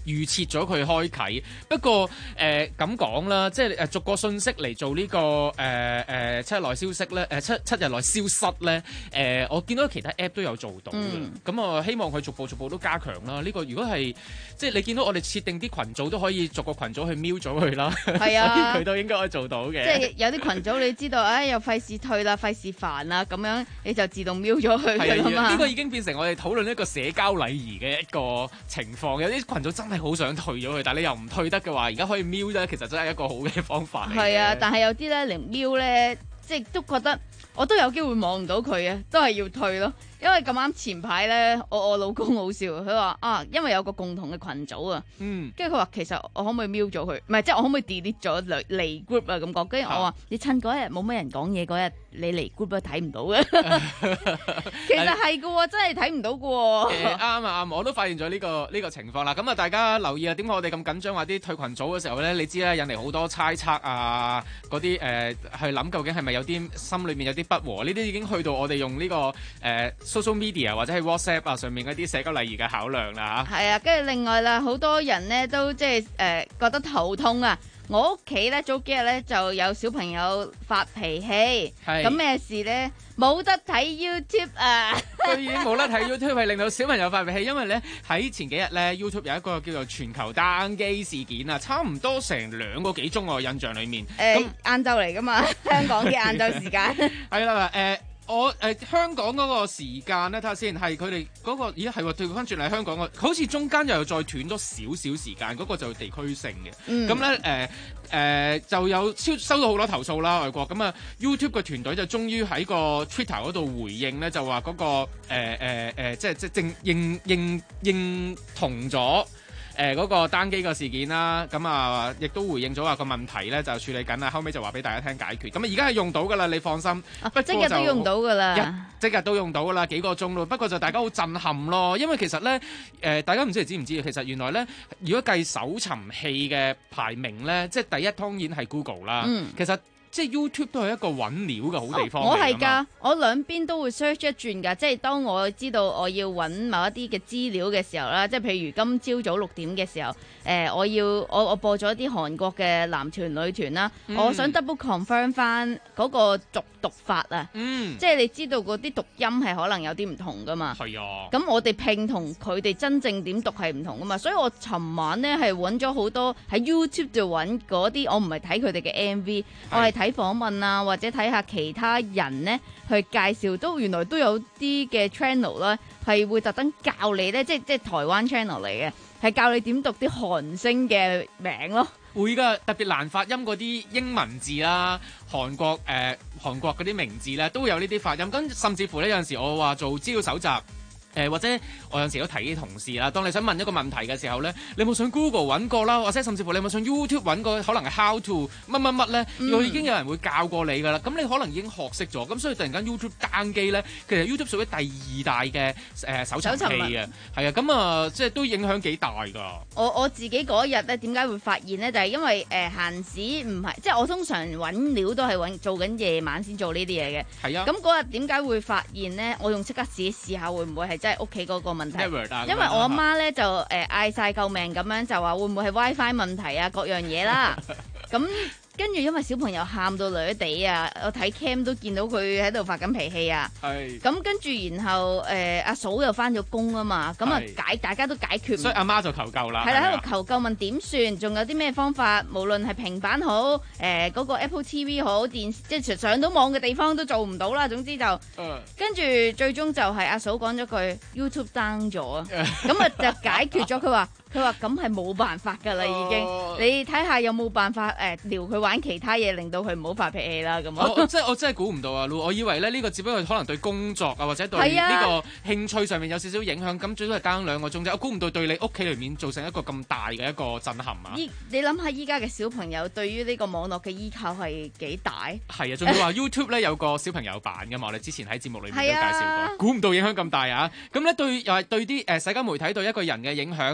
預設咗佢開啓。不過誒咁講啦，即係誒逐個信息嚟做呢、這個誒誒、呃呃、七日內消息咧，誒、呃、七七日內消失咧，誒、呃、我見到其他 app 都有做到嘅。咁我、嗯、希望佢逐步逐步都加強啦。呢、這個如果係即係你見到我哋設定啲群組都可以逐個群組去瞄咗佢啦，係啊，所以佢都應該可以做到嘅。即係有啲群組你知道，唉、哎、又費事退啦，費事煩啦，咁樣你就自動瞄咗佢㗎嘛。 呢個已經變成我哋討論一個社交禮儀嘅一個情況。有啲群組真係好想退咗佢，但係你又唔退得嘅話，而家可以瞄咧，其實真係一個好嘅方法嚟嘅。係啊， 但係有啲咧連瞄咧，即係都覺得我都有機會望唔到佢啊，都係要退咯。因為咁啱前排咧，我我老公好笑，佢話啊，因為有個共同嘅群組啊，嗯，跟住佢話其實我可唔可以瞄咗佢？唔係，即係我可唔可以 delete 咗離離 group 啊咁講？跟住我話、啊、你趁嗰日冇乜人講嘢嗰日，你離 group 都睇唔到嘅。其實係噶喎，真係睇唔到噶喎。 啱啊啱，我都發現咗呢、呢個呢、呢個情況啦。咁啊，大家留意啊，點解我哋咁緊張話啲退群組嘅時候咧？你知啦，引嚟好多猜測啊，嗰啲誒去諗究竟係咪有啲心裏面有啲不和？呢啲已經去到我哋用呢、呢個誒。呃social media 或者係 WhatsApp 啊上面嗰啲社交禮儀嘅考量啦嚇， 係啊，跟住另外啦，好多人咧都即係誒覺得頭痛啊！我屋企咧早幾日咧就有小朋友發脾氣，咁咩事咧？冇得睇 YouTube 啊！ 居然冇得睇 YouTube 係令到小朋友發脾氣，因為咧喺前幾日咧 YouTube 有一個叫做全球單機事件啊，差唔多成兩個幾鐘我印象裡面。 誒，晏晝嚟噶嘛，香港嘅晏晝時間。 係啦，誒。我誒、呃、香港嗰個時間咧，睇下先，係佢哋嗰個，咦係喎，對翻轉嚟香港個，好似中間又再斷咗少少時間，嗰、那個就地區性嘅。咁咧誒誒就有超收到好多投訴啦，外國咁啊 YouTube 嘅團隊就終於喺個 Twitter 嗰度回應咧，就話嗰、那個誒誒誒，即係即係正認認認同咗。誒嗰、呃那個單機個事件啦，咁啊亦都回應咗話個問題咧就處理緊啦，後尾就話俾大家聽解決。咁啊而家係用到㗎啦，你放心。 啊，即日都用到㗎啦， 即日都用到㗎啦，幾個鐘咯。不過就大家好震撼咯，因為其實咧誒、呃，大家唔知你知唔知其實原來咧，如果計搜尋器嘅排名咧，即係第一當然係 Google 啦。嗯，其實。即係 YouTube 都係一個揾料嘅好地方、哦、我係㗎， 我兩邊都會 search 一轉㗎。即係當我知道我要揾某一啲嘅資料嘅時候啦，即係譬如今朝早六點嘅時候，誒、呃、我要我我播咗一啲韓國嘅男團女團啦，嗯、我想 double confirm 翻嗰個讀讀法啊，嗯、即係你知道嗰啲讀音係可能有啲唔同㗎嘛。係啊。咁我哋拼同佢哋真正點讀係唔同㗎嘛，所以我尋晚呢係揾咗好多喺 YouTube 度揾嗰啲，我唔係睇佢哋嘅 M V，是我係睇訪問啊，或者睇下其他人呢去介紹，都原來都有啲嘅 channel 啦，係會特登教你呢，即係即係台灣 channel 嚟嘅，係教你點讀啲韓星嘅名咯。 會㗎，特別難發音嗰啲英文字啦，韓國誒、呃、韓國嗰啲名字咧，都有呢啲發音。咁甚至乎呢，有陣時我話做資料搜集。誒、呃、或者我有陣時都提啲同事啦，當你想問一個問題嘅時候咧，你有冇上 Google 揾過啦，或者甚至乎你有冇上 YouTube 揾過，可能係 How to 乜乜乜咧，又、嗯、已經有人會教過你噶啦。咁你可能已經學識咗，咁所以突然間 YouTube 單機咧，其實 YouTube 屬於第二大嘅誒、呃、搜尋器啊，係啊，咁啊即係都影響幾大㗎。 我我自己嗰日咧點解會發現咧，就係、是、因為誒閒時唔係，即係我通常揾料都係揾做緊夜晚先做呢啲嘢嘅。係啊。咁嗰日點解會發現咧？我用即刻試試下會唔會係即係屋企嗰個問題，因為我阿媽咧就誒嗌晒救命咁樣，就話會唔會係 WiFi 問題啊，各樣嘢啦，咁。跟住因為小朋友喊到女地啊，我睇 cam 都見到佢喺度發緊脾氣啊。係。咁跟住然後誒、呃、阿嫂又返咗工啊嘛，咁啊解大家都解決唔到。所以阿媽就求救啦。係啦，喺度求救問點算？仲有啲咩方法？無論係平板好，誒、呃、嗰、嗰個 Apple T V 好，電即係上到網嘅地方都做唔到啦。總之就，嗯、跟住最終就係阿嫂講咗句 YouTube down 咗啊，咁啊就解決咗。佢話。佢話咁係冇辦法㗎啦，已經。Uh, 你睇下有冇辦法誒撩佢玩其他嘢，令到佢唔好發脾氣啦咁。 我即係我真係估唔到啊，Lu！我以為咧呢個只不過可能對工作啊或者對呢個興趣上面有少少影響，咁最多係 down 兩個鐘啫。我估唔到對你屋企裏面造成一個咁大嘅一個震撼啊！ 你諗下依家嘅小朋友對於呢個網絡嘅依靠係幾大？ 係啊，仲要話 YouTube 咧有個小朋友版㗎嘛，我哋之前喺節目裏面都介紹過。估唔到影響咁大啊！咁咧對又係對啲誒社交媒體對一個人嘅影響，你誒你。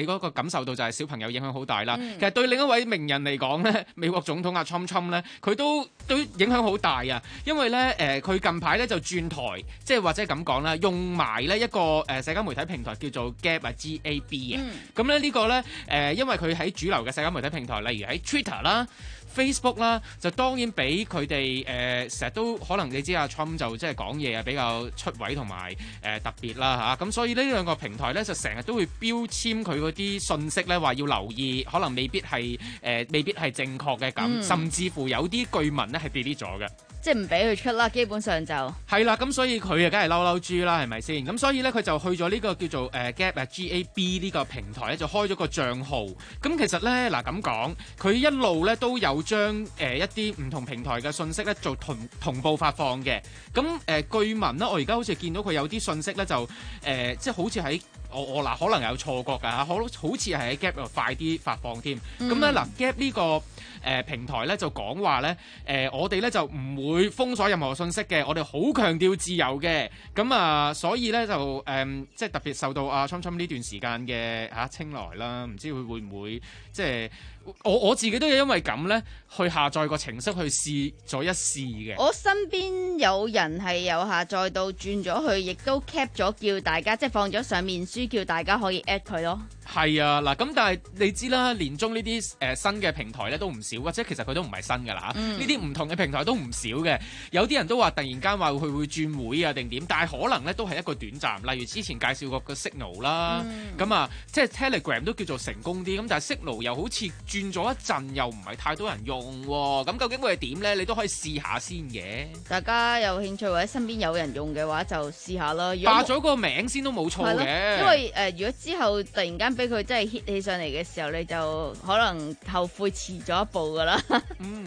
你嗰個感受到就係小朋友影響好大啦。 嗯、 其實對另一位名人嚟講咧，美國總統阿 Trump Trump 咧，佢都都影響好大啊。因為咧誒，佢、呃、近排咧就轉台，即係或者咁講啦，用埋呢一個誒社交媒體平台叫做 Gab 啊 G A B 啊。咁咧呢個咧誒、呃，因為佢喺主流嘅社交媒體平台，例如喺 Twitter 啦、Facebook 啦，就當然俾佢哋誒成日都可能你知阿 Trump 就即係講嘢啊比較出位同埋誒特別啦嚇，咁、啊、所以呢兩個平台咧就成日都會標籤佢嗰啲信息咧話要留意，可能未必係誒、呃、未必係正確嘅咁，嗯、甚至乎有啲據聞咧係 delete 咗嘅。 即係唔俾佢出啦，基本上就係啦，咁所以佢啊，梗係嬲嬲豬啦，係咪先？咁所以咧，佢就去咗呢個叫做誒 Gab 啊 G A B 呢個平台咧，就開咗個賬號。咁其實咧，嗱咁講，佢一路咧都有將誒、呃、一啲唔同平台嘅信息咧做同同步發放嘅。咁誒、呃、據聞咧，我而家好似見到佢有啲信息咧就誒、呃，即係好似喺我我嗱，可能有錯覺㗎嚇，好好似係喺 Gab 度快啲發放添。咁咧嗱 Gab 呢個誒、呃、平台咧就講話咧，誒、呃、我哋咧就唔會封鎖任何信息嘅，我哋好強調自由嘅，咁啊所以咧就誒、呃、即係特別受到阿 Trump Trump 呢段時間嘅嚇青睞啦，唔知佢會唔會即係我我自己都有因為咁咧去下載個程式去試咗一試嘅。 我身邊有人係有下載到轉咗去，亦都 cap 咗叫大家即係放咗上面書，叫大家可以 at 佢咯。 係啊，嗱咁但係你知啦，年中呢啲誒新嘅平台咧都唔少，或者其實佢都唔係新㗎啦嚇，呢啲唔同嘅平台都唔少嘅。有啲人都話突然間話佢會轉會啊定點，但係可能咧都係一個短暫。例如之前介紹過個 Signal 啦，咁、嗯、啊即係 Telegram 都叫做成功啲，咁但係 Signal 又好似轉咗一陣，又唔係太多人用喎。咁究竟會係點咧？你都可以試下先嘅。 大家有興趣或者身邊有人用嘅話，就試下咯。 霸咗個名先都冇錯嘅。 因為誒、呃，如果之後突然間俾佢真係 hit 起上嚟嘅時候，你就可能後悔遲咗一步噶啦。 嗯。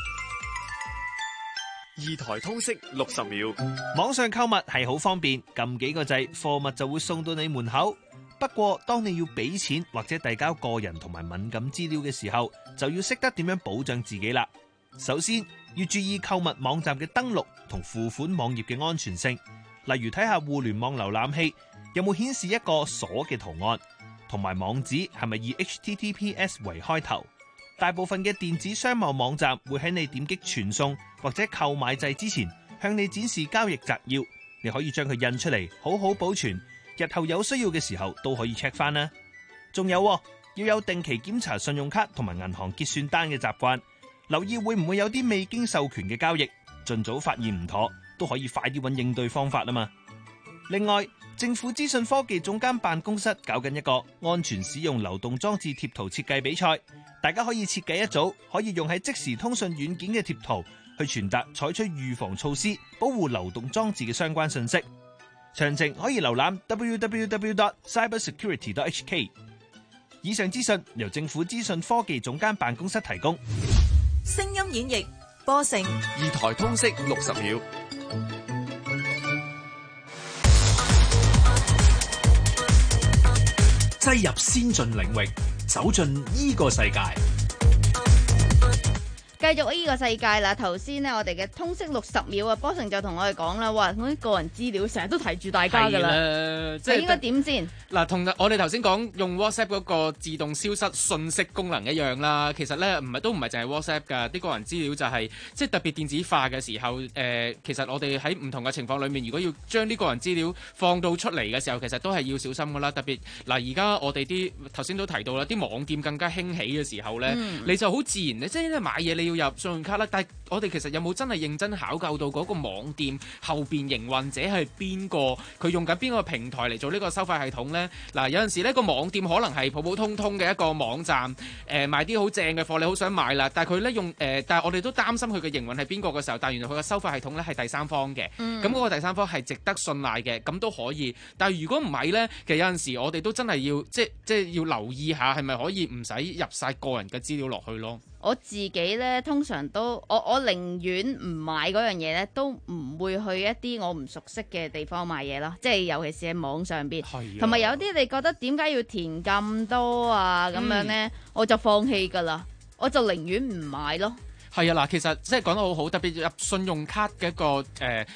二台通識六十秒，網上購物係好方便，撳幾個掣，貨物就會送到你門口。不過，當你要俾錢或者遞交個人同埋敏感資料嘅時候，就要識得點樣保障自己啦。首先，要注意購物網站嘅登錄同付款網頁嘅安全性，例如睇下互聯網瀏覽器有冇顯示一個鎖嘅圖案，同埋網址係咪以 H T T P S 為開頭。大部分嘅電子商貿網站會喺你點擊傳送或者購買掣之前，向你展示交易摘要，你可以將佢印出嚟，好好保存，日後有需要嘅時候都可以 check 翻啦。仲有要有定期檢查信用卡同埋銀行結算單嘅習慣，留意會唔會有啲未經授權嘅交易，盡早發現唔妥，都可以快啲揾應對方法啊嘛。另外，政府資訊科技總監辦公室搞緊一個安全使用流動裝置貼圖設計比賽，大家可以設計一組可以用喺即時通訊軟件嘅貼圖，去傳達採取預防措施保護流動裝置嘅相關信息。詳情可以瀏覽 w w w dot cyber security dot h k。 以上資訊由政府資訊科技總監辦公室提供。 聲音演繹波成二台通識六十秒。 擠入先進領域，走進依個世界。 繼續呢個世界啦，頭先呢，我哋嘅通識六十秒啊，波成就同我哋講啦，哇！我啲個人資料成日都提住大家噶啦，即係應該點先？ 嗱，同我哋頭先講用 WhatsApp 嗰個自動消失信息功能一樣啦，其實咧唔係都唔係淨係 WhatsApp 㗎，啲個人資料就係、是、即係特別電子化嘅時候，誒、呃，其實我哋喺唔同嘅情況裏面，如果要將啲個人資料放到出嚟嘅時候，其實都係要小心㗎啦。特別嗱，而家我哋啲頭先都提到啦，啲網店更加興起嘅時候咧，嗯、你就好自然，你即係買嘢你要入信用卡啦。但係我哋其實有冇真係認真考究到嗰個網店後邊營運者係邊個？佢用緊邊個平台嚟做呢個收費系統咧？嗱，有陣時呢個網店可能係普普通通嘅一個網站，誒、呃、賣啲好正嘅貨，你好想買啦。但係佢咧用誒、呃，但係我哋都擔心佢嘅營運係邊個嘅時候，但係原來佢嘅收費系統咧係第三方嘅，咁嗰、嗯、個第三方係值得信賴嘅，咁都可以。但係如果唔係咧，其實有陣時我哋都真係要即即係要留意下，係咪可以唔使入晒個人嘅資料落去咯？ 我自己咧通常都我我寧願唔買嗰樣嘢咧，都唔會去一啲我唔熟悉嘅地方買嘢咯。即係尤其是喺網上邊，同埋、啊、有啲你覺得點解要填咁多啊咁樣咧，嗯、我就放棄㗎啦，我就寧願唔買咯。 係啊，嗱，其實即係講得好好，特別入信用卡嘅一個誒。呃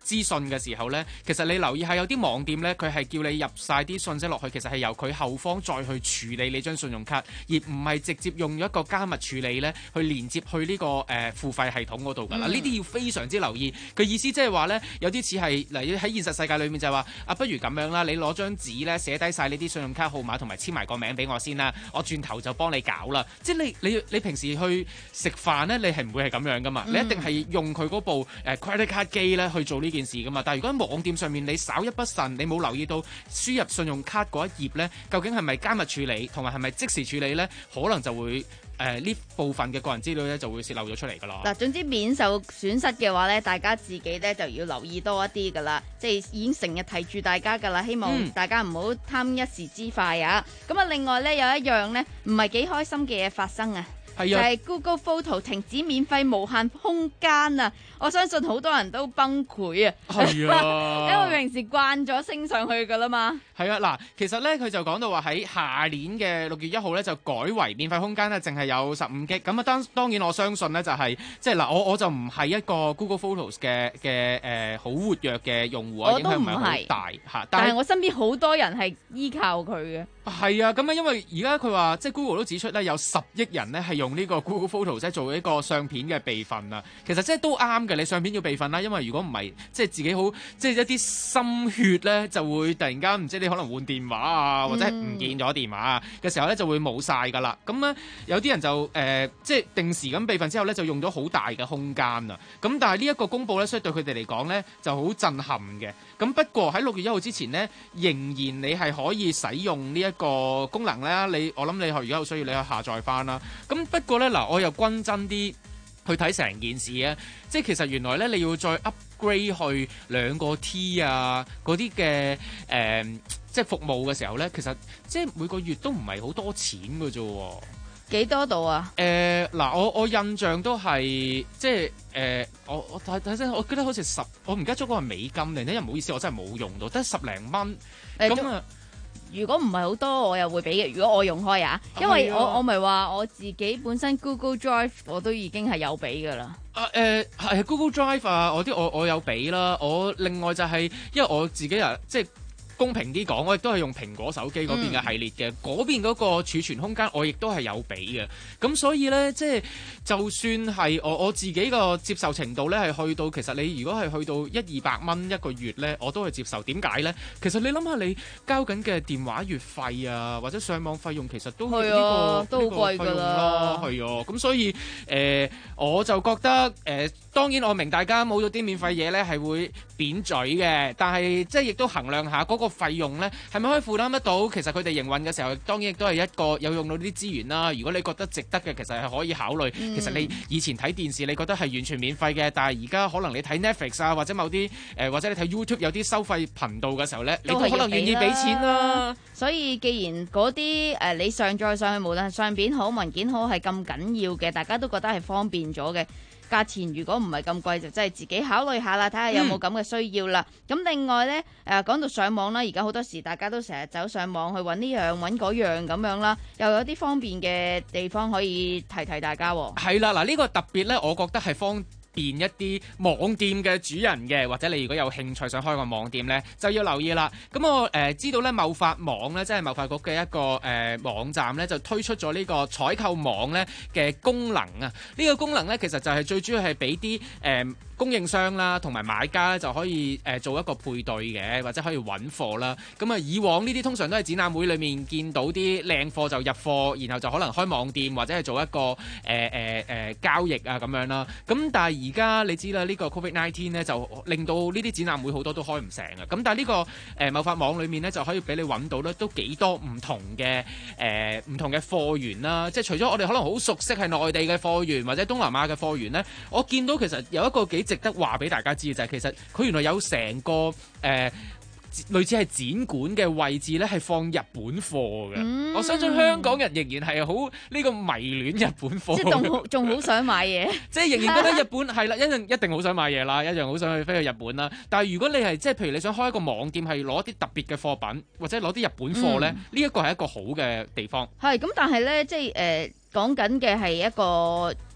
資訊嘅時候咧，其實你留意下有啲網店咧，佢係叫你入晒啲信息落去，其實係由佢後方再去處理你張信用卡，而唔係直接用一個加密處理咧去連接去呢、這個誒、呃、付費系統嗰度㗎啦。呢啲、嗯、要非常之留意。佢意思即係話咧，有啲似係嚟喺現實世界裏面就係話啊，不如咁樣啦，你攞張紙咧寫低晒呢啲信用卡號碼同埋簽埋個名俾我先啦，我轉頭就幫你搞啦。即係你你你平時去食飯咧，你係唔會係咁樣㗎嘛？嗯、你一定係用佢嗰部誒 credit card 機咧去做呢件事㗎嘛。但係如果喺網店上面你稍一不慎，你冇留意到輸入信用卡嗰一頁咧，究竟係咪加密處理同埋係咪即時處理咧，可能就會誒呢、呃、部分嘅個人資料咧就會泄漏咗出嚟㗎啦。嗱，總之免受損失嘅話咧，大家自己咧就要留意多一啲㗎啦。即係已經成日提住大家㗎啦，希望大家唔好貪一時之快啊！咁啊、嗯，另外咧有一樣咧唔係幾開心嘅嘢發生啊！係啊，就係 Google Photo 停止免費無限空間啊！我相信好多人都崩潰啊！係啊，因為平時慣咗升上去噶啦嘛。係啊，嗱，其實咧佢就講到話喺下年嘅六月一號咧就改為免費空間咧，淨係有十五 G。咁啊，當當然我相信咧就係即係嗱，我我就唔係一個 Google Photos 嘅嘅誒好活躍嘅用戶啊，影響唔係好大嚇。但係我身邊好多人係依靠佢嘅。係啊，咁啊，因為而家佢話即係 Google 都指出咧，有十億人咧係用呢個 Google Photos 即係做一個相片嘅備份啊。其實即係都啱嘅，你相片要備份啦，因為如果唔係即係自己好即係一啲心血咧，就會突然間唔知你可能換電話啊，或者唔見咗電話啊嘅時候咧就會冇晒噶啦。咁咧有啲人就誒、呃、即係定時咁備份之後咧就用咗好大嘅空間啊。咁但係呢一個公佈咧，所以對佢哋嚟講咧就好震撼嘅。咁不過喺六月一號之前呢，仍然你係可以使用呢一個功能咧。你我諗你如果有需要，你去下載翻啦。咁不過咧嗱，我又均真啲去睇成件事啊。即係其實原來咧你要再 upgrade 去兩個 T 啊嗰啲嘅誒即係服務嘅時候咧，其實即係每個月都唔係好多錢㗎啫喎。幾多度啊？誒嗱、呃，我我印象都係即係誒、呃，我我睇睇先，我記得好似十，我唔記得咗嗰個係美金嚟咧，因為唔好意思，我真係冇用到，得十零蚊。咁啊，如果唔係好多，我又會俾嘅。如果我用開啊，因為我、啊、我咪話我自己本身 Google Drive 我都已經係有俾㗎啦。啊誒係 Google Drive 啊，我啲我我有俾啦。我另外就係、是、因為我自己啊，即係。公平啲講，我亦都係用蘋果手機嗰邊嘅系列嘅，嗰、嗯、邊嗰個儲存空間我亦都係有俾嘅。咁所以呢，即係就算係我我自己個接受程度呢，係去到其實你如果係去到一二百蚊一個月呢，我都係接受。點解呢？其實你諗下你交緊嘅電話月費啊，或者上網費用，其實都係呢、呢個、啊、都好貴㗎啦。係啊，咁所以誒、呃，我就覺得誒、呃，當然我明大家冇咗啲免費嘢呢係會扁嘴嘅，但係即係亦都衡量下嗰、嗰個個費用咧係咪可以負擔得到？其實佢哋營運嘅時候，當然亦都係一個有用到呢啲資源啦。如果你覺得值得嘅，其實係可以考慮。嗯、其實你以前睇電視，你覺得係完全免費嘅，但係而家可能你睇 Netflix 啊，或者某啲誒、呃，或者你睇 YouTube 有啲收費頻道嘅時候咧，你都可能願意俾錢啦。所以既然嗰啲誒你上載上去，無論係相片好、文件好，係咁緊要嘅，大家都覺得係方便咗嘅。價錢如果唔係咁貴，就真係自己考慮下啦，睇下有冇咁嘅需要啦。咁、嗯、另外呢，誒、呃、講到上網啦，而家好多時大家都成日走上網去揾呢樣揾嗰樣咁樣啦，又有啲方便嘅地方可以提提大家。係啦，嗱、這、呢個特別呢，我覺得係方便一啲網店嘅主人嘅，或者你如果有興趣想開個網店呢，就要留意啦。咁我誒、呃、知道呢，貿發網呢，即係貿發局嘅一個誒、呃、網站呢，就推出咗呢個採購網呢嘅功能啊。呢、這個功能呢，其實就係最主要係俾啲誒供應商啦，同埋買家咧就可以誒、呃、做一個配對嘅，或者可以揾貨啦。咁啊，以往呢啲通常都係展覽會裏面見到啲靚貨就入貨，然後就可能開網店或者係做一個誒誒誒交易啊咁樣啦。咁但係而家你知啦，呢、這個 Covid 十九 咧就令到呢啲展覽會好多都開唔成啊。咁但係、這、呢個誒、呃、貿發網裏面咧就可以俾你揾到咧都幾多唔同嘅誒唔同嘅貨源啦。即係除咗我哋可能好熟悉係內地嘅貨源或者東南亞嘅貨源咧，我見到其實有一個幾值得話俾大家知嘅就係、是、其實佢原來有成個誒、呃、類似係展館嘅位置咧係放日本貨嘅。嗯、我相信香港人仍然係好呢個迷戀日本貨，即係仲仲好想買嘢，即係仍然覺得日本係啦，一定一定好想買嘢啦，一樣好想去飛去日本啦。但係如果你係即係譬如你想開一個網店係攞啲特別嘅貨品或者攞啲日本貨咧，呢一、嗯、個係一個好嘅地方。係咁，但係咧即係誒講緊嘅係一個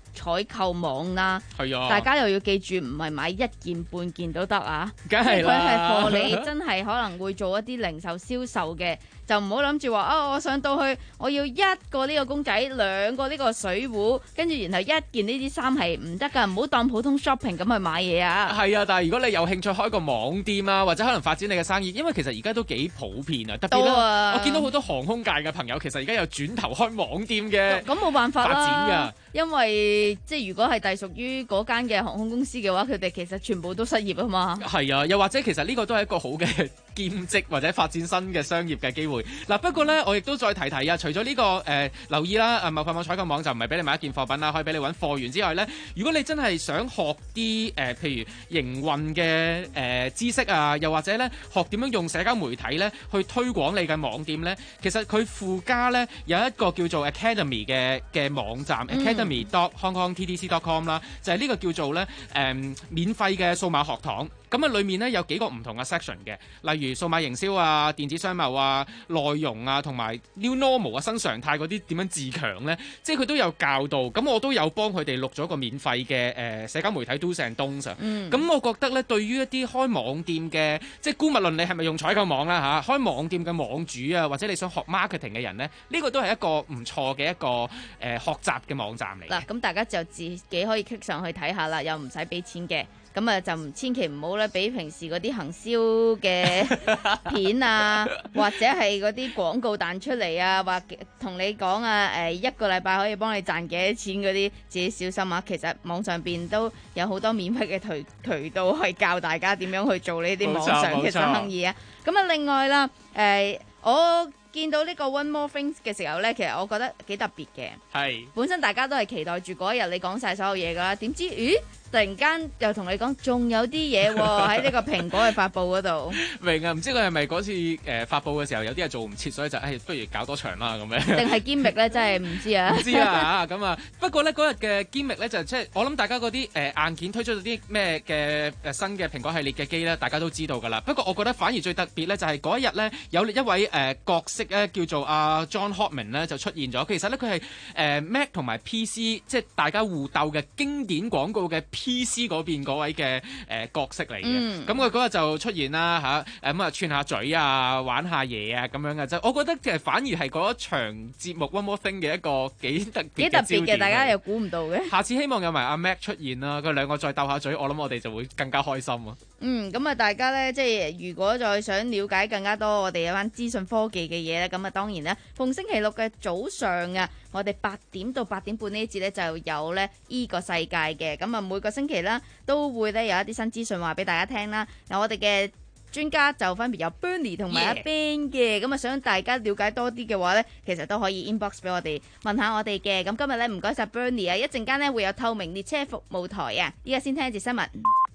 採購網啦。 係啊， 大家又要記住，唔係買一件半件都得啊。 梗係啦， 佢係貨你真係可能會做一啲零售銷售嘅。就唔好諗住話啊！我上到去，我要一個呢個公仔，兩個呢個水壺，跟住然後一件呢啲衫係唔得㗎，唔好當普通 shopping 咁去買嘢啊！ 係啊，但係如果你有興趣開個網店啊，或者可能發展你嘅生意，因為其實而家都幾普遍啊，特別啦， 啊、 我見到好多航空界嘅朋友其實而家有轉頭開網店嘅， 咁冇辦法啦， 發展㗎。 因為即係如果係隸屬於嗰間嘅航空公司嘅話，佢哋其實全部都失業啊嘛。 係啊，又或者其實呢個都係一個好嘅兼職或者發展新嘅商業嘅機會。嗱、啊，不過呢，我亦都再提提啊，除咗呢、這個誒、呃、留意啦，啊貿發網採購網就唔係俾你買一件貨品啦，可以俾你揾貨源之外呢，如果你真係想學啲誒、呃、譬如營運嘅誒知識啊，又或者呢學點樣用社交媒體呢去推廣你嘅網店呢，其實佢附加呢有一個叫做 Academy 嘅嘅網站。嗯 Academy dot Hong Kong T D C dot com 啦，就係呢個叫做咧誒、嗯、免費嘅數碼學堂。咁啊，裡面咧有幾個唔同嘅 section 嘅，例如數碼營銷啊、電子商貿啊、內容啊，同埋 New Normal 啊、新常態嗰啲點樣自強咧，即係佢都有教導。咁我都有幫佢哋錄咗個免費嘅誒、呃、社交媒體 Do's and Don'ts。嗯。咁我覺得咧，對於一啲開網店嘅，即係姑勿論你係咪用採購網啦嚇，開網店嘅網主啊，或者你想學 marketing 嘅人咧，呢、呢個都係一個唔錯嘅一個誒、呃、學習嘅網站嚟。 嗱，咁大家就自己可以 click 上去睇下啦，又唔使俾錢嘅。咁啊，就唔千祈唔好咧，俾平時嗰啲行銷嘅片啊，或者係嗰啲廣告彈出嚟啊，或同你講啊，誒一個禮拜可以幫你賺幾多錢嗰啲，自己小心啊！其實網上邊都有好多免費嘅渠渠道去教大家點樣去做呢啲網上嘅生意啊！咁啊，另外啦，誒、呃、我見到呢個 One More Things 嘅時候呢，其實我覺得幾特別嘅。係本身大家都係期待住嗰一日你講晒所有嘢噶啦，點知咦？突然間又同你講，仲有啲嘢喎喺呢個蘋果嘅發布嗰度。明啊，唔知佢係咪嗰次誒、呃、發布嘅時候有啲嘢做唔切，所以就誒、哎、不如搞多場啦咁樣。定係堅密咧，真係唔知啊。唔知啊嚇咁啊。不過咧嗰日嘅堅密咧就即、是、係我諗大家嗰啲誒硬件推出咗啲咩嘅誒新嘅蘋果系列嘅機咧，大家都知道㗎啦。不過我覺得反而最特別咧就係嗰一日咧有一位誒、呃、角色咧叫做阿、啊、John Hotman 咧就出現咗。其實咧佢係誒 Mac 同埋 P C 即係大家互鬥嘅經典廣告嘅。P C 嗰邊嗰位嘅誒、呃、角色嚟嘅，咁佢嗰日就出現啦嚇，誒咁啊串下嘴啊，玩下嘢啊咁樣嘅啫。我覺得其實反而係嗰一場節目 One More Thing 嘅一個幾特別幾特別嘅，大家又估唔到嘅。下次希望有埋阿 Mac 出現啦，佢兩個再鬥下嘴，我諗我哋就會更加開心啊！嗯，咁啊，大家咧即係如果再想了解更加多我哋有關資訊科技嘅嘢咧，咁啊當然咧，逢星期六嘅早上啊，我哋八點到八點半呢一節咧就有咧依個世界嘅，咁啊每個星期啦都會咧有一啲新資訊話俾大家聽啦。嗱，我哋嘅專家就分別有 Bernie 同埋阿 Ben 嘅，咁啊想大家了解多啲嘅話咧，其實都可以 inbox 俾我哋問下我哋嘅。咁今日咧唔該晒 Bernie 啊，一陣間咧會有透明列車服務台啊，依家先聽一節新聞。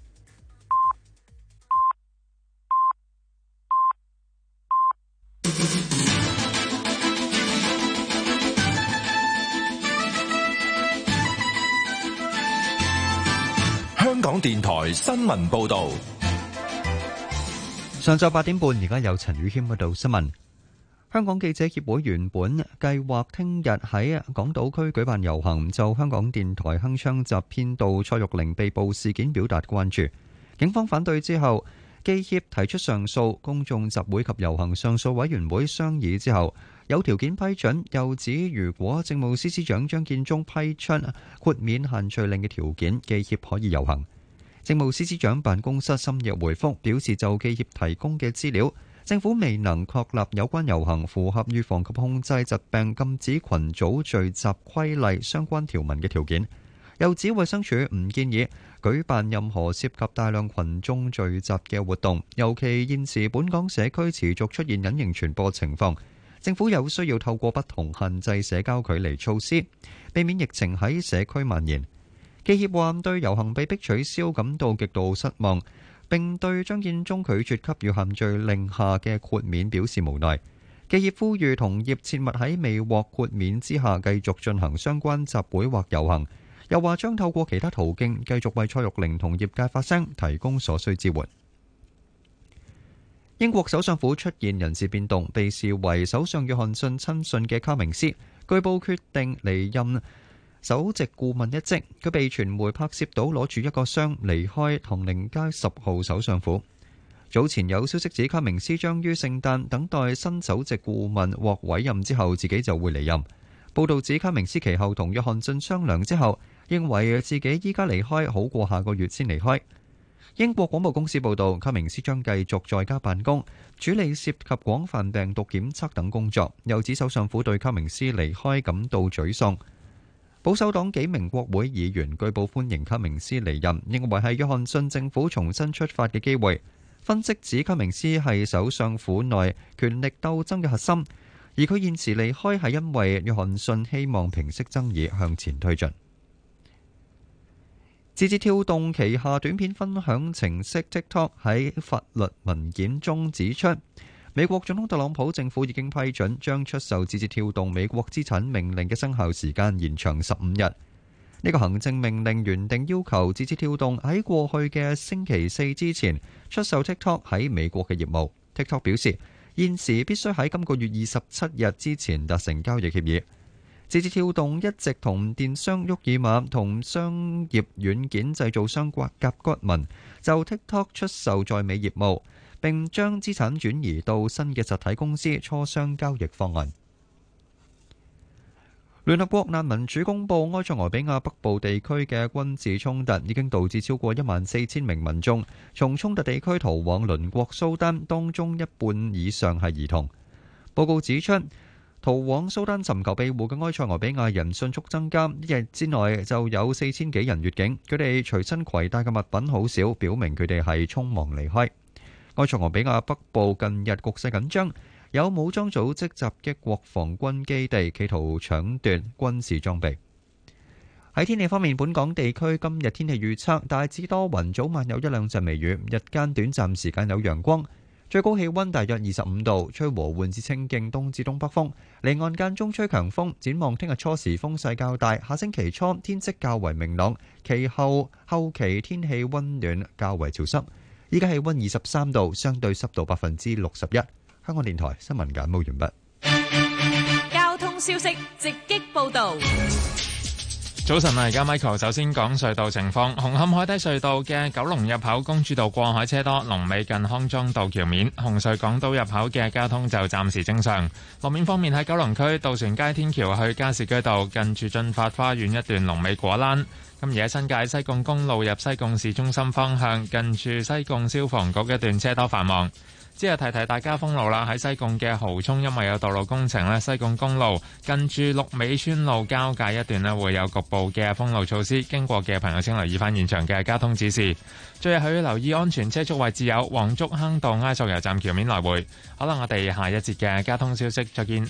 香港電台新聞報道， 上晝八點半，而家有陳宇謙報道新聞。香港記者協會原本計劃聽日喺港島區舉辦遊行，就香港電台鏗鏘集編導蔡玉玲被捕事件表達關注。警方反對之後，記協提出上訴，公眾集會及遊行上訴委員會商議之後，有條件批准，又指如果政務司司長張建宗批出豁免限聚令嘅條件，記協可以遊行。政務司司長辦公室深夜回覆表示，就記協提供嘅資料，政府未能確立有關遊行符合預防及控制疾病禁止群組聚集規例相關條文嘅條件。又指衛生署唔建議舉辦任何涉及大量群眾聚集嘅活動，尤其現時本港社區持續出現隱形傳播情況，政府有需要透過不同限制社交距離措施，避免疫情喺社區蔓延。記協話對遊行被迫取消感到極度失望，並對張建宗拒絕給予限聚令下嘅豁免表示無奈。記協呼籲同業切勿喺未獲豁免之下繼續進行相關集會或遊行，又話將透過其他途徑繼續為蔡玉玲同業界發聲，提供所需支援。英國首相府出現人事變動，被視為首相約翰遜親信嘅卡明斯據報決定離任首席顧問一職。佢被傳媒拍攝到攞住一個箱離開唐寧街十號首相府。早前有消息指卡明斯將於聖誕等待新首席顧問獲委任之後，自己就會離任。報道指卡明斯其後同約翰遜商量之後，認為自己依家離開好過下個月先離開。英國廣播公司報導，卡明斯將繼續在家辦公，處理涉及廣泛病毒檢測等工作。又指首相府對卡明斯離開感到沮喪。保守黨幾名國會議員據報歡迎卡明斯離任，認為係約翰遜政府重新出發嘅機會。分析指卡明斯係首相府內權力鬥爭嘅核心，而佢現時離開係因為約翰遜希望平息爭議，向前推進。字節跳動旗下短片分享程式 TikTok 喺法律文件中指出，美國總統特朗普政府已經批准將出售字節跳動美國資產命令嘅生效時間延長十五日。呢個行政命令原定要求字節跳動喺過去嘅星期四之前出售 TikTok 喺美國嘅業務。TikTok 表示，現時必須喺今個月二十七日之前達成交易協議。字節跳動一直同電商沃爾瑪同商業軟件製造商甲骨文就 TikTok 出售在美業務，並將資產轉移到新嘅實體公司磋商交易方案。聯合國難民署公布，埃塞俄比亞北部地區嘅軍事衝突已經導致超過一萬四千名民眾從衝突地區逃往鄰國蘇丹，當中一半以上係兒童。報告指出，逃往蘇丹尋求庇護嘅埃塞俄比亞人迅速增加，一日之內就有四千幾人越境。佢哋隨身攜帶嘅物品好少，表明佢哋係匆忙離開。埃塞俄比亞北部近日局勢緊張，有武裝組織襲擊國防軍基地，企圖搶奪軍事裝備。喺天氣方面，本港地區今日天氣預測大致多雲，早晚有一兩陣微雨，日間短暫時間有陽光，最高氣溫大約二十五度，吹和緩至清勁東至東北風，離岸間中吹強風。展望聽日初時風勢較大，下星期初天色較為明朗，其後後期天氣溫暖，較為潮濕。依家氣溫二十三度，相對濕度百分之六十一。香港電台新聞簡報完畢。 交通消息直擊報道。 早晨啊，而家 Michael 首先講隧道情況。紅磡海底隧道嘅九龍入口公主道過海車多，龍尾近康莊道橋面。紅隧港島入口嘅交通就暫時正常。路面方面喺九龍區渡船街天橋去加士居道近住駿發花園一段龍尾果欄。咁而喺新界西貢公路入西貢市中心方向近住西貢消防局一段車多繁忙。之後提提大家封路啦，喺西貢嘅蠔涌因為有道路工程咧，西貢公路近住鹿尾村路交界一段咧會有局部嘅封路措施，經過嘅朋友請留意翻現場嘅交通指示。最後要留意安全車速位置有黃竹坑道埃索油站橋面來回。好啦，我哋下一節嘅交通消息再見。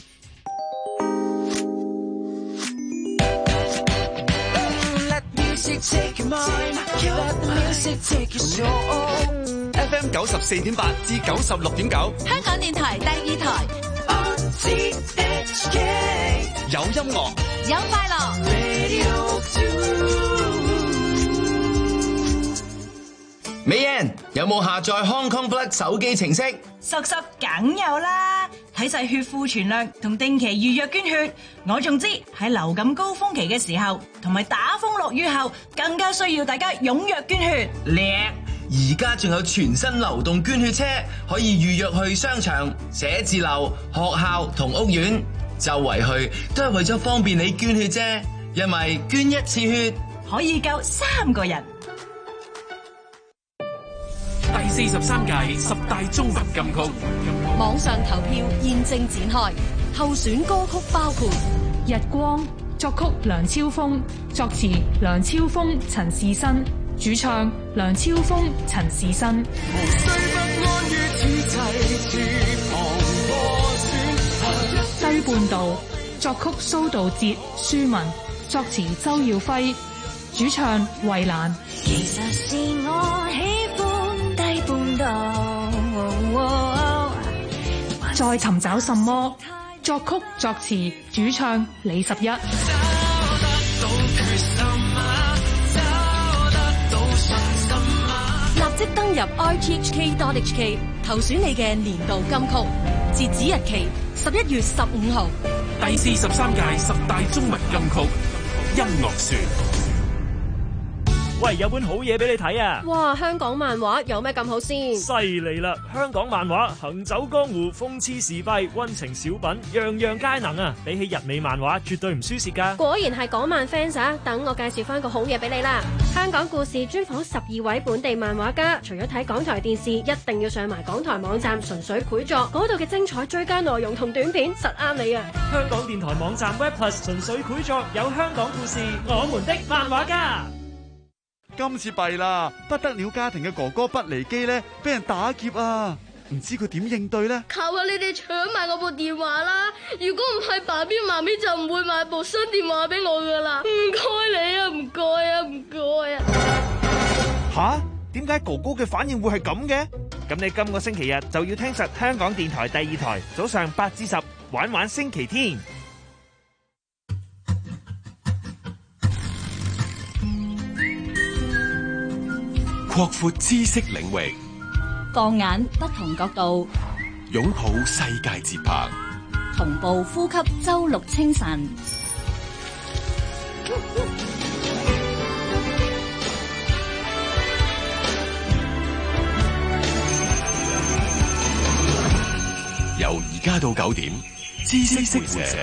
F M 九十四點八至九十六點九， 香港電台第二台。 O T H K 有音樂， 有快樂。 美人有冇下載 Hong Kong Blood 手機程式？ 實實梗有啦，睇晒血庫存量同定期預約捐血。我仲知喺流感高峰期嘅時候，同埋打風落雨後，更加需要大家踴躍捐血。 叻！而家仲有全新流動捐血車，可以預約去商場、寫字樓、學校同屋苑，周圍去都係為咗方便你捐血啫。因為捐一次血可以救三個人。 第四十三屆十大中文金曲網上投票現正展開，候選歌曲包括《 日光》，作曲梁超峰，作詞梁超峰、陳仕新。主唱梁超峰、陳仕新。低半度，作曲蘇道哲、舒文，作詞周耀輝，主唱衛蘭。 其實是我喜歡低半度。哦哦、 再尋找什麼？作曲作詞主唱李十一。 立即登入 R T H K dot H K 投選你嘅年度金曲，截止日期十一月十五號。 第四十三屆十大中文金曲音樂書。 喂，有本好嘢俾你睇啊！ 哇，香港漫畫有咩咁好先？ 犀利啦！香港漫畫行走江湖、諷刺時弊、溫情小品，樣樣皆能啊！比起日美漫畫，絕對唔輸蝕噶。 果然係港漫 fans 啊！等我介紹翻個好嘢俾你啦！香港故事專訪十二位本地漫畫家，除咗睇港台電視，一定要上埋港台網站純粹繪作，嗰度嘅精彩追加內容同短片實啱你啊！ 香港電台網站 Web Plus 純粹繪作，有香港故事，我們的漫畫家。 今次弊啦，不得了家庭嘅哥哥不離機咧，俾人打劫啊！唔知佢點應對咧？ 靠下你哋搶埋我部電話啦！如果唔係爸比媽咪就唔會買部新電話俾我噶啦！唔該你啊，唔該啊，唔該啊！ 吓？點解哥哥嘅反應會係咁嘅？咁你今個星期日就要聽實香港電台第二台早上八至十玩玩星期天。 擴闊知識領域， 放眼不同角度， 擁抱世界節拍， 同步呼吸周六清晨。 由而家到九點，知識會社。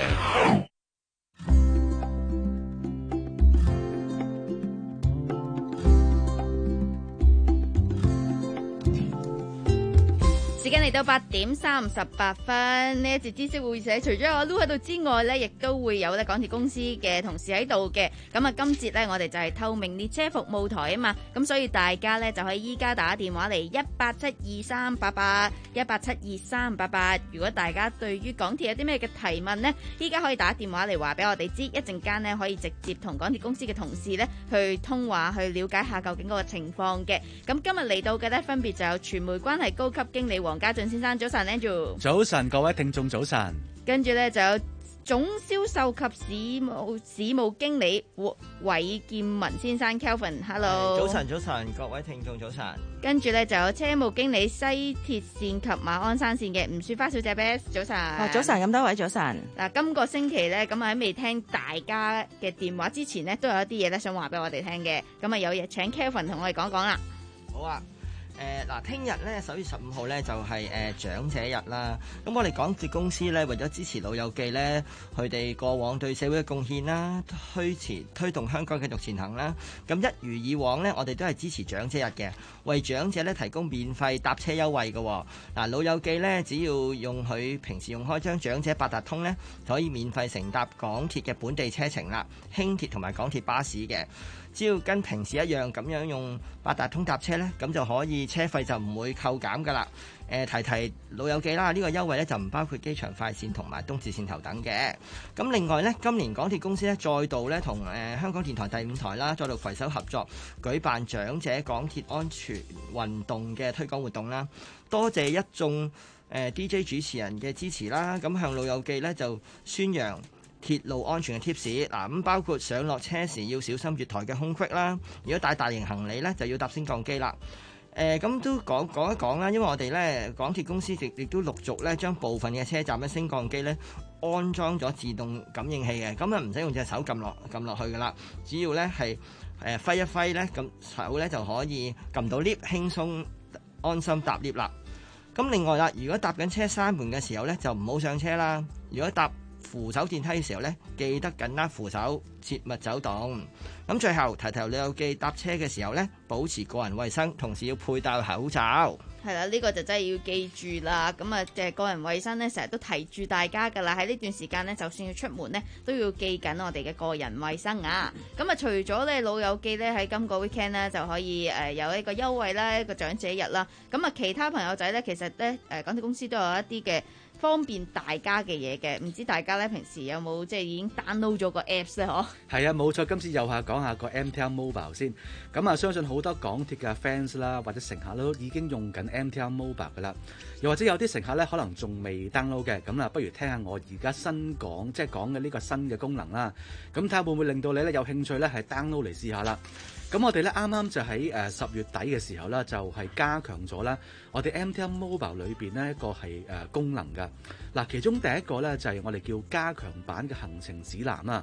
時間嚟到八點三十八分，呢一節知識會社，除咗有阿 Lu 喺度之外呢，亦都會有咧港鐵公司嘅同事喺度嘅。咁啊，今節呢，我哋就係透明列車服務台啊嘛，咁所以大家呢，就可以依家打電話嚟一八七二三八八一八七二三八八。如果大家對於港鐵有啲咩嘅提問呢，依家可以打電話嚟話俾我哋知，一陣間呢，可以直接同港鐵公司嘅同事呢去通話，去了解下究竟嗰個情況嘅。咁今日嚟到嘅呢，分別就有傳媒關係高級經理黃家俊先生，早晨 Andrew。 早晨，各位聽眾早晨。 跟住咧就有總銷售及市務市務經理韋劍文先生 Kelvin，Hello。 早晨，早晨，各位聽眾早晨。 跟住咧就有車務經理西鐵線及馬鞍山線嘅吳雪花小姐 Beth， 早晨。 哦，早晨，咁多位早晨。 嗱，今個星期咧，咁喺未聽大家嘅電話之前呢，都有一啲嘢咧想話俾我哋聽嘅。咁啊，有嘢請 Kelvin 同我哋講講啦。 好啊。誒嗱，聽日咧十月十五號咧就係、是、誒、呃、長者日啦。咁我哋港鐵公司咧為咗支持老友記咧，佢哋過往對社會嘅貢獻啦，推前推動香港繼續前行啦。咁一如以往咧，我哋都係支持長者日嘅，為長者咧提供免費搭車優惠嘅。嗱、呃，老友記咧只要用佢平時用開張長者八達通咧，就可以免費乘搭港鐵嘅本地車程啦、輕鐵同埋港鐵巴士嘅。只要跟平時一樣咁樣用八達通搭車呢，咁就可以車費就唔會扣減噶啦。誒、呃、提提老友記啦，呢、呢個優惠呢就唔包括機場快線同埋東鐵線頭等嘅。咁另外呢，今年港鐵公司呢再度呢同誒香港電台第五台啦，再度攜手合作舉辦長者港鐵安全運動嘅推廣活動啦。多謝一眾誒、呃、D J 主持人嘅支持啦，咁向老友記呢就宣揚鐵路安全嘅 tips 嗱，咁包括上落車時要小心月台嘅空隙啦。如果帶大型行李咧，就要搭升降機啦。誒、呃，咁都講講一講啦，因為我哋咧港鐵公司亦亦都陸續咧將部分嘅車站嘅升降機咧安裝咗自動感應器嘅，咁啊唔使用隻手撳落撳落去噶啦，只要咧係誒揮一揮咧，咁手咧就可以撳到 lift， 輕鬆安心搭 lift 啦。咁另外啦，如果搭緊車閂門嘅時候咧，就唔好上車啦。如果搭扶手電梯嘅時候咧，記得緊握扶手，切勿走動。咁最後提提老友記搭車嘅時候咧，保持個人衛生，同時要佩戴口罩。 係啦，呢、這個就真係要記住啦。咁啊，誒個人衛生咧，成日都提住大家㗎啦。喺呢段時間咧，就算要出門咧，都要記緊我哋嘅個人衛生啊。咁啊，除咗咧老友記咧喺今個 weekend 咧就可以誒有一個優惠啦，一個長者日啦。咁啊，其他朋友仔咧，其實咧誒港鐵公司都有一啲嘅方便大家嘅嘢嘅。唔知大家咧平時有冇即係已經 download 咗個 apps 咧？嗬？係啊，冇錯。今次又下講下個 M T R Mobile 先。咁啊，相信好多港鐵嘅 fans 啦，或者乘客都已經用緊 M T R Mobile 噶啦。又或者有啲乘客咧，可能仲未 download 嘅。咁啊，不如聽下我而家新講，即係講嘅呢個新嘅功能啦。咁睇下會唔會令到你咧有興趣咧，係 download 嚟試下啦。咁我哋咧啱啱就喺誒十月底嘅時候啦，就係加強咗啦，我哋 M T R Mobile 裏邊呢一個係誒功能㗎。嗱，其中第一個咧就係我哋叫加強版嘅行程指南啦。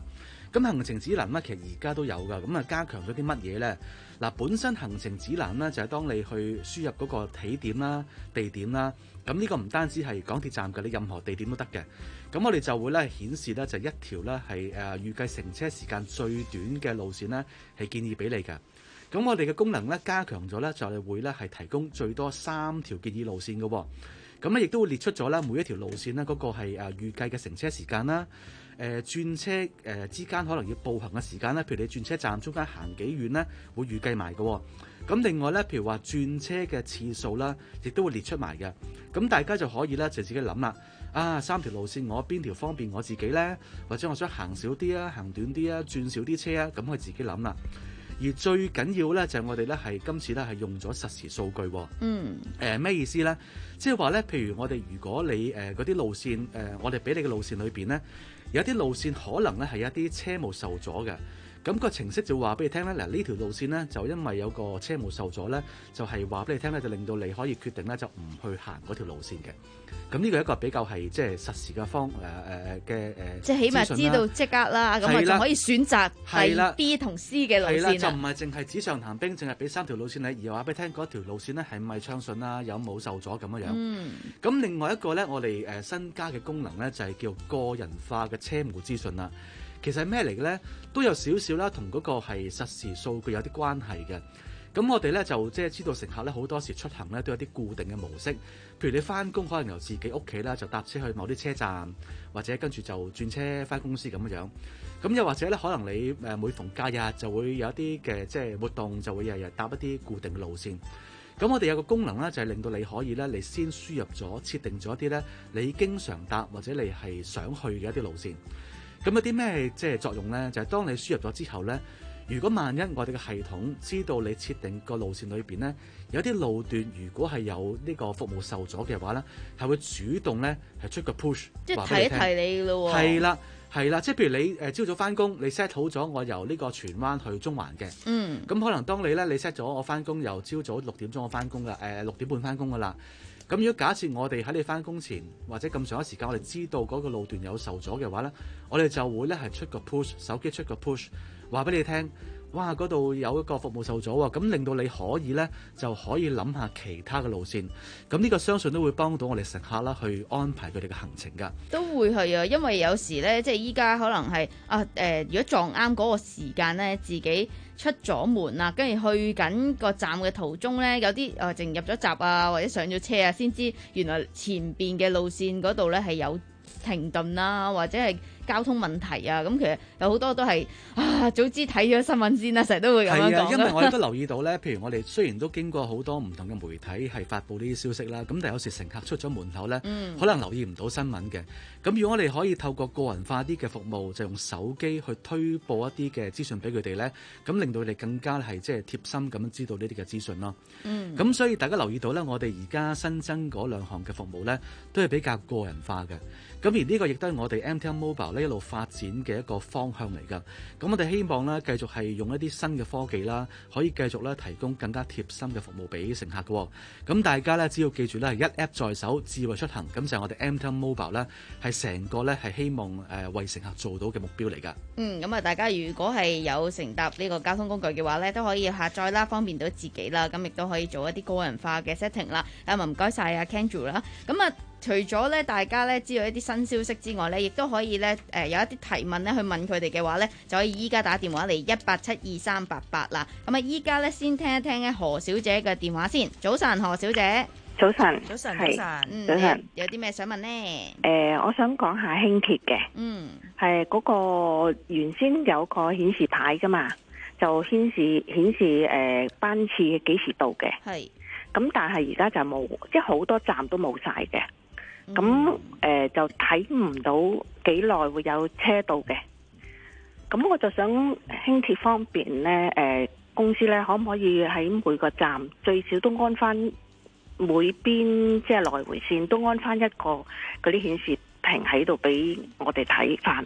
咁行程指南咧，其實而家都有㗎，咁啊加強咗啲乜嘢咧？嗱，本身行程指南咧就係當你去輸入嗰個起點啦、地點啦，咁呢個唔單止係港鐵站嘅，你任何地點都得嘅。咁我哋就會咧顯示咧就一條咧係誒預計乘車時間最短嘅路線咧係建議俾你嘅。咁我哋嘅功能咧加強咗咧，就係會咧係提供最多三條建議路線嘅。咁咧亦都會列出咗咧每一條路線咧嗰個係誒預計嘅乘車時間啦。誒、呃、轉車誒、呃、之間可能要步行嘅時間咧，譬如你轉車站中間行幾遠咧，會預計埋嘅。咁另外咧，譬如話轉車嘅次數啦，亦都會列出埋嘅。咁大家就可以咧就自己諗啦。啊，三條路線我邊條方便我自己咧？或者我想行少啲啊，行短啲啊，轉少啲車啊，咁可以自己諗啦。而最緊要咧就係我哋咧係今次咧係用咗實時數據。 嗯。 誒咩、呃、意思咧？即係話咧，譬如我哋如果你誒嗰啲路線誒、呃，我哋俾你嘅路線裏邊咧，有啲路線可能咧係一啲車務受阻嘅。咁、個程式就話俾你聽咧，嗱呢條路線咧就因為有個車務受阻咧，就係話俾你聽咧，就令到你可以決定咧就唔去行嗰條路線嘅。咁呢個係一個比較係即係實時嘅方誒誒嘅誒， 即係起碼知道即刻啦，咁我就可以選擇係 B 同 C 嘅路線啦。 就唔係淨係紙上談兵，淨係俾三條路線你，而話俾你聽嗰條路線咧係咪暢順啊，有冇受阻咁樣樣。嗯。咁另外一個咧，我哋誒新加嘅功能咧就係叫個人化嘅車務資訊啦。其實係咩嚟嘅咧？都有少少啦，同嗰個係實時數據有啲關係嘅。咁我哋咧就即係知道乘客咧好多時出行咧都有啲固定嘅模式，譬如你翻工可能由自己屋企啦就搭車去某啲車站，或者跟住就轉車翻公司咁樣樣。咁又或者咧可能你誒每逢假日就會有一啲嘅即係活動，就會日日搭一啲固定嘅路線。咁我哋有個功能咧就係令到你可以咧你先輸入咗設定咗一啲咧你經常搭或者你係想去嘅一啲路線。咁有啲咩即係作用咧？就係、是、當你輸入咗之後咧，如果萬一我哋嘅系統知道你設定個路線裏邊咧有啲路段，如果係有呢個服務受阻嘅話咧，係會主動咧係出個 push， 即係提一提你咯喎。 係啦，係啦，即係譬如你誒朝早翻工，你 set 好咗我由呢個荃灣去中環嘅。嗯。咁可能當你咧你 set 咗我翻工由朝早六點鐘我翻工噶，誒六點半翻工噶啦。咁如果假設我哋喺你翻工前或者咁長嘅時間，我哋知道嗰個路段有受阻嘅話咧，我哋就會咧係出個 push， 手機出個 push， 話俾你聽，哇嗰度有一個服務受阻喎，咁令到你可以咧就可以諗下其他嘅路線。咁呢個相信都會幫到我哋乘客啦，去安排佢哋嘅行程㗎。 都會係啊，因為有時咧，即係依家可能係啊誒、呃，如果撞啱嗰個時間咧，自己出咗門啦，跟住去緊個站嘅途中咧，有啲誒淨入咗閘啊，或者上咗車啊，先知原來前邊嘅路線嗰度咧係有停頓啊，或者係交通問題啊，咁其實有好多都係啊，早知睇咗新聞先啦，成日都會咁樣講。係啊， 因為我哋都留意到咧，譬如我哋雖然都經過好多唔同嘅媒體係發布呢啲消息啦，咁但係有時乘客出咗門口咧，嗯、可能留意唔到新聞嘅。咁如果我哋可以透過個人化啲嘅服務，就用手機去推播一啲嘅資訊俾佢哋咧，咁令到佢哋更加係即係貼心咁樣知道呢啲嘅資訊咯。嗯。咁所以大家留意到咧，我哋而家新增嗰兩項嘅服務咧，都係比較個人化嘅。咁而呢個亦都係我哋 M T N Mobile 呢一路發展嘅一個方向嚟㗎。咁我哋希望咧繼續係用一啲新嘅科技啦，可以繼續咧提供更加貼心嘅服務俾乘客嘅。咁大家咧只要記住咧係一 app 在手，智慧出行，咁就係我哋 M T N Mobile 咧係成個咧係希望誒為乘客做到嘅目標嚟㗎。嗯， 咁啊大家如果係有乘搭呢個交通工具嘅話咧，都可以下載啦，方便到自己啦。咁亦都可以做一啲個人化嘅 setting 啦。咁啊唔該晒啊 Kendra 啦。咁啊除咗咧，大家咧知道一啲新消息之外咧，亦都可以咧誒、呃、有一啲提問咧去問佢哋嘅話咧，就可以依家打電話嚟一八七二三八八啦。咁啊，依家咧先聽一聽咧何小姐嘅電話先。早晨，何小姐。 早晨， 早晨， 早晨， 嗯， 早晨。 有啲咩想問呢？ 誒、呃，我想講下輕鐵嘅。 嗯。係嗰個原先有個顯示牌噶嘛，就顯示顯示誒、呃、班次幾時到嘅。係。咁但係而家就冇，即係好多站都冇晒嘅。咁誒、呃、就睇唔到幾耐會有車到嘅，咁我就想輕鐵方面咧，誒、呃、公司咧可唔可以喺每個站最少都安翻每邊即係來回線都安翻一個嗰啲顯示屏喺度俾我哋睇翻。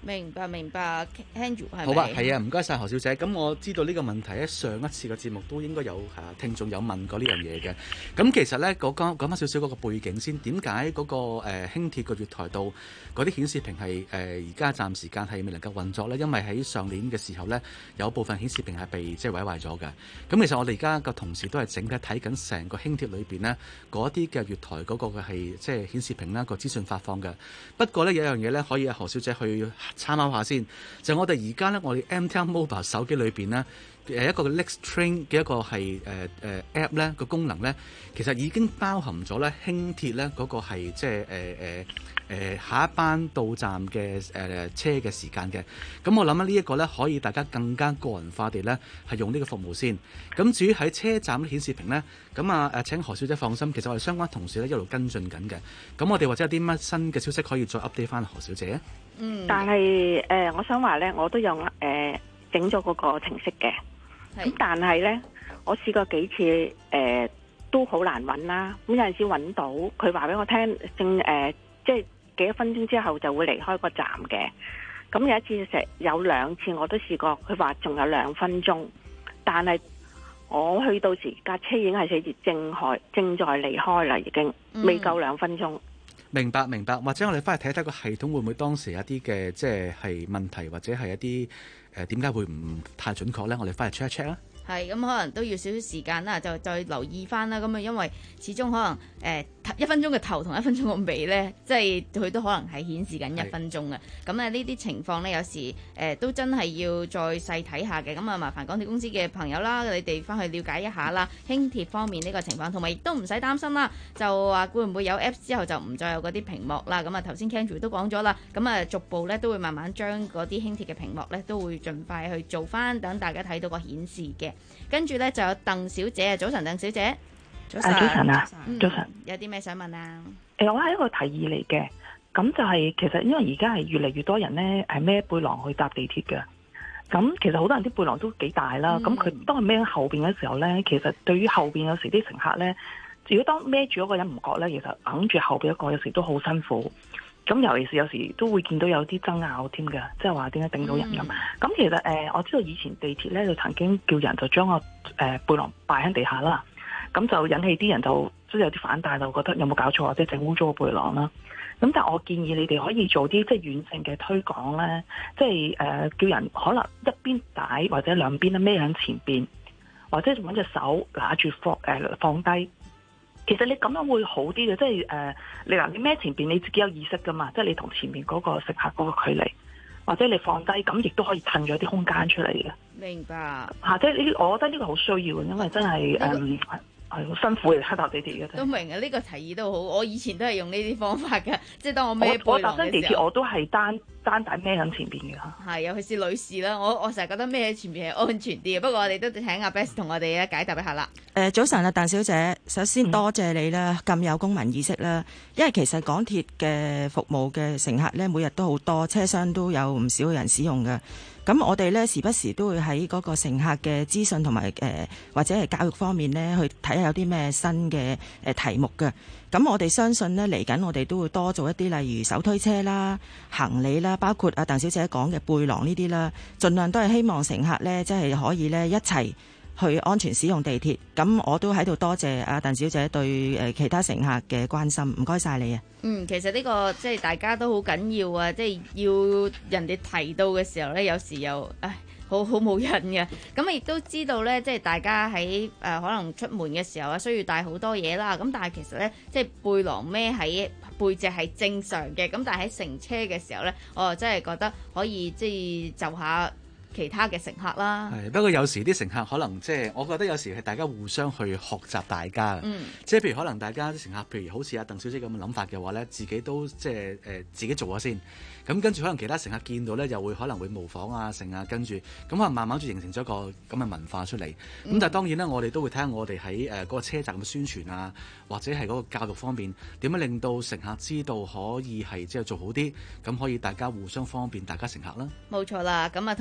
明白明白 ，Andrew 係咪？ 好啊，係啊，唔該晒何小姐。咁我知道呢個問題咧，上一次嘅節目都應該有誒聽眾有問過呢樣嘢嘅。咁其實咧，講講講翻少少嗰個背景先，點解嗰個誒輕鐵個月台度嗰啲顯示屏係誒而家暫時間係未能夠運作咧？因為喺上年嘅時候咧，有部分顯示屏係被即係毀壞咗嘅。咁其實我哋而家個同事都係整體睇緊成個輕鐵裏邊呢嗰啲嘅月台嗰個嘅係即係顯示屏啦個資訊發放嘅。不過咧有一樣嘢咧可以何小姐去參考下先，就係、我哋而家咧，我哋 M T N Mobile 手機裏邊咧，誒一個 Lextrain 嘅一個係誒誒 App 咧個功能咧，其實已經包含咗咧輕鐵咧嗰個係即係誒誒誒下一班到站嘅誒、呃、車嘅時間嘅。咁我諗呢一個咧可以大家更加個人化地咧係用呢個服務先。咁至於喺車站嘅顯示屏咧，咁啊誒請何小姐放心，其實我哋相關同事咧一路跟進緊嘅。咁我哋或者有啲乜新嘅消息可以再 update 翻何小姐？ 嗯，但係誒、呃，我想話咧，我都有誒整咗嗰個程式嘅，咁但係咧，我試過幾次誒、呃，都好難揾啦。咁有陣時揾到，佢話俾我聽，正誒、呃，即係幾多分鐘之後就會離開個站嘅。咁有一次成有兩次我都試過，佢話仲有兩分鐘，但係我去到時架車已經係寫住正開正在離開啦，已經未夠兩分鐘。 明白明白，或者我哋翻去睇睇個系統會唔會當時有啲嘅即係係問題，或者係一啲誒點解會唔太準確咧？我哋翻去 check 一 check 啦。 係咁，可能都要少少時間啦，就再留意翻啦。咁啊，因為始終可能誒、呃、一分鐘嘅頭同一分鐘嘅尾咧，即係佢都可能係顯示緊一分鐘嘅。咁啊，呢啲情況咧，有時誒、呃、都真係要再細睇下嘅。咁啊，麻煩港鐵公司嘅朋友啦，你哋翻去了解一下啦，輕鐵方面呢個情況，同埋亦都唔使擔心啦。就話會唔會有 Apps 之後就唔再有嗰啲屏幕啦？咁啊，頭先 Kendra 都講咗啦。咁啊，逐步咧都會慢慢將嗰啲輕鐵嘅屏幕咧都會盡快去做翻，等大家睇到個顯示嘅。跟住咧就有鄧小姐啊，早晨鄧小姐， 早晨，早晨啊， 嗯、 早晨， 有啲咩想問啊？ 誒、欸，我係一個提議嚟嘅，咁就係其實因為而家係越嚟越多人咧係孭背囊去搭地鐵嘅，咁其實好多人啲背囊都幾大啦，咁佢、嗯、當佢孭喺後邊嘅時候咧，其實對於後邊有時啲乘客咧，如果當孭住嗰個人唔覺咧，其實揞住後邊一個有時都好辛苦。咁尤其是有時都會見到有啲爭拗添嘅，即係話點解頂到人咁。咁、嗯、其實誒、呃，我知道以前地鐵咧就曾經叫人就將個誒、呃、背囊擺喺地下啦，咁就引起啲人就即係有啲反彈，就覺得有冇搞錯或者整污糟個背囊啦。咁但係我建議你哋可以做啲即係軟性嘅推廣咧，即係誒、呃、叫人可能一邊帶或者兩邊咧孭喺前邊，或者揾隻手拿住放誒、呃、放低。其實你咁樣會好啲嘅，即係誒，你嗱你孭前邊你自己有意識噶嘛，即係你同前面嗰個乘客嗰個距離，或者你放低，咁亦都可以騰咗啲空間出嚟嘅。 明白。嚇、 啊，即係呢，我覺得呢個好需要嘅，因為真係誒。這個嗯係好辛苦嚟搭地鐵嘅， 都明啊！呢、這個提議都好，我以前都係用呢啲方法嘅，即係當我孭背囊嘅時候，我搭地鐵我都係單單帶孭喺前邊嘅嚇。係，尤其是女士啦，我我成日覺得孭喺前邊係安全啲嘅。不過我哋都請阿 Bess 同我哋咧解答一下啦。 誒、呃，早晨啊，鄧小姐，首先多謝你啦，咁、嗯、有公民意識啦。因為其實港鐵嘅服務嘅乘客咧，每日都好多，車廂都有唔少人使用嘅。咁我哋咧時不時都會喺嗰個乘客嘅資訊同埋誒或者係教育方面咧，去睇下有啲咩新嘅誒題目嘅。咁我哋相信咧嚟緊我哋都會多做一啲，例如手推車啦、行李啦，包括阿鄧小姐講嘅背囊呢啲啦，盡量都係希望乘客咧即係可以咧一齊去安全使用地鐵。咁我都喺度多謝阿鄧小姐對誒其他乘客嘅關心，唔該晒你啊！ 嗯，其實呢、這個即係大家都好緊要啊！即係要人哋提到嘅時候呢，有時又唉，好好冇癮嘅。咁亦都知道呢，即係大家喺誒、呃、可能出門嘅時候啊，需要帶好多嘢啦。咁但係其實呢，即係背囊孭喺背脊係正常嘅。咁但係喺乘車嘅時候呢，我真係覺得可以即係就下其他嘅乘客啦。 係，不過有時啲乘客可能即係，我覺得有時係大家互相去學習大家嘅。嗯，即係譬如可能大家啲乘客，譬如好似阿鄧小姐咁嘅諗法嘅話咧，自己都即係誒、呃、自己做咗先。咁跟住可能其他乘客見到咧，又會可能會模仿啊，成啊，跟住咁可能慢慢就形成咗一個咁嘅文化出嚟。咁、嗯、但係當然啦，我哋都會睇下我哋喺誒嗰個車站嘅宣傳啊，或者係嗰個教育方面點樣令到乘客知道可以係即係做好啲，咁可以大家互相方便大家乘客啦。 冇錯啦，咁啊同埋咧。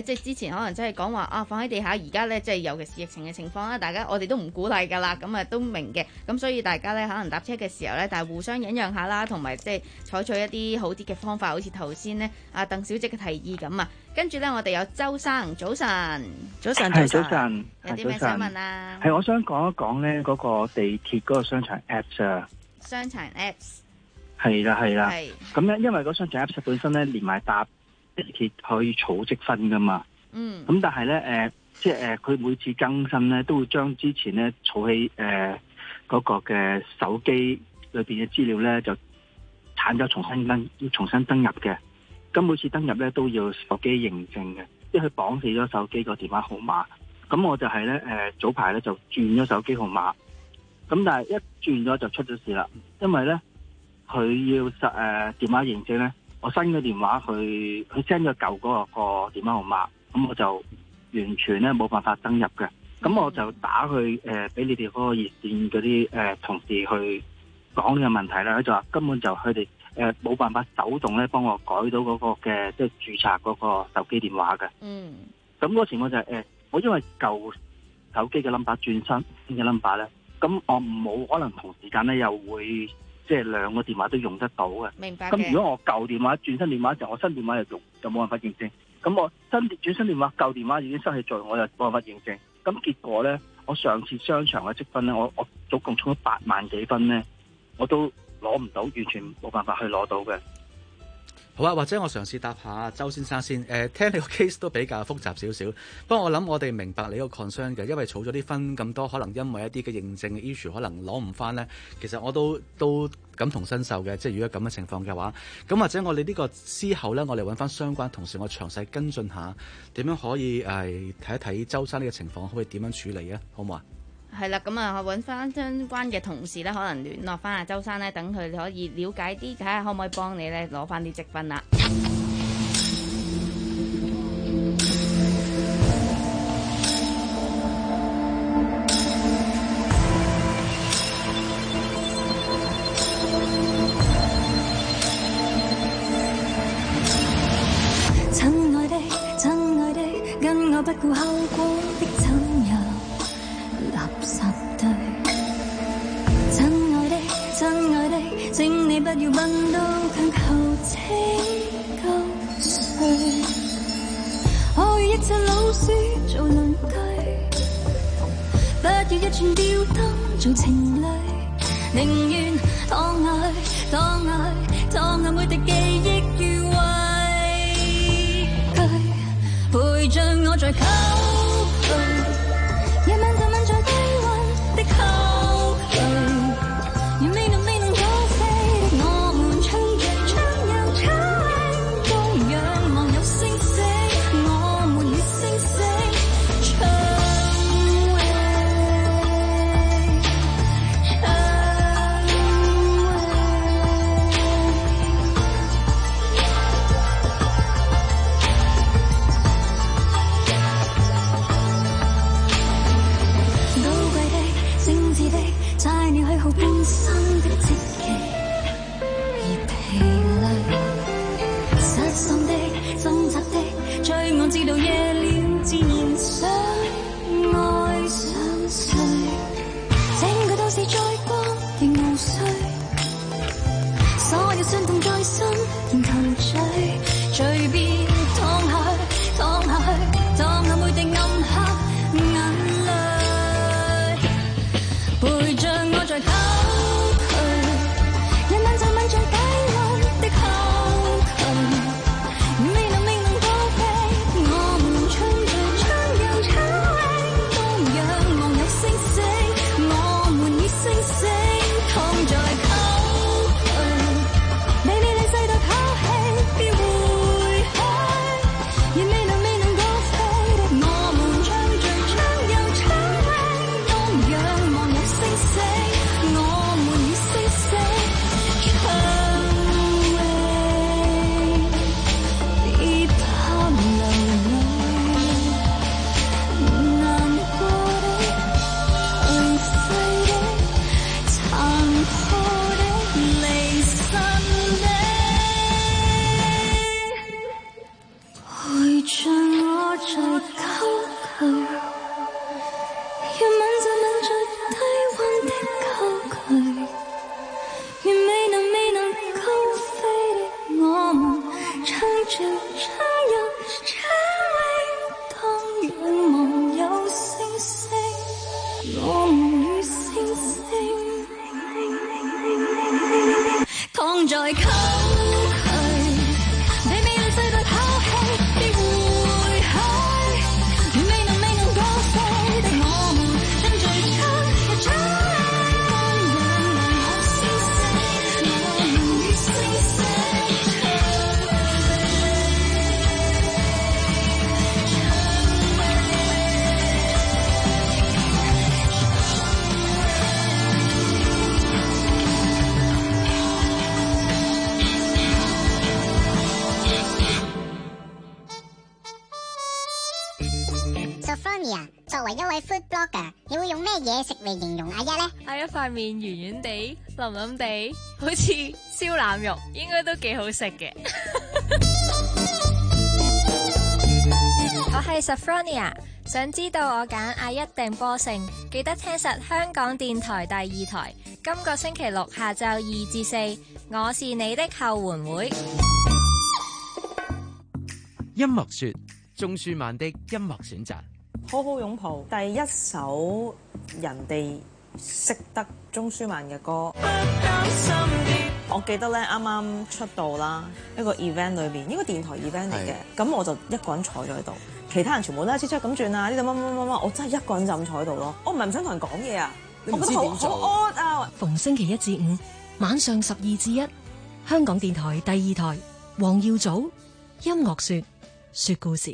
即係之前可能真係講話啊放喺地下，而家咧即係尤其是疫情嘅情況啦，大家我哋都唔鼓勵㗎啦，咁啊都明嘅。咁所以大家咧可能搭車嘅時候咧，但係互相忍讓下啦，同埋即係採取一啲好啲嘅方法，好似頭先咧阿鄧小姐嘅提議咁啊。跟住咧，我哋有周生，早晨， 早晨， 係早晨， 有啲咩想問啊？ 係我想講一講咧嗰個地鐵嗰個商場 Apps 啊。 商場 Apps 係啦係啦，咁咧係因為嗰商場 Apps 本身咧連埋搭地鐵可以儲積分噶嘛。 嗯。 咁但係咧誒，即係誒佢每次更新咧都會將之前咧儲起誒嗰個嘅手機裏邊嘅資料咧就鏟咗重新登要重新登入嘅。咁每次登入咧都要手機認證嘅，即係佢綁死咗手機個電話號碼。咁我就係咧誒早排咧就轉咗手機號碼，咁但係一轉咗就出咗事啦，因為咧佢要實誒、呃、電話認證咧，我新嘅電話佢佢 send 咗舊嗰個個電話號碼，咁我就完全咧冇辦法登入嘅。咁我就打去誒俾、呃、你哋嗰個熱線嗰啲誒同事去講呢個問題啦，佢就話根本就佢哋。誒冇、呃、辦法手動咧幫我改到嗰個嘅即係註冊嗰個手機電話嘅。嗯。咁嗰時我就係、是、誒、呃，我因為舊手機嘅 number 轉新嘅 number 咧，咁我冇可能同時間咧又會即係兩個電話都用得到嘅。 明白。 咁如果我舊電話轉新電話嘅時候，我新電話又用就冇辦法認證。咁我新轉新電話，舊電話已經失去作用，我又冇辦法認證。咁結果咧，我上次商場嘅積分咧，我我總共充咗八萬幾分咧，我都攞唔到，完全冇辦法去攞到嘅。 好啊，或者我嘗試答下周先生先。誒、呃，聽你個 case 都比較複雜少少，不過我諗我哋明白你個 concern 嘅，因為儲咗啲分咁多，可能因為一啲嘅認證嘅 issue 可能攞唔翻咧。其實我都都感同身受嘅，即係如果咁嘅情況嘅話，咁或者我哋呢個之後咧，我哋揾翻相關同事，我詳細跟進下點樣可以誒睇、呃、一睇周生呢個情況可以點樣處理啊？好唔好啊？ 係啦，咁啊，揾翻相關嘅同事咧，可能聯絡翻阿周生咧，等佢可以了解啲，睇下可唔可以幫你咧攞翻啲積分啦。 親愛的，親愛的，跟我不顧後果的親友。垃圾堆，親愛的，親愛的，請你不要問到強求拯救誰。我與一隻老鼠做鄰居，不要一串吊燈做情侶，寧願躺下去，躺下去，躺下每滴記憶與畏懼，陪着我在溝渠，夜晚就吻在低溫的後渠，願未能未能高飛的我們唱着唱又唱，都仰望有星星，我們與星星唱詠唱菜鳥虛耗半生的積極而疲累，失喪的掙扎的追我知道夜了自然想愛上誰，整個都是在光的傲碎，所有傷痛在心仍沉醉，隨便躺下去，躺下去，躺下每滴暗黑眼淚，陪着我在溝渠，夜晚就吻在低溫的後渠，未能未能高飛，我們唱着唱又唱，都仰望有星星，我們與星星躺在溝渠，美麗麗世代拋棄，別回來溝佢，被美麗世代拋棄，別回去，未能未能過世的我們，正最初嘅初。 Sophronia， 作為一位 food blogger， 你會用咩嘢食嚟形容阿一呢？ 阿一塊面圓圓地、腍腍地，好似燒腩肉，應該都幾好食嘅。 我係 Sophronia， 想知道我揀阿一定波勝，記得聽實香港電台第二台。今個星期六下晝二至四，我是你的後援會。 音樂說，鍾舒漫的音樂選擇。 好好擁抱，第一首人哋識得鍾舒漫嘅歌。我記得咧啱啱出道啦，一個 event 裏邊，呢個電台 event 嚟嘅，咁我就一個人坐咗喺度，其他人全部都係車車咁轉啊，呢度乜乜乜乜，我真係一個人就咁坐喺度咯。我唔係唔想同人講嘢啊，我覺得好好 odd 啊。 逢星期一至五晚上十二至一，香港電台第二台，黃耀祖音樂說說故事。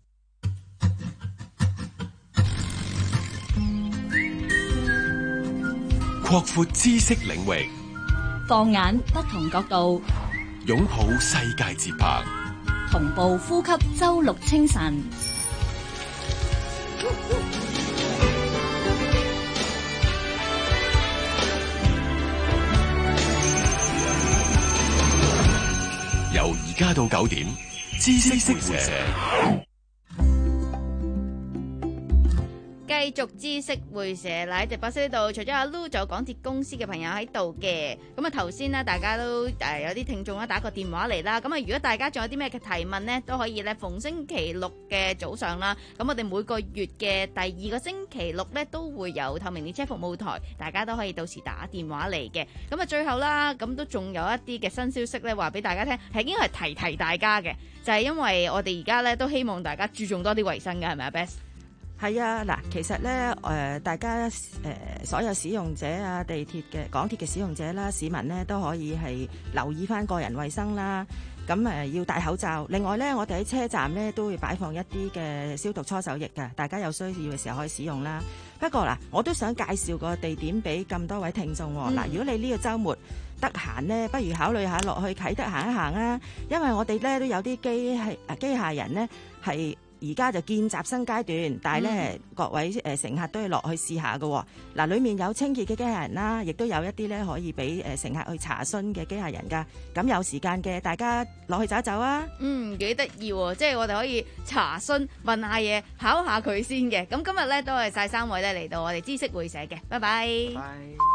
擴闊知識領域， 放眼不同角度， 擁抱世界節拍， 同步呼吸周六清晨。 由而家到九點，知識會社。 繼續知識會社喺直播室呢度，除咗阿 Lu， 仲有港鐵公司嘅朋友喺度嘅。咁啊頭先呢，大家都誒、呃、有啲聽眾啦打個電話嚟啦。咁啊，如果大家仲有啲咩嘅提問呢，都可以咧逢星期六嘅早上啦。咁我哋每個月嘅第二個星期六呢，都會有透明列車服務台，大家都可以到時打電話嚟嘅。咁啊最後啦，咁都仲有一啲嘅新消息咧，話俾大家聽，係應該係提提大家嘅，就係、是、因為我哋而家咧都希望大家注重多啲衛生嘅，係咪啊 Bess？ 係啊，嗱，其實咧，誒、呃，大家誒、呃，所有使用者啊，地鐵嘅、港鐵嘅使用者啦，市民咧都可以係留意翻個人衛生啦。咁誒、呃，要戴口罩。另外咧，我哋喺車站咧都會擺放一啲嘅消毒搓手液㗎，大家有需要嘅時候可以使用啦。不過嗱，我都想介紹個地點俾咁多位聽眾喎。嗱、嗯，如果你呢個週末得閒呢，不如考慮下落去啟德行一行啊，因為我哋咧都有啲機係誒機械人呢係。而家就見習新階段，但係咧、嗯、各位誒乘客都要落去試下嘅。嗱，裡面有清潔嘅機械人啦，亦都有一啲咧可以俾誒乘客去查詢嘅機械人㗎。咁有時間嘅，大家落去走一走啊！嗯，幾得意喎！即係我哋可以查詢問下嘢，考下佢先嘅。咁今日咧都係晒三位咧嚟到我哋知識會社嘅，拜拜。拜拜。